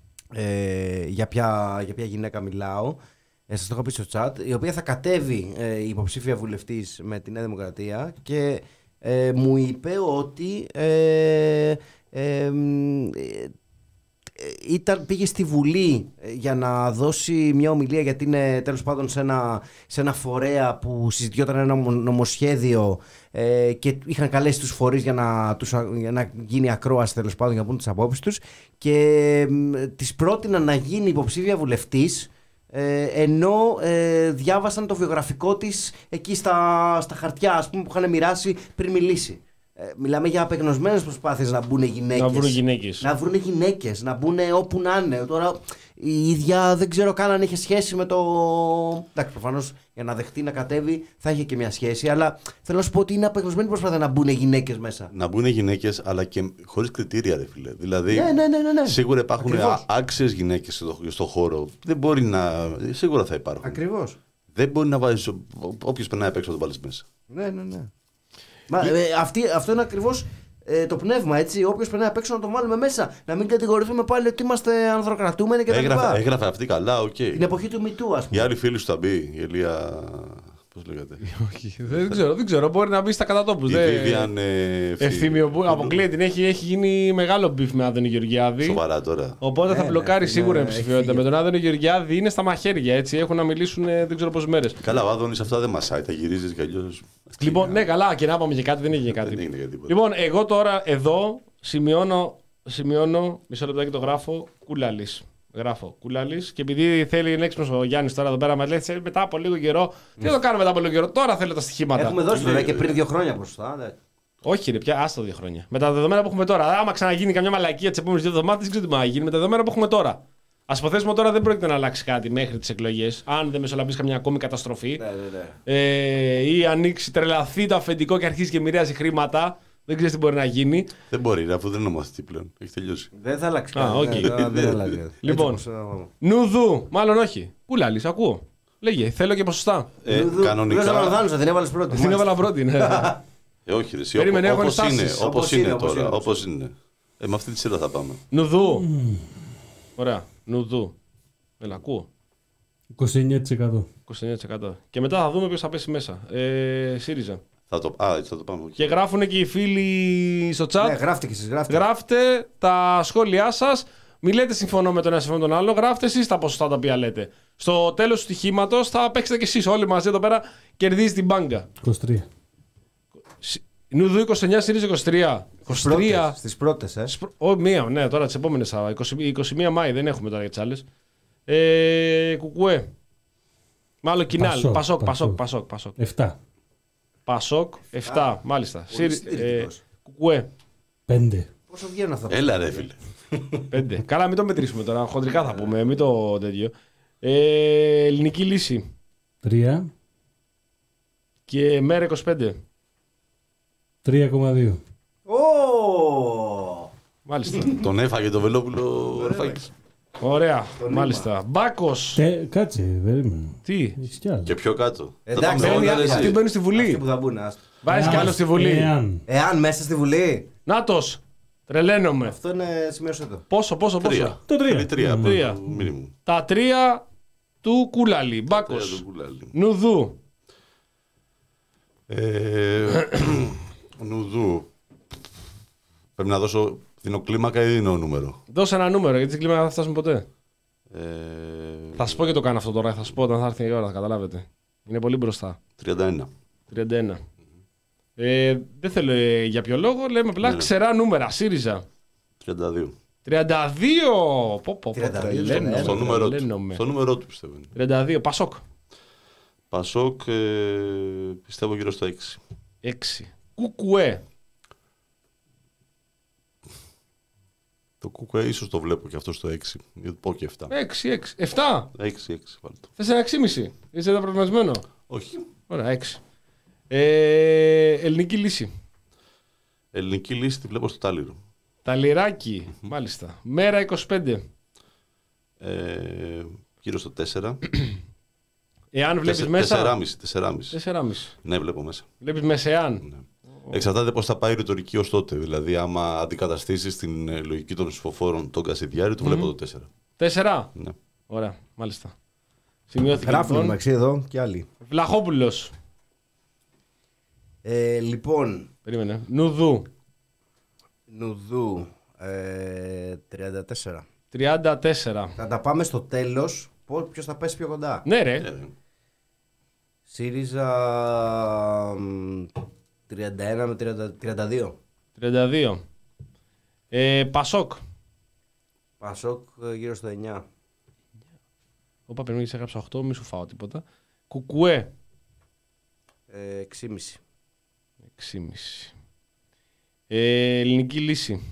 ε, για, ποια, για ποια γυναίκα μιλάω, ε, σας το είχα πει στο chat, η οποία θα κατέβει ε, υποψήφια βουλευτής με τη Νέα Δημοκρατία και ε, μου είπε ότι ε, ε, μ, ε, ήταν, πήγε στη Βουλή για να δώσει μια ομιλία, γιατί είναι τέλος πάντων σε ένα, σε ένα φορέα που συζητιόταν ένα νομοσχέδιο ε, και είχαν καλέσει τους φορείς για να, τους, για να γίνει ακρόαση τέλος πάντων για να πούν τις απόψεις τους και μ, της πρότειναν να γίνει υποψήφια βουλευτής ε, ενώ ε, διάβασαν το βιογραφικό της εκεί στα, στα χαρτιά, ας πούμε, που είχαν μοιράσει πριν μιλήσει. Ε, μιλάμε για απεγνωσμένες προσπάθειες να μπουν γυναίκες. Να βρουν γυναίκες. Να βρουν γυναίκες, να μπουν όπου να είναι. Τώρα η ίδια δεν ξέρω καν αν είχε σχέση με το. Εντάξει, προφανώς για να δεχτεί να κατέβει θα είχε και μια σχέση, αλλά θέλω να σου πω ότι είναι απεγνωσμένη προσπάθεια να μπουν γυναίκες μέσα. Να μπουν γυναίκες, αλλά και χωρίς κριτήρια, ρε φίλε. Δηλαδή, Ναι, ναι, ναι, ναι, ναι. σίγουρα υπάρχουν Ακριβώς. άξιες γυναίκες στο, στο χώρο. Δεν μπορεί να. Σίγουρα θα υπάρχουν. Ακριβώς. Δεν μπορεί να βάλει. Όποιος περνάει απ' έξω να τον βάλει μέσα. Ναι, ναι, ναι. Μα, ε, αυτή, αυτό είναι ακριβώς ε, το πνεύμα, έτσι. Όποιος περνάει απ' έξω να τον βάλουμε μέσα. Να μην κατηγορηθούμε πάλι ότι είμαστε ανδροκρατούμενοι κτλ. Έγραφε, έγραφε αυτή καλά, οκ. Την εποχή του Μητού, ας πούμε. Η άλλη φίλη σου θα μπει, η Ελία. Πώς λέγατε. Όχι, δεν ξέρω, δεν ξέρω. Μπορεί να μπει στα κατατόπους. Η δεν- Vivian. ε, φι- Ευθύμιο που αποκλείεται. Την Έχει, έχει γίνει μεγάλο μπιφ με Άδωνη Γεωργιάδη. Σοβαρά τώρα. Οπότε θα Ναι, μπλοκάρει ναι, σίγουρα ναι, υποψηφιότητα. έχει Με φύγει. τον Άδωνη Γεωργιάδη είναι στα μαχαίρια. Έτσι. Έχουν να μιλήσουν ε, δεν ξέρω πόσες μέρες. Καλά, ο Άδωνης αυτά δεν μασάει, τα γυρίζει κι αλλιώς. Λοιπόν, ναι, καλά, και να πάμε και κάτι, δεν έγινε κάτι. Δεν έγινε για τίποτα. Λοιπόν, εγώ τώρα εδώ σημειώνω, σημειώνω μισό λεπτάκι το γράφω, Κούλαλης. Γράφω Κούλαλης και επειδή θέλει είναι έξυπνος ο Γιάννης τώρα εδώ πέρα, μας λέει «Θε, μετά από λίγο καιρό. Τι θα το κάνω μετά από λίγο καιρό, τώρα θέλω τα στοιχήματα. Έχουμε δώσει βέβαια και πριν δύο χρόνια ποσοστά. Ναι. Όχι, ρε, πια άστα δύο χρόνια. Με τα δεδομένα που έχουμε τώρα. Άμα ξαναγίνει καμιά μαλακία τι επόμενε δύο εβδομάδε, δεν ξέρω τι μα γίνει. Με τα δεδομένα που έχουμε τώρα. Α υποθέσουμε τώρα δεν πρόκειται να αλλάξει κάτι μέχρι τι εκλογές. Αν δεν μεσολαβήσει καμιά ακόμη καταστροφή. Ναι, ναι, ναι. Ε, ή ανοίξει, τρελαθεί το αφεντικό και αρχίσει και μοιράζει χρήματα. Δεν ξέρει τι μπορεί να γίνει. Δεν μπορεί, αφού δεν είναι νομοθετή πλέον. Έχει τελειώσει. Δεν θα αλλάξει Α, κάτι. οκ. Ναι, δεν- δεν αλλάζει κάτι. Λοιπόν. Έτσι όπως, ε, Νουδού, μάλλον όχι. Κούλαλη, ακούω. Λέγε, θέλω και ποσοστά. Ε, Δου- Δεν κανονικά. Δανδάνουσα, την έβαλες πρώτη. Την έβαλα πρώτη, ναι. Ε, όχι, ρε, εσύ, Περίμενε, όπω έχω όπως είναι, ενστάσεις. όπως Όπως είναι είναι, όπως τώρα. είναι. Όπως είναι. Ε, με αυτή τη σειρά θα πάμε. Νουδού. Ωραία. Νουδού. Έλα, ακούω. είκοσι εννέα τοις εκατό. είκοσι εννέα τοις εκατό. Και μετά θα δούμε ποιο θα πέσει μέσα. Ε, ΣΥΡΙΖΑ. Θα το, α, έτσι θα το πάμε. οκ. Και γράφουν και οι φίλοι στο chat. Ναι, γράφτε και εσείς, γράφτε. Γράφτε τα σχόλιά σας. Μη λέτε συμφωνώ με τον ένα, συμφωνώ με τον άλλο. Γράφτε εσείς τα ποσοστά τα οποία λέτε. Στο τέλος του στοιχήματος θα παίξετε κι εσείς όλοι μαζί εδώ πέρα. Κερδίζει την μπάγκα. είκοσι τρία. Νουδού είκοσι εννέα, ΣΥΡΙΖΑ είκοσι τρία. είκοσι τρία. Πρώτες, στις πρώτες, ε. Σπρο- Ω, μία, ναι, τώρα τις επόμενες. α, είκοσι, είκοσι μία Μάη δεν έχουμε τώρα για τις άλλες. Ε, κουκουέ. Μάλλον κοινάλ. Πασόκ, Πασόκ, Πασόκ, Πασόκ. Πασόκ, Πασόκ. επτά. Πασόκ, επτά, μάλιστα. Πολύ Σύρι- συντηρητικός. ε, Κουκουέ, πέντε. Πόσο βγαίνουν αυτά. Έλα, ρε φίλε. πέντε. Καλά, μην το μετρήσουμε τώρα. Χοντρικά θα πούμε, μην το τέτοιο. Ε, ελληνική λύση. τρία. Και μέρα είκοσι πέντε. τρία κόμμα δύο. Ω! Μάλιστα. Τον έφαγε το Βελόπουλο. Ρουφάκης. Ωραία, μάλιστα. Μπάκος. Τε, κάτσε, περίμενε. Τι. Έχεις κι άλλο. Και πιο κάτω. Εντάξει, Θα πάμε Μπαίνει, όλα, ρε, αυτοί εσύ. μπαίνουν στη Αυτοί Βουλή. που θα μπουν, άστο. Βάζει κι άλλο στη Βουλή. Εάν. Εάν μέσα στη Βουλή. Νάτος. Τρελαίνομαι. Αυτό είναι σημείωσε το. Πόσο, πόσο, πόσο. Τρία. Το τρία. Είναι τρία. Τρία. από το minimum. Τα τρία του Κούλαλη. Τρία Μπάκος. το κουλάλι. Νουδού. Ε, Νουδού. Πρέπει να δώσω δινοκλίμακα ή δίνω νούμερο. Δώσε ένα νούμερο γιατί στην κλίμακα δεν θα φτάσουμε ποτέ. Ε, Θα σου πω και το κάνω αυτό τώρα. Θα σου πω όταν θα έρθει η ώρα, θα καταλάβετε. Είναι πολύ μπροστά. τριάντα ένα. τριάντα ένα. Ε, δεν θέλω ε, για ποιο λόγο, λέμε απλά Ναι, ναι. ξερά νούμερα. ΣΥΡΙΖΑ. τριάντα δύο. τριάντα δύο. Πω, πω, πω, τριάντα δύο τρελαίνομαι, Στο νούμερο του. τρελαίνομαι. Στο νούμερο του πιστεύω. είναι. τριάντα δύο. Πασόκ. Πασόκ ε, πιστεύω γύρω στο έξι. έξι. Κουκουέ. Το Κούκουε ίσως το βλέπω και αυτό στο έξι. Γιατί πω και επτά. έξι, έξι. επτά. έξι, έξι βάλτε. Θες ένα έξι κόμμα πέντε. Είσαι εδώ προβληματισμένο. Όχι. Ωραία, έξι. Ε, ελληνική λύση. Ελληνική λύση τη βλέπω στο Τάλιρο. Ταλιράκι. Μάλιστα. Μέρα είκοσι πέντε. Ε, γύρω στο τέσσερα. Εάν βλέπεις μέσα. τέσσερα κόμμα πέντε. τέσσερα κόμμα πέντε. Ναι, βλέπω μέσα. Βλέπεις μέσα εάν. Ναι. Εξαρτάται πώς θα πάει η ρητορική ως τότε. Δηλαδή, άμα αντικαταστήσεις την ε, λογική των ψηφοφόρων τον Κασιδιάρη, του mm. βλέπω το τέσσερα. τέσσερα. Ναι. Ωραία, μάλιστα. Σημειώθηκε. Γράφουν λοιπόν. μεταξύ εδώ και άλλοι. Βλαχόπουλος. Ε, λοιπόν. Περίμενε. Νουδού. Νουδού. Ε, τριάντα τέσσερα. τριάντα τέσσερα. Θα τα πάμε στο τέλος. Ποιος θα πέσει πιο κοντά. Ναι, ρε. Ε, ΣΥΡΙΖΑ τριάντα ένα με τριάντα δύο. τριάντα δύο. Ε, Πασόκ. Πασόκ γύρω στο εννιά. Όπα, περίμενε, έγραψα οκτώ, μη σου φάω τίποτα. Κουκουέ. Ε, έξι κόμμα πέντε. έξι κόμμα πέντε. Ε, ελληνική λύση.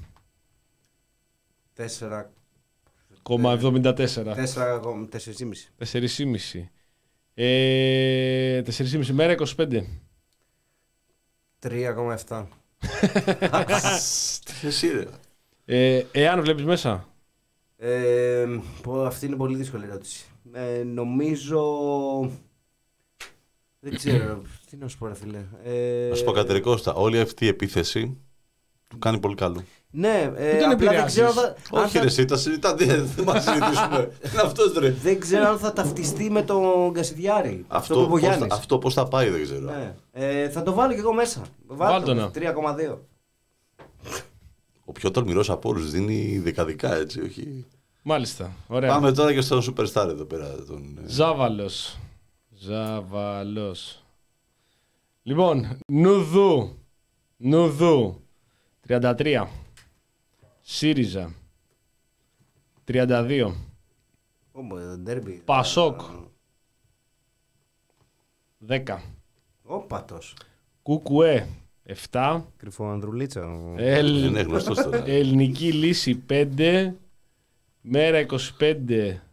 τέσσερα κόμμα εβδομήντα τέσσερα. τέσσερα κόμμα τέσσερα. τέσσερα κόμμα πέντε. Ε, τέσσερα κόμμα πέντε μέρα είκοσι πέντε. τρία κόμμα επτά. Τι εσύ, ρε. Ε, εάν βλέπεις μέσα. Ε, πω, αυτή είναι πολύ δύσκολη ερώτηση. Ε, νομίζω. Δεν ξέρω. Τι να σου πω, ρε φίλε. Ε, Να σου πω κάτι, ρε Κώστα, όλη αυτή η επίθεση του κάνει πολύ καλό. Ναι, ε, τον απλά δεν επηρεάζεις. ξέρω. Θα, αν Όχι, θα- ρε, εσύ τα συζητάτε, δεν μας συζητήσουμε. Είναι αυτός, ρε. δεν ξέρω αν θα ταυτιστεί με τον Κασιδιάρη. Αυτό, που Αυτό είπε ο πώς θα- Γιάννης. αυτό πώς θα πάει, δεν ξέρω. Ναι. Ε, θα το βάλω κι εγώ μέσα. Βάλ' το να. τρία κόμμα δύο. Ο πιο τολμηρός από όλους δίνει δεκαδικά, έτσι, όχι. Μάλιστα. Ωραία. Πάμε τώρα και στον Superstar εδώ πέρα. Τον, ε, Ζάβαλος. Ζάβαλος. Λοιπόν, Νουδού. Νουδού. τριάντα τρία. ΣΥΡΙΖΑ. τριάντα δύο. Ω, ε, ντέρμπι. Πασόκ. δέκα. Όπατος. Κουκουέ. επτά. Κρυφό Ανδρουλίτσα. Ελ... Είναι γνωστός τώρα. Ελληνική λύση πέντε. Μέρα είκοσι πέντε.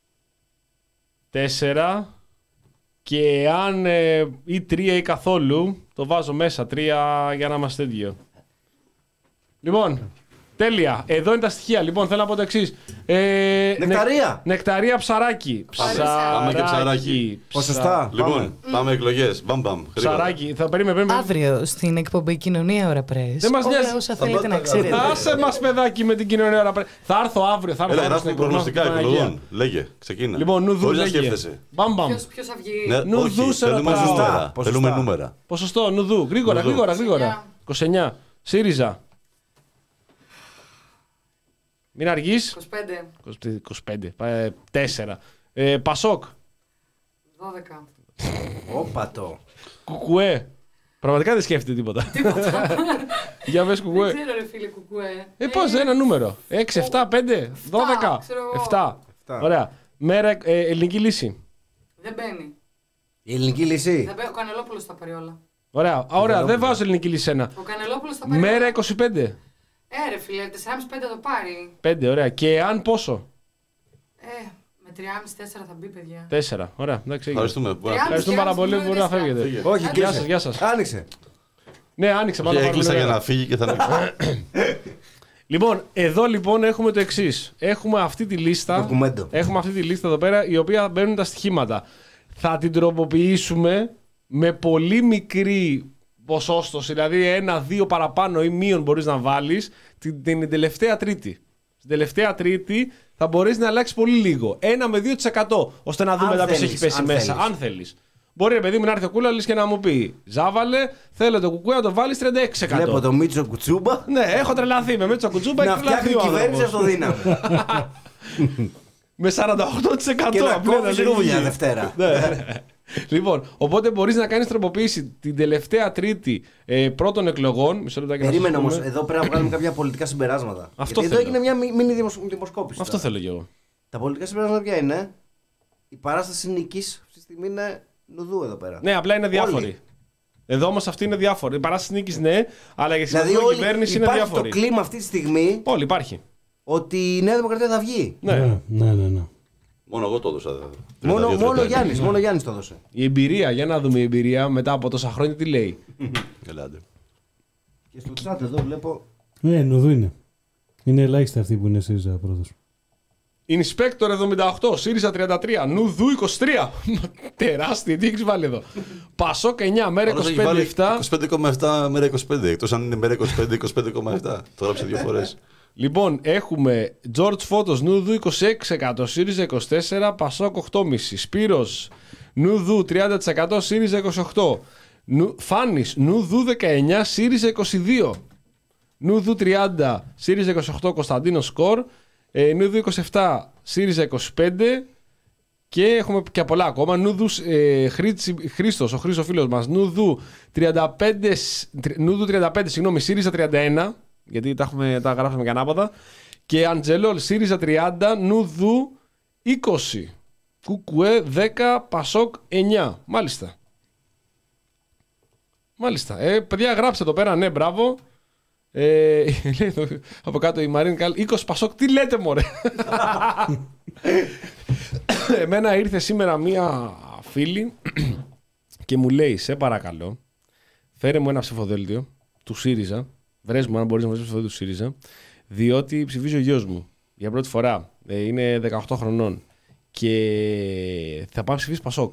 τέσσερα. Και αν ε, ή τρία ή καθόλου, το βάζω μέσα. τρία για να είμαστε τέτοιο. Λοιπόν, τέλεια. Εδώ είναι τα στοιχεία. Λοιπόν, θέλω να πω το εξής. Ε, Νεκταρία. νε- νεκταρία ψαράκι. Πάμε και ψαράκι. Ποσοστά. Λοιπόν, Πάμε. πάμε εκλογές. Μπαμ, μπαμ. γρήγορα. Ψαράκι. Θα περίμενε, περίμενε. Αύριο στην εκπομπή Κοινωνία Ωρα Πρέσ. Δεν μας όλα νοιάζει. όσα Θα θέλετε πάτε να να ξέρετε. κάνετε. Άσε μας παιδάκι με την κοινωνία ώρα. Θα έρθω αύριο. Θα έρθω Έλα, αύριο στην γράφουμε εκπομπή, προγνωστικά στην Παναγία. εκλογών. Λέγε, ξεκίνα. Λοιπόν, νουδού Χωρίς να λέγε. σκέφτεσαι. Μπαμ μπαμ. Ποιος, ποιος θα βγει. Ναι, Νουδού όχι, σε θέλουμε ρωτάω. νούμερα. Ποσοστά. Θέλουμε νούμερα. Ποσοστό, νουδού. Γρήγορα, Νουδού. γρήγορα, γρήγορα. είκοσι εννιά. ΣΥΡΙΖΑ. Μην αργείς. είκοσι πέντε, είκοσι πέντε. Ε, τέσσερα. Ε, Πασόκ. δώδεκα. Όπατο. Κουκουέ. Πραγματικά δεν σκέφτεται τίποτα. Για πες κουκουέ. ξέρω ρε φίλε κουκουέ. Ε, πώς, ένα νούμερο. έξι, επτά, πέντε, δώδεκα. ξέρω εγώ. επτά. Εφτά. Ωραία. Μέρα, ε, ελληνική λύση. Δεν μπαίνει. Η ελληνική λύση. Δεν μπαίνει. Ο Κανελόπουλος τα πάρει όλα. Ωραία, Α, ωραία. δεν βάζω ελληνική λύση ένα. Ο Κανελόπουλος τα πάρει Μέρα όλα. είκοσι πέντε. Ε ρε φίλε, τέσσερα κόμμα πέντε το πάρει. πέντε, ωραία. Και αν πόσο. Ε, με τρία κόμμα πέντε τέσσερα θα μπει παιδιά. τέσσερα. Ωραία, εντάξει. έγινε. Ευχαριστούμε. Τριάντα. Ευχαριστούμε πάρα πολύ που μπορεί να Τέσσερα. φεύγετε. Φύγε. Όχι, Γεια κλείσε. σας, γεια σας. Άνοιξε. Ναι, άνοιξε. Πάνω Και πάρα πολύ έκλεισα για ωραία. να φύγει και θα ανοίξει. Λοιπόν, εδώ λοιπόν έχουμε το εξή. Έχουμε αυτή τη λίστα. Ντοκουμέντο. Έχουμε αυτή τη λίστα εδώ πέρα, η οποία μπαίνουν τα στοιχήματα. Θα την τροποποιήσουμε με πολύ μικρή ποσόστοση, δηλαδή ένα-δύο παραπάνω ή μείον μπορείς να βάλεις την, την τελευταία τρίτη. Στην τελευταία τρίτη θα μπορείς να αλλάξει πολύ λίγο. ένα με δύο τοις εκατό ώστε να δούμε Αν μετά ποιος θέλεις, έχει πέσει αν μέσα. θέλεις. Αν θέλεις. Μπορεί ρε παιδί μου να έρθει ο Κούλαλης και να μου πει Ζάβαλε, θέλω το κουκουέ να το βάλεις τριάντα έξι τοις εκατό. Βλέπω το Μίτσο Κουτσούμπα Ναι, έχω τρελαθεί με Μίτσο Κουτσούμπα. να έχει τρελαθεί φτιάχνει ο κυβέρνηση άνθρωπος. αυτοδύναμη. Με σαράντα οκτώ τοις εκατό Και να απλά κόβει δεν ρούβλια έχει. Δευτέρα. Ναι. Λοιπόν, οπότε μπορείς να κάνεις τροποποίηση την τελευταία τρίτη ε, πρώτων εκλογών. Μισό λεπτάκι να σας Περίμενε πούμε. όμως, εδώ πρέπει να βγάλουμε κάποια πολιτικά συμπεράσματα. Αυτό Γιατί εδώ θέλω. έγινε μια μι- μίνι δημοσ- δημοσκόπηση. Αυτό τώρα. θέλω κι εγώ. Τα πολιτικά συμπεράσματα ποια είναι? Η παράσταση νικής αυτή τη στιγμή είναι νουδού εδώ πέρα. Ναι, απλά είναι διάφοροι. Όλοι. Εδώ όμως αυτή είναι διάφορη. Η παράσταση νίκης ναι, αλλά για Δηλαδή σημαντική όλοι, κυβέρνηση είναι υπάρχει διάφορη. το κλίμα αυτή τη στιγμή Όλοι υπάρχει. ότι η Νέα Δημοκρατία θα βγει. Ναι. Ναι, ναι, ναι. ναι. Μόνο εγώ το έδωσα. Μόνο, τριάντα δύο, μόνο ο τριάντα ένα. Γιάννης, μόνο ο Γιάννης το έδωσε. Η εμπειρία, για να δούμε η εμπειρία μετά από τόσα χρόνια τι λέει. Ελάτε. Και στο chat εδώ βλέπω. Ναι, νουδού είναι. Είναι ελάχιστοι αυτοί που είναι ΣΥΡΙΖΑ πρώτος. Inspector εβδομήντα οκτώ, ΣΥΡΙΖΑ τριάντα τρία, Νουδού είκοσι τρία. Τεράστια, τι έχεις βάλει εδώ. Πασόκ εννιά, Μέρα είκοσι πέντε κόμμα επτά. είκοσι πέντε κόμμα επτά, Μέρα είκοσι πέντε. Εκτός αν είναι Μέρα είκοσι πέντε, είκοσι πέντε κόμμα επτά. Το γράψε δύο φορές. Λοιπόν, έχουμε George Photos, Νουδού είκοσι έξι τοις εκατό, ΣΥΡΙΖΑ είκοσι τέσσερα, Πασόκ οκτώ κόμμα πέντε. Σπύρος, Νουδού τριάντα τοις εκατό, ΣΥΡΙΖΑ είκοσι οκτώ. Φάνης, Νουδού δεκαεννιά, ΣΥΡΙΖΑ είκοσι δύο. Νουδού τριάντα, ΣΥΡΙΖΑ είκοσι οκτώ, Κωνσταντίνος Σκορ. Ε, Νουδού είκοσι επτά, ΣΥΡΙΖΑ είκοσι πέντε. Και έχουμε και πολλά ακόμα. Νουδού ε, Χρήστος, ο Χρήστος φίλος μας. Νουδού τριάντα πέντε, Νουδού τριάντα πέντε, συγγνώμη, ΣΥΡΙΖΑ τριάντα ένα. Γιατί τα, έχουμε, τα γράψαμε και ανάποδα. Και Αντζελόλ, ΣΥΡΙΖΑ τριάντα, Νουδού είκοσι. Κουκουέ δέκα, Πασόκ εννιά. Μάλιστα. Μάλιστα. Ε, παιδιά, γράψτε εδώ πέρα, ναι, μπράβο. Ε, λέει το, από κάτω η Μαρίν Καλ, είκοσι Πασόκ, τι λέτε μωρέ. Εμένα ήρθε σήμερα μία φίλη και μου λέει, σε παρακαλώ, φέρε μου ένα ψηφοδέλτιο του ΣΥΡΙΖΑ, βρες μου αν μπορείς να βρεις ψηφοδέλτιο του ΣΥΡΙΖΑ, διότι ψηφίζει ο γιος μου για πρώτη φορά, ε, είναι δεκαοκτώ χρονών και θα πάει ψηφίσει Πασόκ.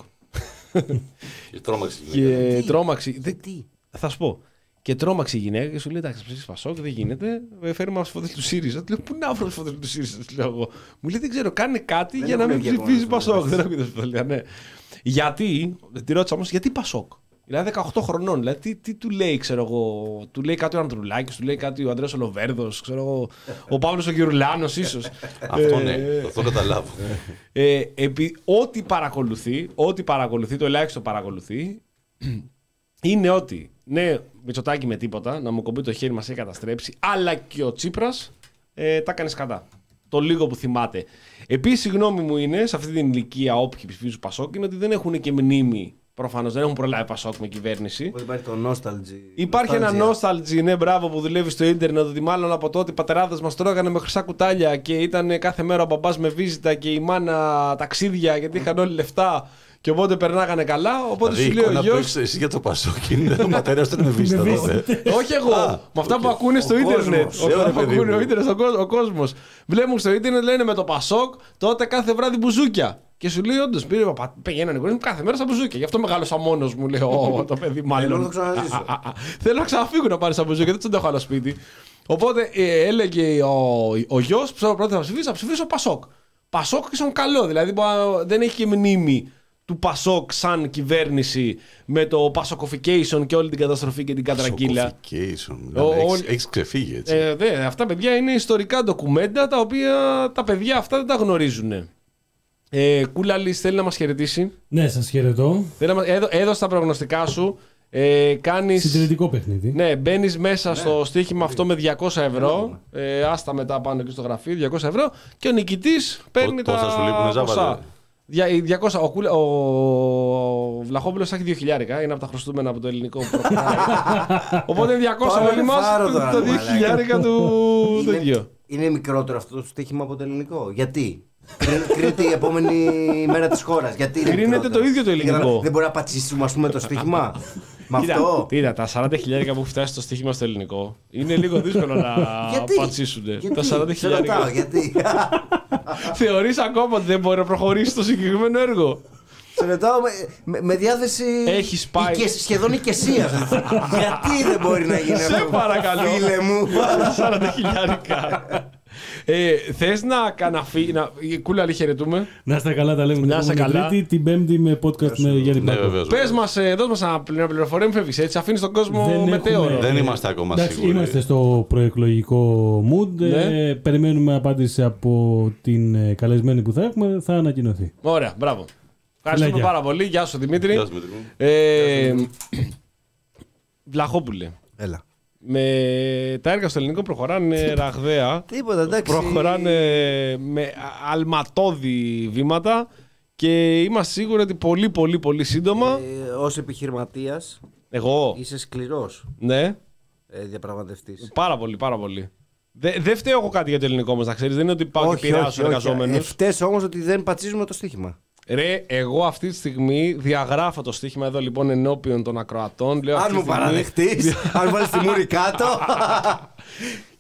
Και τρόμαξε. Και τρόμαξε. Θα σου πω. Και τρόμαξε η γυναίκα και σου λέει: εντάξει, ψηφίσει Πασόκ, δεν γίνεται. Φέρουμε ένα ψηφοδέλτιο του ΣΥΡΙΖΑ. Του λέω: πού να βρω ψηφοδέλτιο του ΣΥΡΙΖΑ, του λέω εγώ. Μου λέει: δεν ξέρω, κάνε κάτι δεν για να μην ψηφίσει Πασόκ. Δεν ακούγεται ψηφοδέλτια, ναι. Γιατί, τη ρώτησα όμως, γιατί Πασόκ. Δηλαδή δεκαοκτώ χρονών, δηλαδή τι, τι του λέει, ξέρω εγώ. Του λέει κάτι ο Ανδρουλάκης, του λέει κάτι ο Ανδρέας ο Λοβέρδος, ξέρω εγώ. Ο Παύλος ο Γερουλάνος, ίσως. Αυτό ναι, αυτό καταλάβω. Ε, επί, ό,τι παρακολουθεί, ό,τι παρακολουθεί, το ελάχιστο παρακολουθεί, είναι ότι ναι, Μητσοτάκη με τίποτα, να μου κομπεί το χέρι μας έχει καταστρέψει, αλλά και ο Τσίπρας ε, τα έκανε σκατά. Το λίγο που θυμάται. Επίσης, η γνώμη μου είναι, σε αυτή την ηλικία, όποιοι ψηφίζουν Πασόκ, είναι ότι δεν έχουν και μνήμη. Προφανώς δεν έχουν προλάβει Πασόκ με κυβέρνηση. Υπάρχει το nostalgia. Υπάρχει nostalgia. Ένα nostalgia, ναι, μπράβο, που δουλεύει στο ίντερνετ. Ότι μάλλον από τότε οι πατεράδες μας τρώγανε με χρυσά κουτάλια και ήταν κάθε μέρα ο μπαμπάς με βίζιτα και η μάνα ταξίδια γιατί είχαν όλοι λεφτά. Και οπότε περνάγανε καλά. Οπότε δηλαδή, σου λέει ο γιος. Εσύ για το Πασόκ είναι ο πατέρας του με βίζιτα. Όχι εγώ. Με αυτά που ακούνε στο ίντερνετ. Αυτά που ακούνε ο ίντερνετ, ο κόσμος. Βλέπουν στο ίντερνετ, λένε με το Πασόκ τότε κάθε βράδυ μπουζούκια. Και σου λέει, όντως πήρε, πηγαίνανε γονείς μου κάθε μέρα στα μπουζούκια. Γι' αυτό μεγάλωσα μόνος μου, λέω το παιδί, μάλλον. Θέλω να ξαναφύγω να πάρει στα μπουζούκια, δεν το έχω άλλο σπίτι. Οπότε ε, έλεγε ο, ο γιος, πρώτα θα ψηφίσω, θα ψηφίσω Πασόκ. Πασόκ ήσαν καλό, δηλαδή δεν έχει και μνήμη του Πασόκ σαν κυβέρνηση με το Πασοκοφικέισον και όλη την καταστροφή και την κατρακύλα. Πασοκοφικέισον, έχεις ξεφύγει έτσι. Ε, δε, αυτά παιδιά είναι ιστορικά ντοκουμέντα τα οποία τα παιδιά αυτά δεν τα γνωρίζουν. Ε, Κούλαλης θέλει να μας χαιρετήσει. Ναι, σας χαιρετώ. Έδω, έδωσε τα προγνωστικά σου. Ε, κάνεις... Συντηρητικό παιχνίδι. Ναι, μπαίνεις μέσα ναι. στο στοίχημα αυτό με διακόσια ευρώ. Ε, άστα μετά πάνω εκεί στο γραφείο, διακόσια ευρώ. Και ο νικητής παίρνει τα ποσά. διακόσια, ο, Κούλα, ο, ο Βλαχόπουλος έχει δύο χιλιάρικα. Είναι από τα χρωστούμενα από το ελληνικό οπότε διακόσια όλοι μας τα δύο χιλιάρικα του τέτοιο. Είναι μικρότερο αυτό το στοίχημα από το ελληνικό. Γιατί? Κρίνεται η επόμενη μέρα της χώρας. Γιατί κρίνεται το ίδιο το ελληνικό. Δεν μπορεί να πατσίσουμε ας πούμε το στοίχημα. Με αυτό. Είδα, τα σαράντα χιλιάρικα που έχει φτάσει στο στοίχημα στο ελληνικό είναι λίγο δύσκολο να πατσίσουν. Τα σαράντα χιλιάρικα. Γιατί? Θεωρείς ακόμα ότι δεν μπορεί να προχωρήσει το συγκεκριμένο έργο? Σε ρωτάω με, με, με διάθεση έχεις πάει... και, σχεδόν οικεσίας. Γιατί δεν μπορεί να γίνει αυτό? Σε παρακαλώ. Φίλε μου. σαράντα χιλιάρικα. Ε, θες να καναφεί, να... Κούλαλη χαιρετούμε. Να είστε καλά, τα λέμε να είστε καλά. Τρίτη, την Πέμπτη με podcast με Γιάννη Πάκο. Ναι, πες μας, δώσ' μας ένα πληροφορία, μην φεύγεις έτσι, αφήνεις τον κόσμο μετέωρο. Δεν είμαστε ακόμα εντάξει, σίγουροι. Είμαστε στο προεκλογικό mood, ναι. ε, περιμένουμε απάντηση από την καλεσμένη που θα έχουμε, θα ανακοινωθεί. Ωραία, μπράβο. Ευχαριστούμε πάρα πολύ, γεια σου Δημήτρη. Γεια σου Δημήτρη. Ε, Βλαχόπουλε. Έλα. Με τα έργα στο ελληνικό προχωράνε ραγδαία. Τίποτα, εντάξει. Προχωράνε με αλματώδη βήματα και είμαστε σίγουροι ότι πολύ πολύ πολύ σύντομα. Ε, ως επιχειρηματίας. Εγώ. Είσαι σκληρός. Ναι. Ε, διαπραγματευτής. Πάρα πολύ, πάρα πολύ. Δεν δε φταίω εγώ κάτι για το ελληνικό όμως, να ξέρεις. Δεν είναι ότι πάω όχι, και πειράζω τους εργαζόμενους. Ε, φταίς όμως ότι δεν πατσίζουμε το στοίχημα. Ρε, εγώ αυτή τη στιγμή διαγράφω το στοίχημα εδώ λοιπόν ενώπιον των ακροατών. Λέω, αν μου στιγμή... παραδεχτείς, αν βάλεις τη μούρη κάτω.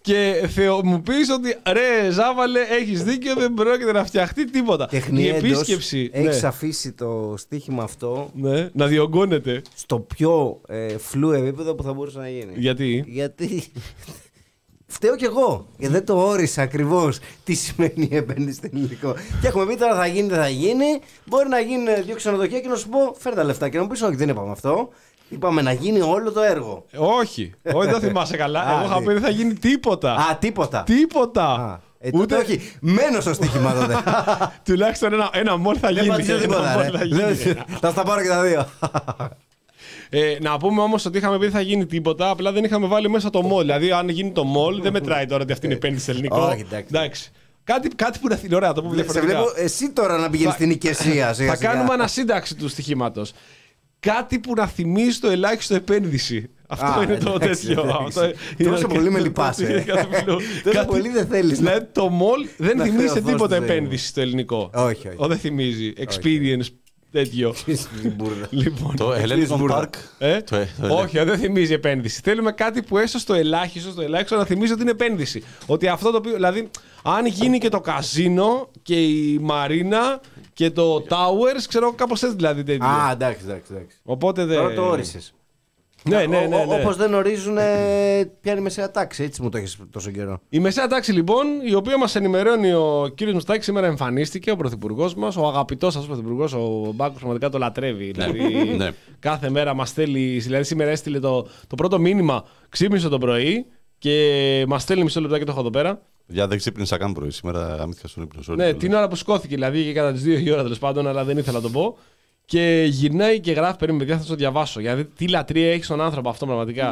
και θεω, μου πεις ότι ρε Ζάβαλε, έχεις δίκιο, δεν πρόκειται να φτιαχτεί τίποτα. Η επίσκεψη. Έχεις ναι. αφήσει το στοίχημα αυτό ναι, να διωγγώνεται στο πιο ε, φλού επίπεδο που θα μπορούσε να γίνει. Γιατί? Γιατί φταίω κι εγώ. Γιατί δεν το όρισα ακριβώς τι σημαίνει η επένδυση στην υλικό. Και έχουμε πει τώρα θα γίνει, δεν θα γίνει. Μπορεί να γίνουν δύο ξενοδοχεία και να σου πω φέρ τα λεφτά. Και να μου πεις όχι, δεν είπαμε αυτό. Είπαμε να γίνει όλο το έργο. Όχι, όχι, δεν θυμάσαι καλά. Εγώ είχα πει δεν θα γίνει τίποτα. Α, τίποτα. Τίποτα. Α, ε, τότε Ούτε... όχι. Μένω στο στοίχημα τότε. Τουλάχιστον ένα, ένα μόλ θα γίνει. Δεν τίποτα. Θα στα πάρω και τα δύο. Ε, να πούμε όμως ότι είχαμε πει δεν θα γίνει τίποτα, απλά δεν είχαμε βάλει μέσα το μόλ. Δηλαδή, αν γίνει το μόλ, δεν μετράει τώρα ότι αυτή είναι η επένδυση ελληνικό. Όχι, εντάξει. Κάτι, κάτι που να θυμίσει. Ωραία, το πούμε διαφορετικά. Σε βλέπω εσύ τώρα να πηγαίνεις στην οικεσία. Θα κάνουμε ανασύνταξη του στοιχήματος. Κάτι που να θυμίζει το ελάχιστο επένδυση. Αυτό Α, είναι εντάξει, το τέτοιο. Εντάξει. Αυτό τόσο πολύ με λυπάσαι. Τόσο πολύ δεν θέλεις. Δηλαδή το μόλ δεν θυμίζει τίποτα επένδυση στο ελληνικό. Όχι, όχι. Δεν θυμίζει. Experience. Τέτοιο. Λοιπόν, το Hellenic Park. Ε? Το, το όχι, δεν θυμίζει επένδυση. Θέλουμε κάτι που έστω στο ελάχιστο, στο ελάχιστο να θυμίζει ότι είναι επένδυση. Ότι αυτό το οποίο. Δηλαδή, αν γίνει και το καζίνο και η Μαρίνα και το Towers, ξέρω κάπως έτσι δηλαδή. Τέτοιο. Α, εντάξει, εντάξει. εντάξει. Οπότε δεν. Τώρα το όρισες. Ναι, ναι, ναι, ναι. Όπως δεν ορίζουν ποια είναι η μεσαία τάξη. Έτσι μου το έχεις τόσο καιρό. Η μεσαία τάξη, λοιπόν, η οποία μας ενημερώνει ο κύριος Μητσοτάκης, σήμερα εμφανίστηκε, ο πρωθυπουργός μας, ο αγαπητός σας πρωθυπουργός, ο Μπάκος, πραγματικά το λατρεύει. Δηλαδή, ναι. Κάθε μέρα μας στέλνει. Δηλαδή, σήμερα έστειλε το, το πρώτο μήνυμα, ξύπνησε το πρωί και μας στέλνει μισό λεπτό και το έχω εδώ πέρα. Για δεν ξύπνησα καν πρωί. Σήμερα αμύθηκα στον ύπνο. Ναι, την ώρα που σηκώθηκε, δηλαδή και κατά τις δύο η ώρα τέλος πάντων, αλλά δεν ήθελα να το πω. Και γυρνάει και γράφει, περίμενε παιδιά, θα το διαβάσω. Γιατί τι λατρεία έχει στον άνθρωπο αυτό πραγματικά.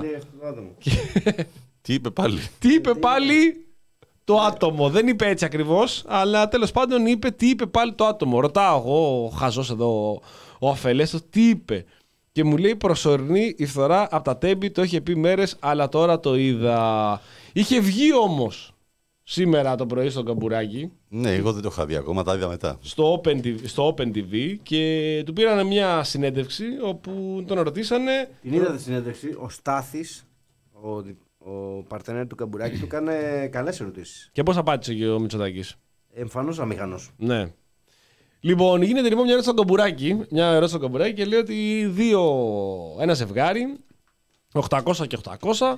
Τι είπε πάλι. Τι είπε πάλι το άτομο. Δεν είπε έτσι ακριβώς, αλλά τέλος πάντων είπε τι είπε πάλι το άτομο. Ρωτάω εγώ, ο χαζός εδώ, ο αφελέστος, τι είπε. Και μου λέει προσωρινή η φθορά από τα Τέμπη, το είχε πει μέρες, αλλά τώρα το είδα. Είχε βγει όμως σήμερα το πρωί στο Καμπουράκι. Ναι, εγώ δεν το είχα δει ακόμα, τα είδα μετά. Στο Open τι βι, στο Open τι βι και του πήραν μια συνέντευξη όπου τον ρωτήσανε. Την είδατε συνέντευξη, ο Στάθης, ο, ο παρτενέρ του Καμπουράκι, του έκανε καλές ερωτήσεις. Και πώς απάντησε και ο Μητσοτάκης? Εμφανώς αμήχανος. Ναι. Λοιπόν, γίνεται λοιπόν μια ερώτηση στο Καμπουράκι, μια ερώτηση στο Καμπουράκι και λέει ότι δύο, ένα ζευγάρι, οκτακόσια και οκτακόσια,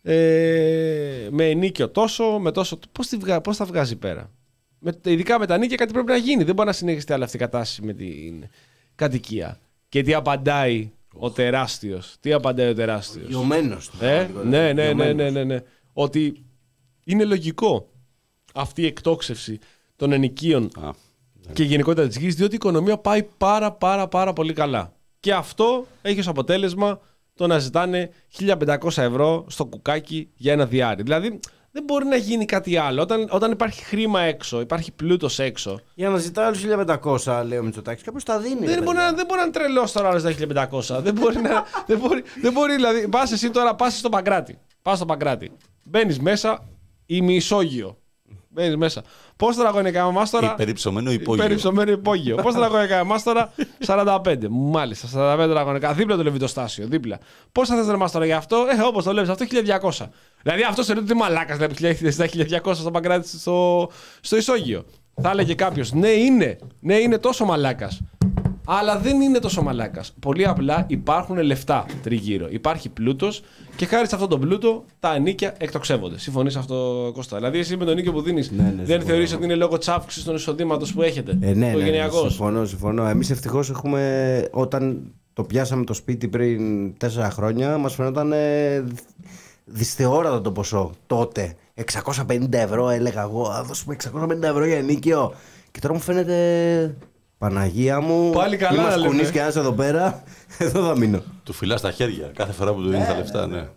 ε, με ενίκιο τόσο, με τόσο. Πώς, τη βγα, πώς θα βγάζει πέρα? Με, ειδικά με τα νίκια κάτι πρέπει να γίνει. Δεν μπορεί να συνεχιστεί άλλη αυτή η κατάσταση με την κατοικία. Και τι απαντάει ο τεράστιος? Τι απαντάει ο τεράστιος? Γιωμένος. Ε, ναι, ναι, ναι, ναι, ναι, ναι. Ότι είναι λογικό αυτή η εκτόξευση των ενοικίων Α, ναι. και γενικότερα της γης, διότι η οικονομία πάει πάρα πάρα πάρα πολύ καλά. Και αυτό έχει ως αποτέλεσμα το να ζητάνε χίλια πεντακόσια ευρώ στο κουκάκι για ένα διάρρη. Δηλαδή δεν μπορεί να γίνει κάτι άλλο. Όταν, όταν υπάρχει χρήμα έξω, υπάρχει πλούτος έξω. Για να ζητάει άλλους χίλια πεντακόσια, λέει ο Μητσοτάκης, κάποιος τα δίνει. Δεν μπορεί, να, δεν μπορεί να είναι τρελός τώρα άλλος τα χίλια πεντακόσια. δεν μπορεί να. δεν, μπορεί, δεν μπορεί, δηλαδή. Πας εσύ τώρα, πας στο Παγκράτη. Πας στο Παγκράτη. Μπαίνεις μέσα, ημισόγειο. Μπαίνεις μέσα. Πώς τετραγωνικά εμάς τώρα? Υπερυψωμένο υπόγειο. Υπερυψωμένο υπόγειο. Πώς τετραγωνικά εμάς τώρα? σαράντα πέντε. Μάλιστα, σαράντα πέντε τετραγωνικά. Δίπλα το λεβιτοστάσιο. Δίπλα. Πώς θα θες να εμάς τώρα για αυτό? Ε, όπως το βλέπεις αυτό, χίλια διακόσια. Δηλαδή αυτό σε ρωτήσει μαλάκας, δηλαδή χίλια διακόσια στο Παγκράτη στο, στο ισόγειο. Θα έλεγε κάποιος, ναι είναι, ναι είναι τόσο μαλάκας. Αλλά δεν είναι τόσο μαλάκας. Πολύ απλά υπάρχουν λεφτά τριγύρω. Υπάρχει πλούτος και χάρη σε αυτόν τον πλούτο τα ενίκια εκτοξεύονται. Συμφωνείς αυτό, Κώστα? Δηλαδή, εσύ με τον ενίκιο που δίνεις, ναι, ναι, δεν θεωρείς ότι είναι λόγω της αύξησης των εισοδήματος που έχετε? Ε, ναι, ναι, ναι, συμφωνώ, συμφωνώ. Εμείς ευτυχώς έχουμε, όταν το πιάσαμε το σπίτι πριν τέσσερα χρόνια, μας φαινόταν ε, δυσθεώρατο το ποσό τότε. εξακόσια πενήντα ευρώ έλεγα εγώ, θα δώσουμε εξακόσια πενήντα ευρώ για ενίκιο. Και τώρα μου φαίνεται. Παναγία μου, πάλι καλά, μη μας κουνείς και ένας εδώ πέρα, εδώ θα μείνω. Του φυλάς τα χέρια κάθε φορά που του δίνει ε, τα λεφτά, ναι.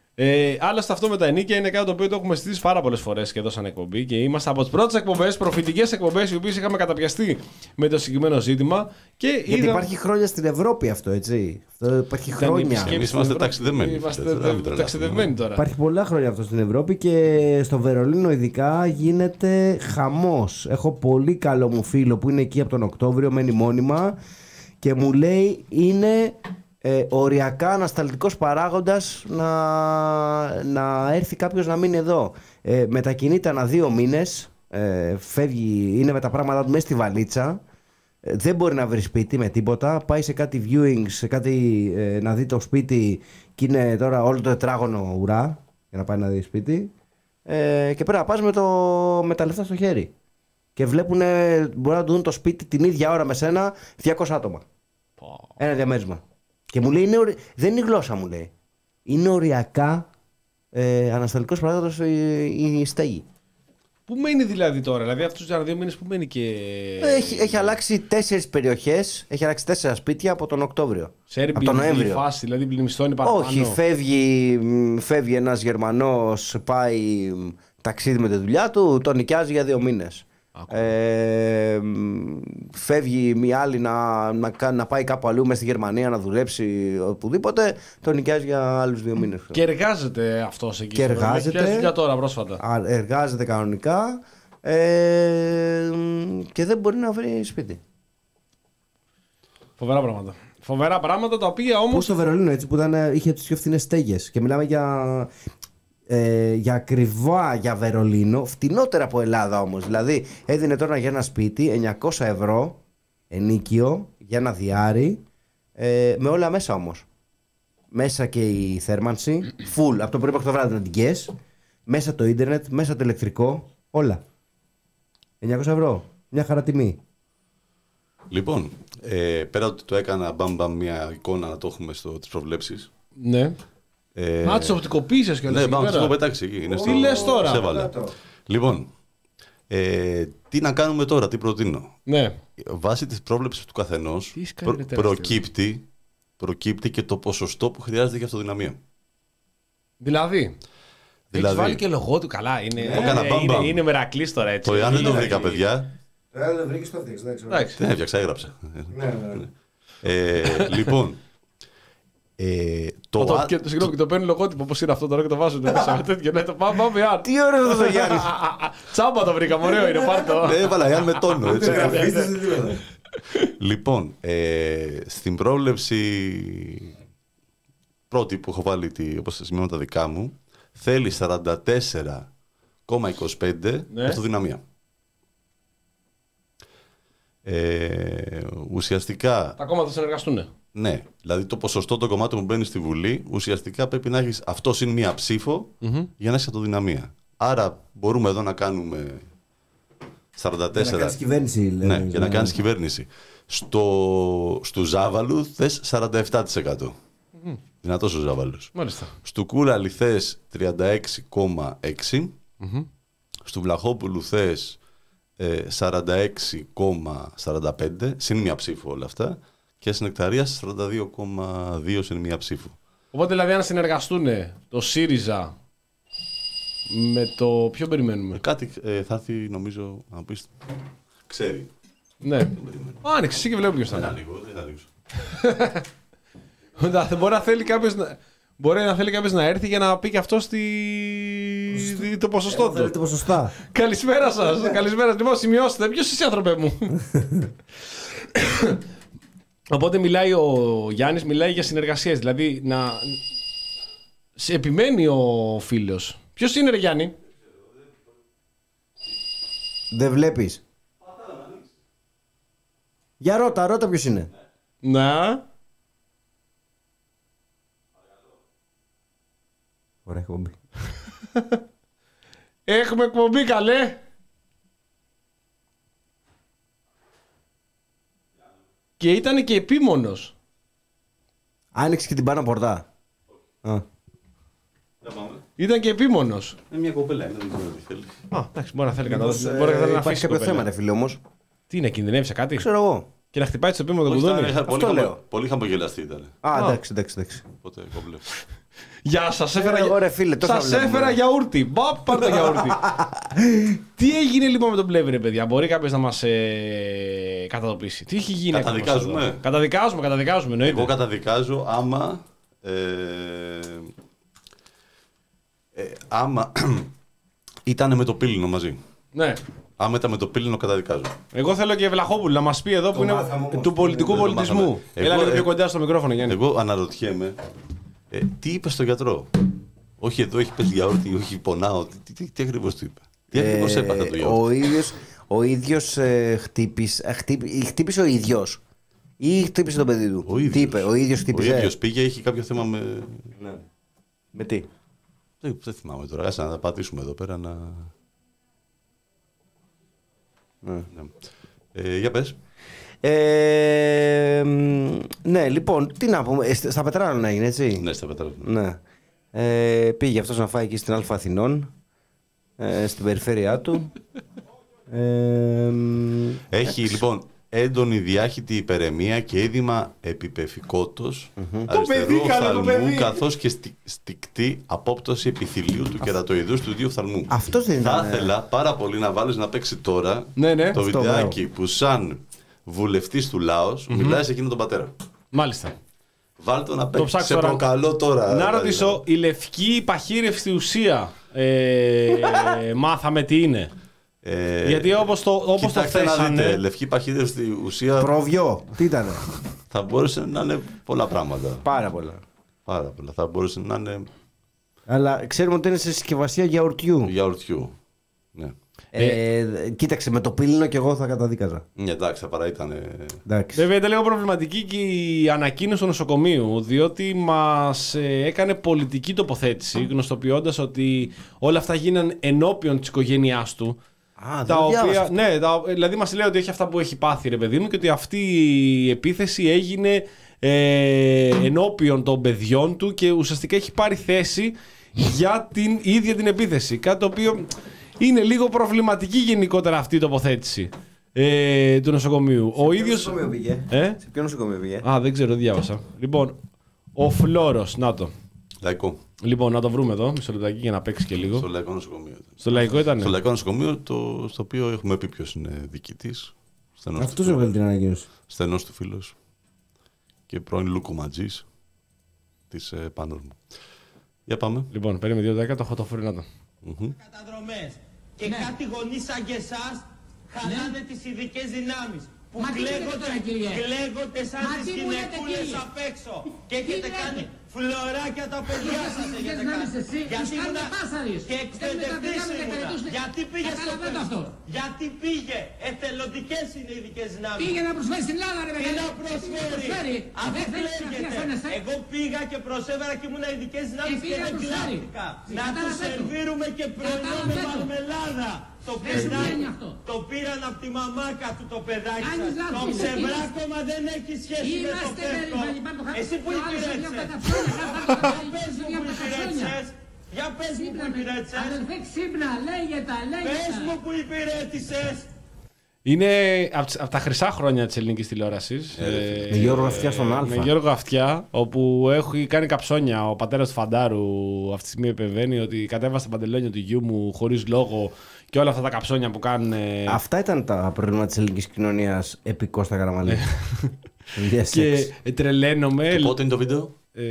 Ε, άλλωστε αυτό με τα ενίκια είναι κάτι το οποίο το έχουμε συζητήσει πάρα πολλές φορές και εδώ σαν εκπομπή και είμαστε από τις πρώτες εκπομπές, προφητικές εκπομπές, οι οποίες είχαμε καταπιαστεί με το συγκεκριμένο ζήτημα. Και γιατί είδα... υπάρχει χρόνια στην Ευρώπη αυτό, έτσι. Αυτό υπάρχει ήταν χρόνια. Εμείς είμαστε ταξιδεμένοι. Είμαστε ταξιδεμένοι τώρα. Υπάρχει πολλά χρόνια αυτό στην Ευρώπη και στο Βερολίνο ειδικά γίνεται χαμός. Έχω πολύ καλό μου φίλο που είναι εκεί από τον Οκτώβριο, μένει μόνιμα και μου λέει είναι. Ε, οριακά ανασταλτικός παράγοντας να, να έρθει κάποιος να μείνει εδώ. Ε, μετακινείται ανά δύο μήνες. Ε, φεύγει, είναι με τα πράγματά του μέσα στη βαλίτσα. Ε, δεν μπορεί να βρει σπίτι με τίποτα. Πάει σε κάτι viewings, σε κάτι ε, να δει το σπίτι και είναι τώρα όλο το τετράγωνο ουρά για να πάει να δει σπίτι. Ε, και πρέπει να πας με, το, με τα λεφτά στο χέρι. Και βλέπουν, μπορεί να του δουν το σπίτι την ίδια ώρα με σένα διακόσια άτομα. Oh. Ένα διαμέρισμα. Και μου λέει, είναι ορι... δεν είναι η γλώσσα, μου λέει. Είναι οριακά ε, ανασταλτικός παράδοτος η, η στέγη. Πού μένει δηλαδή τώρα, δηλαδή αυτούς τους δύο μήνες που μένει και. Έχει, έχει αλλάξει τέσσερις περιοχές, έχει αλλάξει τέσσερα σπίτια από τον Οκτώβριο. Σε από τον Νοέμβριο. Φάση, δηλαδή πλημμυστώνει παραπάνω. Όχι, φεύγει, φεύγει ένας Γερμανός, πάει ταξίδι με τη δουλειά του, τον νοικιάζει για δύο μήνες. Ε, φεύγει μια άλλη να, να, να πάει κάπου αλλού μέσα στη Γερμανία να δουλέψει οπουδήποτε, τον νοικιάζει για άλλους δύο μήνες. Και εργάζεται αυτός εκεί. Και εργάζεται. Έχει δουλειά τώρα πρόσφατα. Εργάζεται κανονικά ε, και δεν μπορεί να βρει σπίτι. Φοβερά πράγματα. Φοβερά πράγματα τα οποία όμως. Πού στο Βερολίνο έτσι που ήταν, είχε τις πιο φθηνές στέγες και μιλάμε για. Ε, για ακριβά για Βερολίνο, φτηνότερα από Ελλάδα όμως. Δηλαδή έδινε τώρα για ένα σπίτι εννιακόσια ευρώ ενίκιο για ένα διάρρη, ε, με όλα μέσα όμως. Μέσα και η θέρμανση, full, από το πρωί μέχρι το βράδυ αντικές, μέσα το ίντερνετ, μέσα το ηλεκτρικό, όλα. εννιακόσια ευρώ, μια χαρά τιμή. Λοιπόν, ε, πέρα ότι το έκανα μπαμ μπαμ μια εικόνα να το έχουμε στις προβλέψεις. Ναι. Ε, Α, τις οπτικοποίησες και ναι, πάμε, τις έχω πετάξει εκεί. Είναι τι στο... λες τώρα. Σε έβαλα. Λοιπόν, ε, τι να κάνουμε τώρα, τι προτείνω. Ναι. Βάσει της πρόβλεψης του καθενός, προ, προκύπτει, προκύπτει και το ποσοστό που χρειάζεται για αυτοδυναμία. Δηλαδή, δηλαδή έχεις βάλει και λογό του, καλά, είναι, είναι, είναι, είναι, είναι μερακλής τώρα έτσι. Το εάν δεν το βρήκα, παιδιά. Δεν το βρήκες, το έφτιαξες. Δεν έφτιαξα, έγραψα. Ναι, ναι. ε, λοιπόν, Ε, το το, α... και, συγγνώμη, και το παίρνει λογότυπο όπως είναι αυτό τώρα και το βάζουν μέσα με τέτοιο. Ναι, το πάμε, πάμε, αν. Τι ωραίο αυτό το Γιάννη. Τσάμπα το βρήκαμε, ωραίο είναι, πάρ' το. Ναι, έβαλα Γιάννη με τόνο, έτσι. Λοιπόν, ε, στην πρόβλεψη πρώτη που έχω βάλει, τη, όπως τα σημειώνω τα δικά μου, θέλει σαράντα τέσσερα κόμμα είκοσι πέντε ναι. αυτοδυναμία. Ε, ουσιαστικά... Τα κόμματα θα συνεργαστούν. Ναι, δηλαδή το ποσοστό των κομμάτων που μπαίνει στη Βουλή, ουσιαστικά πρέπει να έχεις αυτό συν μία ψήφο Mm-hmm. για να έχεις αυτοδυναμία. Άρα μπορούμε εδώ να κάνουμε σαράντα τέσσερα... Για να κάνεις κυβέρνηση. Ναι, λέμε, για να κάνεις κυβέρνηση. Στο, στου Ζάβαλου θες σαράντα επτά τοις εκατό. Mm-hmm. Δυνατός ο Ζάβαλος. Μάλιστα. Στου Κούραλη θες τριάντα έξι κόμμα έξι. Mm-hmm. Στου Βλαχόπουλου θες ε, σαράντα έξι κόμμα σαράντα πέντε, συν μία ψήφο όλα αυτά. Και στην Νεκταρία σαράντα δύο κόμμα δύο σε μία ψήφο. Οπότε δηλαδή αν συνεργαστούν το ΣΥΡΙΖΑ με το. Ποιο περιμένουμε. Ε, κάτι ε, θα έρθει νομίζω να πεις. Ξέρει. Ναι. Άνοιξε, εσύ και βλέπω ποιος θα είναι. Δεν ανοίγω, δεν ανοίγω. Μπορεί να θέλει κάποιος να. Μπορεί να θέλει κάποιος να έρθει για να πει και αυτό στη... το ποσοστό του. Θέλετε ποσοστά. Καλησπέρα σας. Καλησπέρα. Λοιπόν, σημειώστε. Ποιος είσαι, άνθρωπε μου. Οπότε μιλάει ο Γιάννης, μιλάει για συνεργασίες. Δηλαδή να. Σε επιμένει ο φίλος. Ποιος είναι, ρε Γιάννη? Δεν βλέπεις. Για ρώτα, ρώτα ποιος είναι. Να. Ωραία εκπομπή. Έχουμε εκπομπή, καλέ. Και ήταν και επίμονος. Άνοιξε και την πάνω πορτά. Α. Ήταν και επίμονος. Είναι μια κοπέλα, δεν ξέρω τι θέλει. Α, εντάξει, μπορεί να θέλει κατά. Μήπως, Μπορεί να ε, θέλει να υπάρχει αφήσει κάποιο κοπέλα. θέμα, ρε φίλε, όμως. Τι είναι, κινδυνεύει κάτι. Ξέρω εγώ. Και να χτυπάει στο επίμονο το κουδούνι. Αυτό λέω. Πολύ χαμογελαστή ήταν. Α, εντάξει, εντάξει, εντάξει. Οπότε κομπλέ. Γεια σας, έφερα, Ε, εγώ, ρε φίλε, τόσα σας βλέπουμε. έφερα γιαούρτι. Μπα, πάρ' το γιαούρτι. Τι έγινε λοιπόν με τον Πλεύρη, ρε παιδιά? Μπορεί κάποιος να μας ε, καταδοπίσει? Τι έχει γίνει? Καταδικάζουμε. ακριβώς εδώ? Καταδικάζουμε, καταδικάζουμε, εννοείται. Εγώ καταδικάζω άμα. Ε, ε, άμα ήταν με το πύληνο μαζί. Ναι. Άμα ήταν με το πύληνο, καταδικάζω. Εγώ θέλω και Βλαχόπουλο να μας πει εδώ που είναι μάθαμε όμως. του πολιτικού Δεν το πολιτισμού. μάθαμε. Έλα Εγώ, λίγο πιο ε, κοντά στο μικρόφωνο, Γιάννη. Εγώ αναρωτιέμαι, ε, τι είπε στο γιατρό Όχι, εδώ έχει πέσει γιαούρτι, όχι, πονάω. Τι, τι, τι ακριβώς του είπε. Τι ακριβώς έπαθε το γιαούρτι. Ο ίδιος, ο ίδιος ε, χτύπησε, ε, χτύπη, χτύπησε ο ίδιος ή χτύπησε το παιδί του. Ο ίδιος. Τι είπε, ο ίδιος χτύπησε. Ο ίδιος πήγε, είχε κάποιο θέμα με... Ναι. Με τι. Δεν, δεν θυμάμαι τώρα, άσε να τα πατήσουμε εδώ πέρα να... Ναι. Ναι. Ε, για πες. Ε, ναι, λοιπόν, τι να πούμε. Στα Πετράνα έγινε, έτσι. Ναι, στα Πετράνα. Ναι. Ε, πήγε αυτός να φάει εκεί στην Αλφα Αθηνών, ε, στην περιφέρειά του. Ε, Έχει λοιπόν έντονη διάχυτη υπερεμία και είδημα επιπεφικότος αριστερού οφθαλμού, καθώς και στι, στικτή απόπτωση επιθυλίου του κερατοειδούς του δύο οφθαλμού. Αυτός δεν ήταν. Θα ήθελα πάρα πολύ να βάλεις να παίξει τώρα Ναι, ναι. το Αυτό, βιντεάκι που σαν βουλευτής του Λάος mm-hmm. μιλάει σε εκείνον τον πατέρα. Μάλιστα. Βάλ' το να Το παίξει. ψάξω Σε τώρα. προκαλώ τώρα. Να δηλαδή. ρωτήσω, η λευκή παχύρευστη ουσία ε, μάθαμε τι είναι. Ε, Γιατί όπως το, όπως το κοιτάξτε να θέσανε... δείτε, λευκή παχύρευστη ουσία Προβιό, τι ήταν. θα μπορούσε να είναι πολλά πράγματα. Πάρα πολλά. Πάρα πολλά. Θα μπορούσε να είναι Αλλά ξέρουμε ότι είναι σε συσκευασία γιαουρτιού. γιαουρτιού. Ναι. Ε, κοίταξε, με το πύλινο και εγώ θα καταδίκαζα. Ναι, εντάξει, θα παρά ήταν. Εντάξει. Βέβαια ήταν λίγο προβληματική και η ανακοίνωση του νοσοκομείου, διότι μας ε, έκανε πολιτική τοποθέτηση, γνωστοποιώντας ότι όλα αυτά γίνανε ενώπιον της οικογένειάς του. Α, Τα δεν οποία, οποία, ναι, τα, δηλαδή μας λέει ότι έχει αυτά που έχει πάθει, ρε παιδί μου, και ότι αυτή η επίθεση έγινε ε, ενώπιον των παιδιών του και ουσιαστικά έχει πάρει θέση για την ίδια την επίθεση. Κάτι το οποίο είναι λίγο προβληματική γενικότερα αυτή η τοποθέτηση ε, του νοσοκομείου. Ο ίδιος... νοσοκομείο πήγε. Ε? Σε ποιο νοσοκομείο πήγε. Α, δεν ξέρω, διάβασα. Λοιπόν, ο Φλόρος, να το. Λαϊκό. Λοιπόν, να το βρούμε εδώ, μισό λεπτάκι για να παίξει και λίγο. Στο λαϊκό νοσοκομείο. Στο λαϊκό ήταν. Στο λαϊκό νοσοκομείο, το, στο οποίο έχουμε πει ποιος είναι διοικητής. Αυτός έβγαλε την ανακοίνωση. Στενός του φίλος και πρώην λουκοματζής της ε, πάνω μου. Για πάμε. Λοιπόν, περίμενε δύο δέκα, το έχω το φέρει να το. Mm-hmm. Καταδρομές. Και ναι. Κάτι γονείς σαν και εσάς χαλάνε ναι. τις ειδικές δυνάμεις. Που Μα κλαίγονται, τώρα, κλαίγονται σαν Μα τις τι μου λέτε, γυναικούλες κύριε. απ' έξω. Και έχετε κάνει φλωράκια τα παιδιά σας. έχετε κάνει. Γιατί ήμουνα και εκπαιδευτής ήμουνα. Γιατί πήγε στο αυτό. Γιατί πήγε. Εθελοντικές είναι οι ειδικές δυνάμεις. Πήγε να προσφέρει στην Ελλάδα, ρε Τι παιδί. να προσφέρει. Αφού κλαίγεται. Εγώ πήγα και προσέφερα και ήμουνα ειδικές δυνάμεις και δεν κλάφτηκα. Να τους σερβίρουμε και πρωινό με μαρμελάδα. Το παιδάκι το πήραν από τη μαμάκα του το παιδάκι σας. Το ξεβράκωμα δεν έχει σχέση με το πέφτο. Εσύ που υπηρέτησες. Για πες μου που υπηρέτησες. Για πες μου που υπηρέτησες. Αδελφέ ξύπνα, λέγεται, λέγεται. Πες μου που υπηρέτησες. Είναι από τα χρυσά χρόνια της ελληνικής τηλεόρασης. Ε, με Γιώργο Αυτιά στον Α. Με Γιώργο Αυτιά, όπου έχει κάνει καψόνια. Ο πατέρας του Φαντάρου αυτή τη στιγμή επεμβαίνει ότι κατέβασε τα παντελόνια του γιού μου χωρίς λόγο και όλα αυτά τα καψόνια που κάνουν. Αυτά ήταν τα προβλήματα της ελληνικής κοινωνίας επί Κώστα Καραμανλή. Και τρελαίνομαι. Και πότε είναι το βίντεο? Ε,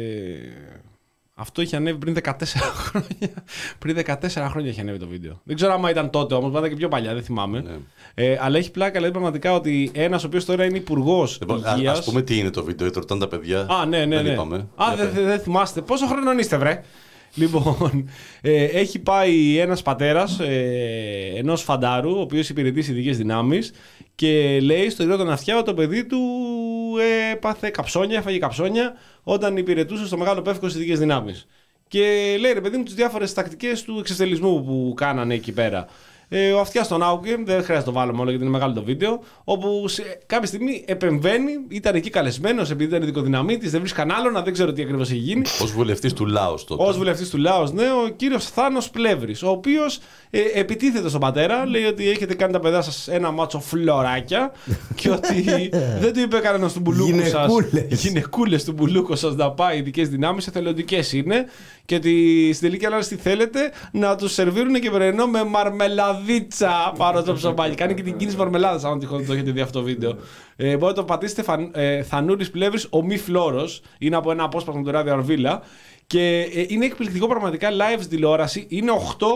αυτό είχε ανέβει πριν δεκατέσσερα χρόνια. Πριν δεκατέσσερα χρόνια είχε ανέβει το βίντεο. Δεν ξέρω άμα ήταν τότε όμως, ήταν και πιο παλιά, δεν θυμάμαι. Ναι. Ε, αλλά έχει πλάκα, λέει πραγματικά ότι ένας ο οποίος τώρα είναι υπουργός Λοιπόν, υγείας. ας πούμε τι είναι το βίντεο, γιατί ρωτάνε τα παιδιά. Α, ναι, ναι, δεν ναι. είπαμε. Α, δεν δε, δε θυμάστε. Πόσο χρόνο είστε, βρε? Λοιπόν, ε, έχει πάει ένας πατέρας ε, ενός φαντάρου, ο οποίος υπηρετεί στις ειδικές δυνάμεις, και λέει στο Ηρώ Αυτιά ότι το παιδί του ε, πάθε καψόνια, έφαγε καψόνια όταν υπηρετούσε στο Μεγάλο Πεύκο στις ειδικές δυνάμεις. Και λέει, ρε παιδί μου, τις διάφορες τακτικές του εξευτελισμού που κάνανε εκεί πέρα. Ε, ο Αυτιάς τον άκουγε, δεν χρειάζεται να το βάλουμε όλο γιατί είναι μεγάλο το βίντεο. Όπου σε κάποια στιγμή επεμβαίνει, ήταν εκεί καλεσμένος επειδή ήταν ειδικοδυναμίτης, δεν βρίσκαν άλλον, δεν ξέρω τι ακριβώς έχει γίνει. Ως βουλευτής του Λάος τότε. Ως βουλευτής του Λάος, ναι, ο κύριος Θάνος Πλεύρης, ο οποίος ε, επιτίθεται στον πατέρα, λέει ότι έχετε κάνει τα παιδιά σας ένα μάτσο φλωράκια και ότι δεν του είπε κανένας του μπουλούκου σας. Γυναικούλες του μπουλούκου σας να πάει, ειδικές δυνάμεις, εθελοντικές είναι. Και ότι στην τελική ανάλυση τι θέλετε, να τους σερβίρουν και πρωινό με μαρμελαδίτσα πάνω στο ψωμάκι. Κάνει και την κίνηση μαρμελάδας, αν τυχόν το έχετε δει αυτό το βίντεο. Ε, μπορείτε να το πατήσετε, φαν, ε, Θανούρης Πλεύρης, ο μη Φλόρος. Είναι από ένα απόσπασμα του Ράδιο Αρβίλα. Και ε, είναι εκπληκτικό πραγματικά live στην τηλεόραση. Είναι οκτώ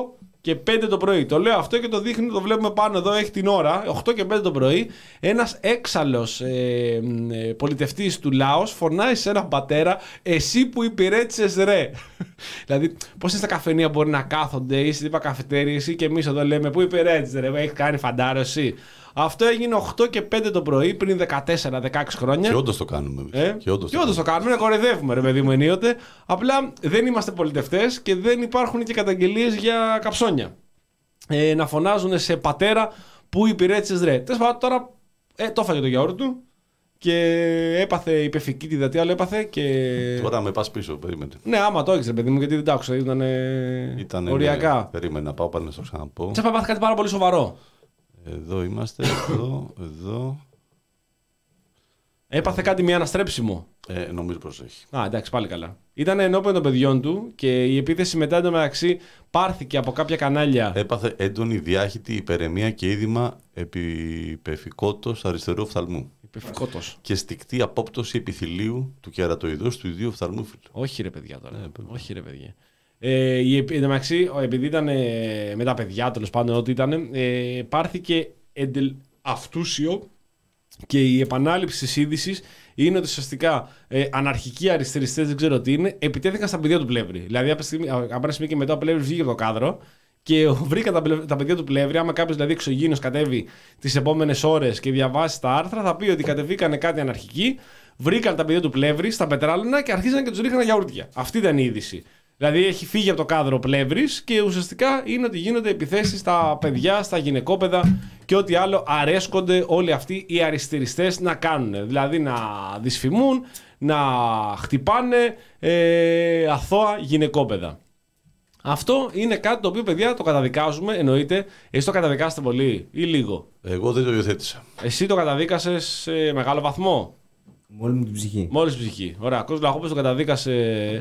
και πέντε το πρωί. Το λέω αυτό και το δείχνει, το βλέπουμε πάνω εδώ, έχει την ώρα, οκτώ και πέντε το πρωί. Ένας έξαλλος ε, ε, πολιτευτής του Λάος φωνάει σε έναν πατέρα, εσύ που υπηρέτησες ρε. Δηλαδή, πώς είναι στα καφενεία μπορεί να κάθονται ή στην καφετέρια εσύ και εμείς εδώ λέμε, πού υπηρέτησες ρε, έχει κάνει φαντάρο εσύ. Αυτό έγινε οκτώ και πέντε το πρωί πριν δεκατέσσερα δεκαέξι χρόνια. Και όντως το κάνουμε. Ε? Και όντως και το, όντως το κάνουμε, να κοροϊδεύουμε ρε παιδί μου ενίοτε. Απλά δεν είμαστε πολιτευτές και δεν υπάρχουν και καταγγελίες για καψόνια. Ε, να φωνάζουν σε πατέρα που υπηρέτησες ρε. Τέλος πάντων τώρα ε, το έφαγε το γιαούρτι του και έπαθε υπεφική τη δατή, αλλά έπαθε και. Τώρα με πας πίσω, περίμενε. Ναι, άμα το έχεις ρε παιδί μου, γιατί δεν το άκουσα, ήταν Ήτανε, οριακά. Ναι, περίμενε να πάω πάλι να στο ξαναπώ. Τσέπα πάθει κάτι πάρα πολύ σοβαρό. Εδώ είμαστε, εδώ, εδώ. Έπαθε κάτι με αναστρέψιμο. Ε, νομίζω πως έχει. Α, εντάξει, πάλι καλά. Ήταν ενώπιον των παιδιών του και η επίθεση μετά εντωμεταξύ πάρθηκε από κάποια κανάλια. Έπαθε έντονη διάχυτη υπερεμία και είδημα επιπεφικότος αριστερού οφθαλμού. Υπεφικότος. Και στικτή απόπτωση επιθυλίου του κερατοειδούς του ιδίου οφθαλμούφυλλου. Όχι ρε παιδιά τώρα. Ε, Όχι ρε παιδιά. Ε, η, εν τω μεταξύ, επειδή ήταν ε, με τα παιδιά, τέλος πάντων, ό,τι ήταν, ε, πάρθηκε εντελ, αυτούσιο και η επανάληψη της είδησης είναι ότι ουσιαστικά ε, αναρχικοί αριστεριστές, δεν ξέρω τι είναι, επιτέθηκαν στα παιδιά του Πλεύρη. Δηλαδή, από ένα σημείο και μετά ο Πλεύρης βγήκε από το κάδρο και βρήκαν τα, τα παιδιά του Πλεύρη. Άμα κάποιος δηλαδή εξωγήινος κατέβει τις επόμενες ώρες και διαβάσει τα άρθρα, θα πει ότι κατεβήκανε κάτι αναρχικοί, βρήκαν τα παιδιά του Πλεύρη στα πετράλαινα και αρχίζαν και τους ρίχναν γιαούρτια. Αυτή ήταν η είδηση. Δηλαδή έχει φύγει από το κάδρο ο Πλεύρης και ουσιαστικά είναι ότι γίνονται επιθέσεις στα παιδιά, στα γυναικόπαιδα και ό,τι άλλο αρέσκονται όλοι αυτοί οι αριστεριστές να κάνουν. Δηλαδή να δυσφημούν, να χτυπάνε ε, αθώα γυναικόπαιδα. Αυτό είναι κάτι το οποίο, παιδιά, το καταδικάζουμε, εννοείται. Εσείς το καταδικάσετε πολύ ή λίγο? Εγώ δεν το υιοθέτησα. Εσύ το καταδίκασες σε μεγάλο βαθμό? Μόλις μου την ψυχή. Μόλις την ψυχή. Ωραία. Ο Κώστας Βλαχόπουλος το καταδίκασε.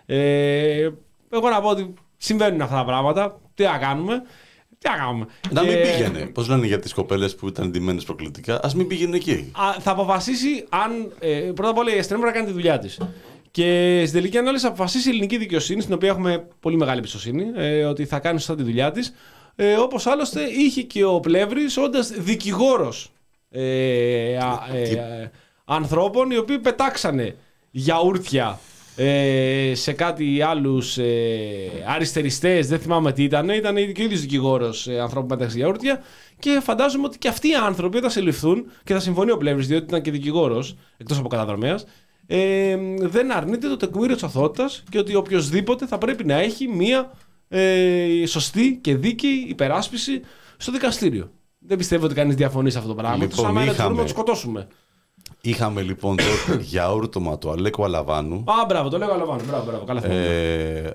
Ε, εγώ να πω ότι συμβαίνουν αυτά τα πράγματα. Τι να κάνουμε. Τι να κάνουμε. Να και... μην πήγαινε. Πώς λένε για τις κοπέλες που ήταν ντυμένες προκλητικά, ας μην πήγαινε εκεί. Α, θα αποφασίσει αν. Ε, πρώτα απ' όλα η αστυνομία να κάνει τη δουλειά της. Και στην τελική ανάλυση θα αποφασίσει η ελληνική δικαιοσύνη, στην οποία έχουμε πολύ μεγάλη εμπιστοσύνη, ε, ότι θα κάνει σωστά τη δουλειά της. Ε, όπως άλλωστε είχε και ο Πλεύρης, όντας δικηγόρος ε, ε, ε, ανθρώπων οι οποίοι πετάξανε γιαούρτια ε, σε κάτι άλλους ε, αριστεριστές, δεν θυμάμαι τι ήταν, ήταν και ο ίδιος δικηγόρος ε, ανθρώπων που πέταξε γιαούρτια και φαντάζομαι ότι και αυτοί οι άνθρωποι όταν συλληφθούν, και θα συμφωνεί ο Πλεύρης διότι ήταν και δικηγόρος, εκτός από καταδρομέας, ε, δεν αρνείται το τεκμήριο της αθωότητας και ότι οποιοσδήποτε θα πρέπει να έχει μία ε, σωστή και δίκαιη υπεράσπιση στο δικαστήριο. Δεν πιστεύω ότι κανείς διαφωνεί σε αυτό το πράγμα. Λοιπόν, άμα είναι είχαμε... να το σκοτώσουμε. Είχαμε λοιπόν τότε γιαούρτωμα του Αλέκου Αλαβάνου. Α, μπράβο, το λέγω Αλαβάνου. Μπράβο, μπράβο, καλά ε,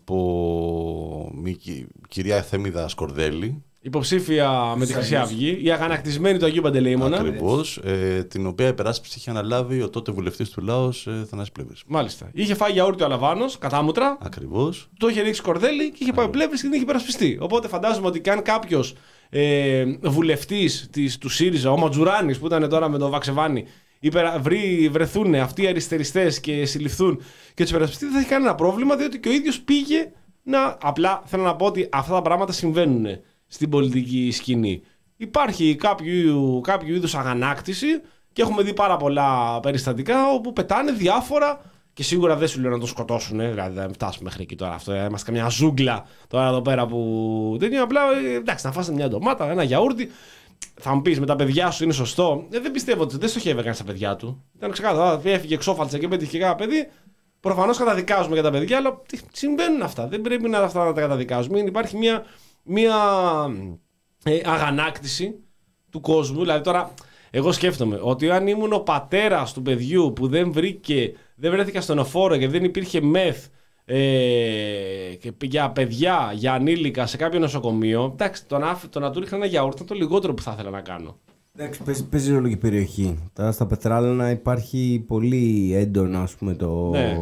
από μια κυρία Θέμηδα Σκορδέλη. Υποψήφια με τη Χρυσή Αυγή, η αγανακτισμένη του Αγίου Παντελεήμονα. Ακριβώς, ε, την οποία υπεράσπιση είχε αναλάβει ο τότε βουλευτής του Λάος, ε, Θανάσης Πλεύρης. Μάλιστα. Είχε φάει γιαούρτι ο Αλαβάνος, κατάμουτρα. Ακριβώς. Το είχε ρίξει Κορδέλη και είχε πάει ο Πλεύρης και την είχε υπερασπιστεί. Οπότε φαντάζομαι ότι και αν κάποιος ε, βουλευτής του ΣΥΡΙΖΑ, ο Ματζουράνης που ήταν τώρα με τον Βαξεβάνη, υπερα, βρει, βρεθούν αυτοί οι αριστεριστές και συλληφθούν και τους υπερασπιστεί, δεν θα έχει κανένα πρόβλημα, διότι και ο ίδιος πήγε να. Απλά θέλω να πω ότι αυτά τα πράγματα συμβαίνουν στην πολιτική σκηνή. Υπάρχει κάποιο, κάποιο είδους αγανάκτηση και έχουμε δει πάρα πολλά περιστατικά όπου πετάνε διάφορα και σίγουρα δεν σου λέω να τον σκοτώσουν, δηλαδή δεν φτάσουμε μέχρι εκεί τώρα. Αυτό είμαστε καμιά ζούγκλα τώρα εδώ πέρα που δεν είναι απλά. Εντάξει, να φας μια ντομάτα, ένα γιαούρτι. Θα μου πεις με τα παιδιά σου είναι σωστό. Ε, δεν πιστεύω ότι δεν στοχεύει κανείς στα παιδιά του. Ήταν ξεκάθαρο, έφυγε εξόφαλτσα και πέτυχε κανένα παιδί. Προφανώς καταδικάζουμε για τα παιδιά, αλλά συμβαίνουν αυτά. Δεν πρέπει να, αυτά να τα καταδικάζουμε. Υπάρχει μια. Μια ε, αγανάκτηση του κόσμου. Δηλαδή τώρα εγώ σκέφτομαι ότι αν ήμουν ο πατέρας του παιδιού που δεν βρήκε, δεν βρέθηκε ασθενοφόρο και δεν υπήρχε μεθ ε, και για παιδιά, για ανήλικα σε κάποιο νοσοκομείο, εντάξει, το να, το να του ρίχνα ένα γιαούρτι ήταν το λιγότερο που θα ήθελα να κάνω. Εντάξει, παίζει, παίζει ρόλο και η περιοχή. Τώρα στα Πετράλαινα υπάρχει πολύ έντονο, ας πούμε, το... Ναι.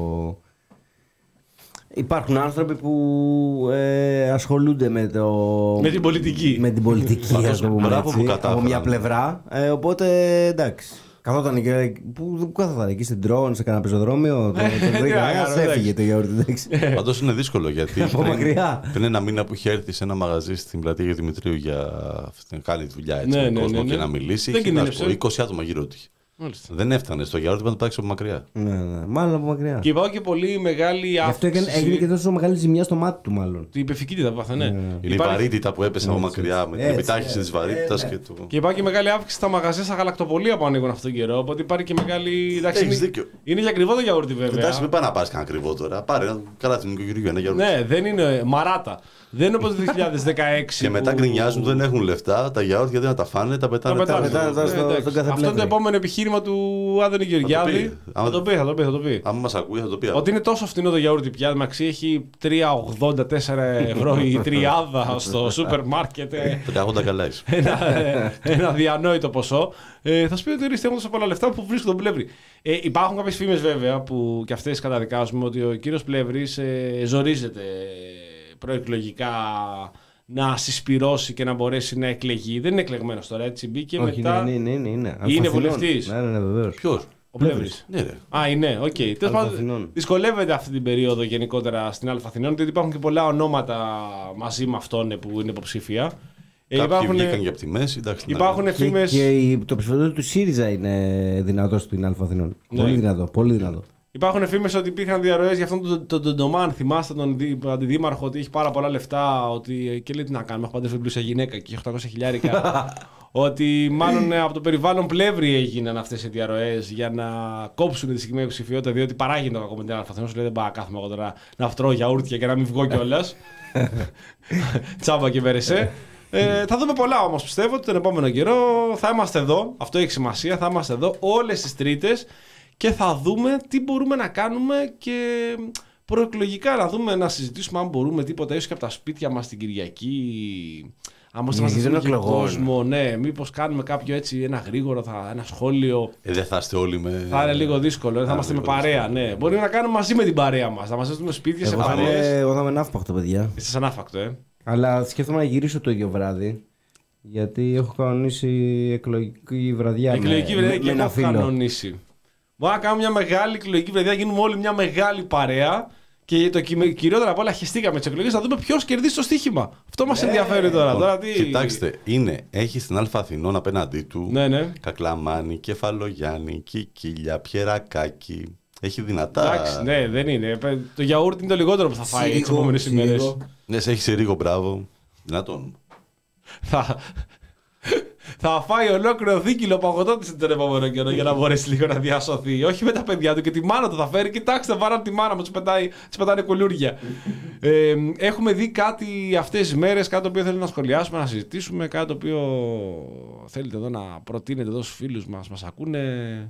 Υπάρχουν άνθρωποι που ε, ασχολούνται με, το... με την πολιτική. Με την πολιτική, ας το πούμε έτσι, από μια πλευρά. Ε, οπότε εντάξει. Καθόταν και. Πού, πού καθόταν, εκεί στην Τρόν, σε κανένα πεζοδρόμιο. Έφυγε το γιαούρτι. Πάντως είναι δύσκολο γιατί. Από μακριά. Πριν ένα μήνα που είχε έρθει σε ένα μαγαζί στην πλατεία για Δημητρίου για να κάνει δουλειά έτσι, Ναι, με ναι, κόσμο ναι, ναι. και να μιλήσει. Δεν Είχε, να σου κινδύνεψε. πω, είκοσι άτομα γύρω του. Μάλιστα. Δεν έφτανε στο γιαούρτι, πάντα πάει από μακριά. Ναι, ναι, μάλλον από μακριά. Και υπάρχουν και πολύ μεγάλη Γι' αυτό αύξηση. έκανε, έγινε και τόσο μεγάλη ζημιά στο μάτι του, μάλλον. Την υπεφικότητα που πάθανε. Ναι. Είναι η Υπάρχει- βαρύτητα που έπεσε από μακριά με την Έτσι, επιτάχυνση έτσι. τη βαρύτητα Ε, ναι. και του. Και υπάρχει και μεγάλη αύξηση στα μαγαζιά, στα γαλακτοπολία που ανοίγουν αυτόν τον καιρό. Οπότε υπάρχει και μεγάλη. Εντάξει, Έχεις είναι, δίκιο. είναι για ακριβό το γιαούρτι βέβαια. Εντάξει, μην πάει να πάρει κανένα ακριβό τώρα. Πάρε ένα καλά την νοικοκυριού, ένα γιαούρτι. Ναι, δεν είναι μαράτα. Δεν είναι όπως το δύο χιλιάδες δεκαέξι. Και μετά που- γκρινιάζουν, δεν έχουν λεφτά. Τα γιαούρτια δεν θα τα φάνε, τα Τα πετάνε πετάνε. τα μετά, Ναι, στο- εντάξει. στον κάθε Αυτό είναι το πλεύρη. επόμενο επιχείρημα του Άδωνη Γεωργιάδη. πει. Θα Άμα- το πει, θα το πει. Θα το πει. Αν μα ακούει, θα το πει. Ότι είναι τόσο φθηνό το γιαούρτι πια, μεταξύ έχει τρία κόμμα ογδόντα τέσσερα ευρώ η τριάδα στο σούπερ μάρκετ. ε, πεντακόσια καλά είσαι. ένα, ε, ένα διανόητο ποσό. Ε, θα σου πει ότι ορίστε έχουν τόσα πολλά λεφτά που βρίσκουν τον Πλεύρη. Ε, υπάρχουν κάποιες φήμες βέβαια που και αυτές καταδικάζουμε ότι ο κύριος Πλεύρης ε, ζορίζεται προεκλογικά να συσπυρώσει και να μπορέσει να εκλεγεί. Δεν είναι εκλεγμένος τώρα, έτσι. Μπήκε Όχι, μετά. ναι, ναι, ναι, ναι, είναι. Είναι Αλφαθηνών. βουλευτής. Ναι, ναι, ναι, βεβαίως. Ποιο. Ο Πλεύρης. Ναι, ρε. Α, είναι, οκ. Okay. Τέλος πάντων, Αθηνών. δυσκολεύεται αυτή την περίοδο γενικότερα στην Αλφαθηνών, διότι υπάρχουν και πολλά ονόματα μαζί με αυτόν που είναι υποψήφια. Ε, Κάποιοι υπάρχουν βγήκαν και από τη μέση. Εντάξει, να υπάρχουν λέμε. Και, φήμες. και η- το ψηφοδέλτιο του ΣΥΡΙΖΑ είναι δυνατό στην Αλφα Αθηνών. Ναι. Πολύ δυνατό, πολύ δυνατό. Υπάρχουν φήμες ότι υπήρχαν διαρροές για αυτόν τον, τον, τον Ντομάν. Θυμάστε τον δι- αντιδήμαρχο ότι έχει πάρα πολλά λεφτά. Ότι, και λέει τι να κάνουμε, έχω παντρευτεί πλούσια γυναίκα και έχει οχτακόσια χιλιάρικα. Ότι μάλλον ε, από το περιβάλλον Πλεύρη έγιναν αυτές οι διαρροές για να κόψουν τη συγκεκριμένη ψηφιότητα. Διότι παράγει το κακό με την Αλφαθηνών. Σου λέει δεν πάω να κάθομαι εγώ τώρα να φτρώω γιαούρτια και να μην βγω κιόλα. Τσάμπα και βερεσέ. Ε, θα δούμε πολλά όμως πιστεύω ότι τον επόμενο καιρό θα είμαστε εδώ. Αυτό έχει σημασία. Θα είμαστε εδώ όλες τις Τρίτες και θα δούμε τι μπορούμε να κάνουμε και προεκλογικά να δούμε, να συζητήσουμε αν μπορούμε τίποτα ίσως και από τα σπίτια μας την Κυριακή. Αν μπορούμε να Γιατί δεν στείλουμε και εκλογών. κόσμο, ναι, μήπως κάνουμε κάποιο έτσι ένα γρήγορο, θα, ένα σχόλιο. Ε, δεν θα είστε όλοι με. Θα είναι λίγο δύσκολο, ε, θα Α, είμαστε με λίγο παρέα, δύσκολο. ναι. Μπορεί να κάνουμε μαζί με την παρέα μας, να μαζέψουμε σπίτια σε Εγώ θα, είμαι, παρέες. εγώ θα είμαι ναύπακτο, παιδιά. Είσαι σαν άφακτο, ε. Αλλά σκέφτομαι να γυρίσω το ίδιο βράδυ. Γιατί έχω κανονίσει εκλογική βραδιά. Εκλογική με, βραδιά με, και με ένα έχω φίλο. κανονίσει. Μπορούμε να κάνουμε μια μεγάλη εκλογική βραδιά, γίνουμε όλοι μια μεγάλη παρέα. Και το κυ- κυριότερο απ' όλα, χεστήκαμε τι εκλογέ, να δούμε ποιο κερδίσει το στοίχημα. Αυτό μα ενδιαφέρει τώρα. τώρα τι... Κοιτάξτε, είναι, έχει στην Αλφα Αθηνών απέναντί του Ναι, ναι. Κακλαμάνη, Κεφαλογιάννη, Κικίλια, Πιερακάκη. Έχει δυνατά. Εντάξει, ναι, δεν είναι. Το γιαούρτι είναι το λιγότερο που θα φάει τι Συρίγο, επόμενε ημέρε. συρίγο. Ναι, σε έχει Συρίγο, μπράβο. Δυνατόν. Θα... θα φάει ολόκληρο δίκυλο παγωτό της τον επόμενο καιρό για να μπορέσει λίγο να διασωθεί. Όχι με τα παιδιά του και τη μάνα του θα φέρει. Κοιτάξτε, βάραν τη μάνα μου, τους πετάει, τους πετάνε κουλούρια. ε, έχουμε δει κάτι αυτές τις μέρες, κάτι το οποίο θέλουμε να σχολιάσουμε, να συζητήσουμε, κάτι το οποίο θέλετε εδώ να προτείνετε εδώ στους φίλους μας, μας ακούνε.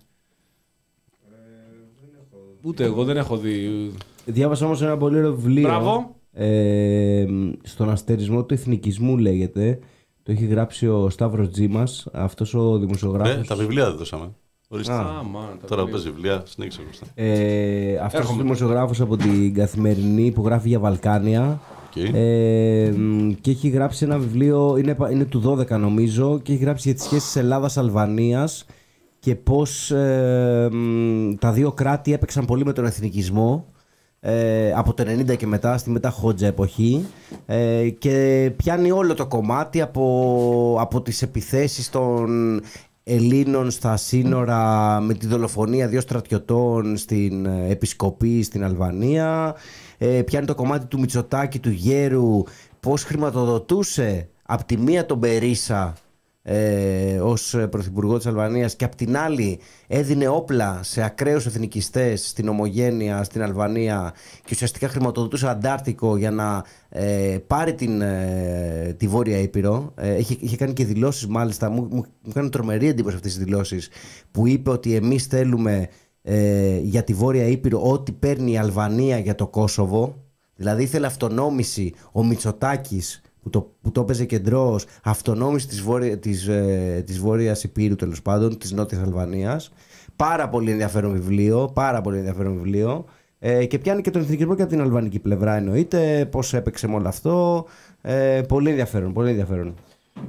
Ούτε εγώ δεν έχω δει. Διάβασα όμως ένα πολύ ωραίο βιβλίο. Μπράβο. Ε, στον αστερισμό του εθνικισμού λέγεται. Το έχει γράψει ο Σταύρος Τζίμας, αυτός ο δημοσιογράφος. Ναι, τα βιβλία δεν δώσαμε. Ορίστε. Α, μάνα, τα Τώρα που βιβλία. παίζει βιβλία, συνέχισε Κώστα. Ε, αυτός ο Έρχομαι. δημοσιογράφος από την Καθημερινή που γράφει για Βαλκάνια. Okay. Ε, μ, και έχει γράψει ένα βιβλίο, είναι, πα- είναι του δώδεκα νομίζω, και έχει γράψει για τις σχέσεις Ελλάδας-Αλβανίας και πώς ε, μ, τα δύο κράτη έπαιξαν πολύ με τον εθνικισμό ε, από το ενενήντα και μετά, στη μετά Χότζα εποχή, ε, και πιάνει όλο το κομμάτι από, από τις επιθέσεις των Ελλήνων στα σύνορα με τη δολοφονία δύο στρατιωτών στην ε, επισκοπή στην Αλβανία. Ε, πιάνει το κομμάτι του Μητσοτάκη, του Γέρου, πώς χρηματοδοτούσε από τη μία τον Μπερίσα ε, ως πρωθυπουργό της Αλβανίας και από την άλλη έδινε όπλα σε ακραίους εθνικιστές στην Ομογένεια, στην Αλβανία, και ουσιαστικά χρηματοδοτούσε Αντάρτικο για να ε, πάρει την, ε, τη Βόρεια Ήπειρο. Ε, είχε, είχε κάνει και δηλώσεις, μάλιστα, μου, μου, μου κάνει τρομερή εντύπωση αυτές τις δηλώσεις, που είπε ότι εμείς θέλουμε ε, για τη Βόρεια Ήπειρο ό,τι παίρνει η Αλβανία για το Κόσοβο. Δηλαδή ήθελε αυτονόμηση ο Μητσοτάκης, που το, που το έπαιζε κεντρός, αυτονόμηση της, βόρεια, της, ε, της Βόρειας Υπήρου, τέλος πάντων, της Νότιας Αλβανίας. Πάρα πολύ ενδιαφέρον βιβλίο, πάρα πολύ ενδιαφέρον βιβλίο. Ε, και πιάνει και τον εθνικισμό και από την αλβανική πλευρά, εννοείται, πώς έπαιξε με όλο αυτό. Ε, πολύ ενδιαφέρον, πολύ ενδιαφέρον.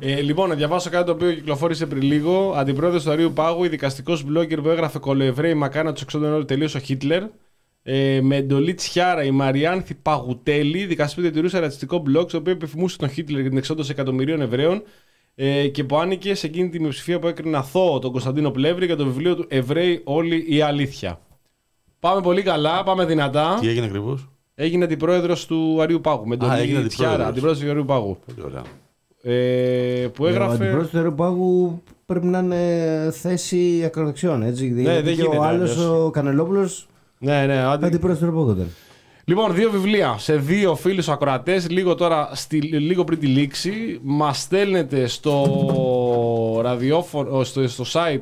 Ε, λοιπόν, να διαβάσω κάτι το οποίο κυκλοφόρησε πριν λίγο. Αντιπρόεδρος του Αρείου Πάγου, ειδικαστικός blogger που έγραφε κολοεβραίοι μακάνα του εξόντων όλοι τελείωσε ο Χίτλερ. Ε, με εντολή Τσιάρα η Μαριάνθη Παγουτέλη, δικαστή που διατηρούσε ρατσιστικό blog, στο οποίο επιφημούσε τον Χίτλερ για την εξόντωση εκατομμυρίων Εβραίων ε, και που άνοικε σε εκείνη τη μειοψηφία που έκρινε αθώο τον Κωνσταντίνο Πλεύρη για το βιβλίο του Εβραίοι Όλη η Αλήθεια. Πάμε πολύ καλά, πάμε δυνατά. Τι έγινε ακριβώς? Έγινε αντιπρόεδρος του Αρείου Πάγου. Με εντολή Τσιάρα, αντιπρόεδρος του Αρείου Πάγου. Πολύ ωραία. Ε, που έγραφε. Ο αντιπρόεδρος του Αρείου Πάγου πρέπει να είναι θέση ακροδεξιών, έτσι. Ναι, δεν γίνεται. Ο άλλος, ο Κανελόπουλος. Ναι, ναι, αντι... αντιπρόεδρος του Αρείου Πάγου. Λοιπόν, δύο βιβλία σε δύο φίλους ακροατές. Λίγο, τώρα, στη, λίγο πριν τη λήξη, μας στέλνετε στο ραδιόφωνο, στο, στο site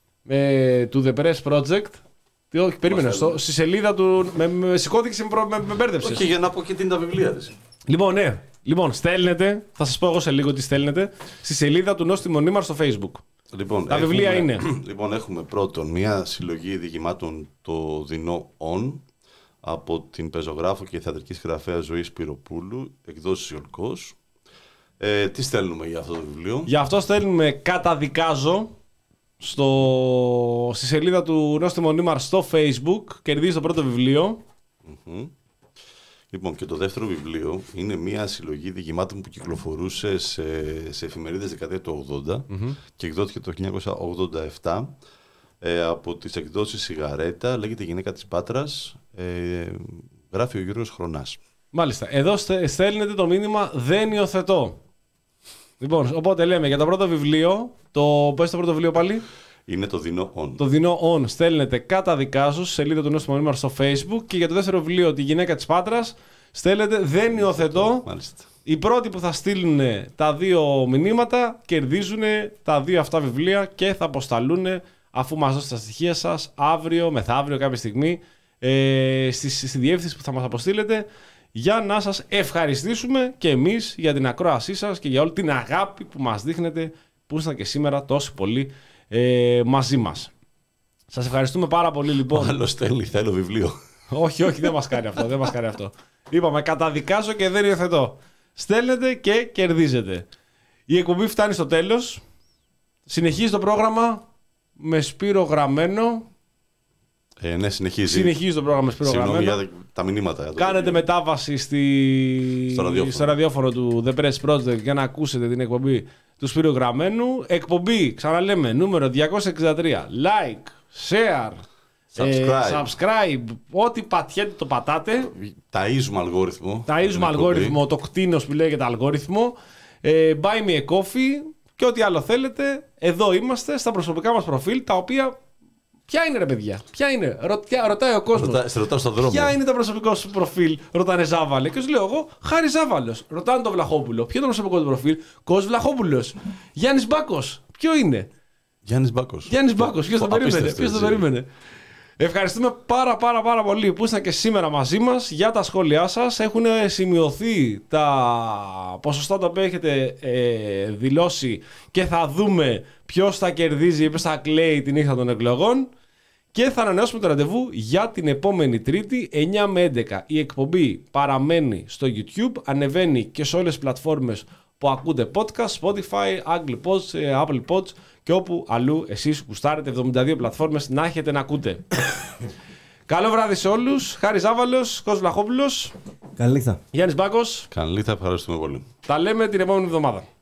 ε, του The Press Project. Τι, όχι, περίμενε. Στο, στη σελίδα του. Με, με σηκώθηκε και με, με, με μπέρδεψες. Όχι, για να πω και τι είναι τα βιβλία της. Λοιπόν, ναι. Λοιπόν, στέλνετε. Θα σας πω εγώ σε λίγο τι στέλνετε. Στη σελίδα του Νόστιμο Νήμαρ στο Facebook. Λοιπόν, τα έχουμε, βιβλία είναι. Λοιπόν, έχουμε πρώτον μια συλλογή διηγημάτων το δεινό On από την πεζογράφο και θεατρική συγγραφέα Ζωή Σπυροπούλου, εκδόσεις Ιολκός. Ε, τι στέλνουμε για αυτό το βιβλίο? Για αυτό στέλνουμε Καταδικάζω στο... στη σελίδα του Νόστιμο Νήμαρ στο Facebook. Κερδίζει το πρώτο βιβλίο. Mm-hmm. Λοιπόν, και το δεύτερο βιβλίο είναι μια συλλογή διηγημάτων που κυκλοφορούσε σε, σε εφημερίδες δεκαετία του ογδόντα mm-hmm. και εκδόθηκε το χίλια εννιακόσια ογδόντα επτά ε, από τις εκδόσεις Σιγαρέτα, λέγεται Γυναίκα της Πάτρας, ε, γράφει ο Γιώργος Χρονάς. Μάλιστα. Εδώ στέλνετε το μήνυμα «Δεν υιοθετώ». Λοιπόν, οπότε λέμε για το πρώτο βιβλίο, το... πες το πρώτο βιβλίο πάλι. Είναι το δεινό On. Το δεινό On στέλνετε Καταδικάζω στη σελίδα του Νόστιμο Νήμαρ στο Facebook και για το δεύτερο βιβλίο, Τη Γυναίκα της Πάτρας, στέλνετε Δεν υιοθετώ. Μάλιστα. Οι πρώτοι που θα στείλουν τα δύο μηνύματα κερδίζουν τα δύο αυτά βιβλία και θα αποσταλούν, αφού μας δώσετε τα στοιχεία σας, αύριο, μεθαύριο, κάποια στιγμή, ε, στη, στη διεύθυνση που θα μας αποστείλετε, για να σας ευχαριστήσουμε και εμείς για την ακρόασή σας και για όλη την αγάπη που μας δείχνετε, που ήσασταν και σήμερα τόσο πολύ ε, μαζί μας. Σας ευχαριστούμε πάρα πολύ, λοιπόν. Ο άλλος στέλνει, θέλω βιβλίο. όχι, όχι, δεν μας κάνει αυτό, δεν μας κάνει αυτό. Είπαμε, καταδικάζω και δεν υιοθετώ. Στέλνετε και κερδίζετε. Η εκπομπή φτάνει στο τέλος. Συνεχίζει το πρόγραμμα με Σπύρο Γραμμένο. Ε, ναι, συνεχίζει. Συνεχίζει το πρόγραμμα με Σπύρο Γραμμένο. Συγγνώμη για τα μηνύματα. Κάνετε μετάβαση στη... στο, ραδιόφωνο. στο ραδιόφωνο του The Press Project για να ακούσετε την εκπομπή του Σπύρου Γραμμένου. Εκπομπή, ξαναλέμε, νούμερο διακόσια εξήντα τρία. Like, share, subscribe. Ε, subscribe. Ό,τι πατιέτε το πατάτε. Ταΐζουμε αλγόριθμο. Ταΐζουμε αλγόριθμο, το κτίνος που λέγεται αλγόριθμο. Ε, buy me a coffee και ό,τι άλλο θέλετε. Εδώ είμαστε στα προσωπικά μας προφίλ, τα οποία... Ποια είναι, ρε παιδιά, ποια είναι, Ρωτιά, ρωτάει ο κόσμος. Ρωτά, σε ρωτάω στον δρόμο. Ποια είναι το προσωπικό σου προφίλ, ρωτάνε Ζάβαλε. Και σου λέω εγώ, Χάρη Ζάβαλος. Ρωτάνε τον Βλαχόπουλο. Ποιο είναι το προσωπικό του προφίλ, Κος Βλαχόπουλος. Γιάννης Μπάκος. Ποιο είναι, Γιάννης Μπάκος. Γιάννης Μπάκος. Ποιος το περίμενε, ποιος το περίμενε. Ευχαριστούμε πάρα πάρα πάρα πολύ που ήσασταν και σήμερα μαζί μας για τα σχόλιά σας. Έχουν σημειωθεί τα ποσοστά τα οποία έχετε ε, δηλώσει και θα δούμε ποιος θα κερδίζει ή ποιος θα κλαίει την νύχτα των εκλογών. Και θα ανανεώσουμε το ραντεβού για την επόμενη Τρίτη, εννιά με έντεκα. Η εκπομπή παραμένει στο YouTube, ανεβαίνει και σε όλες τις πλατφόρμες που ακούτε podcast, Spotify, Google Pods, Apple Pods και όπου αλλού εσείς γουστάρετε, εβδομήντα δύο πλατφόρμες να έχετε να ακούτε. Καλό βράδυ σε όλους. Χάρη Ζάβαλος, Κος Βλαχόπουλος. Καλή νύχτα. Γιάννης Μπάκος. Καλή νύχτα, ευχαριστούμε πολύ. Τα λέμε την επόμενη εβδομάδα.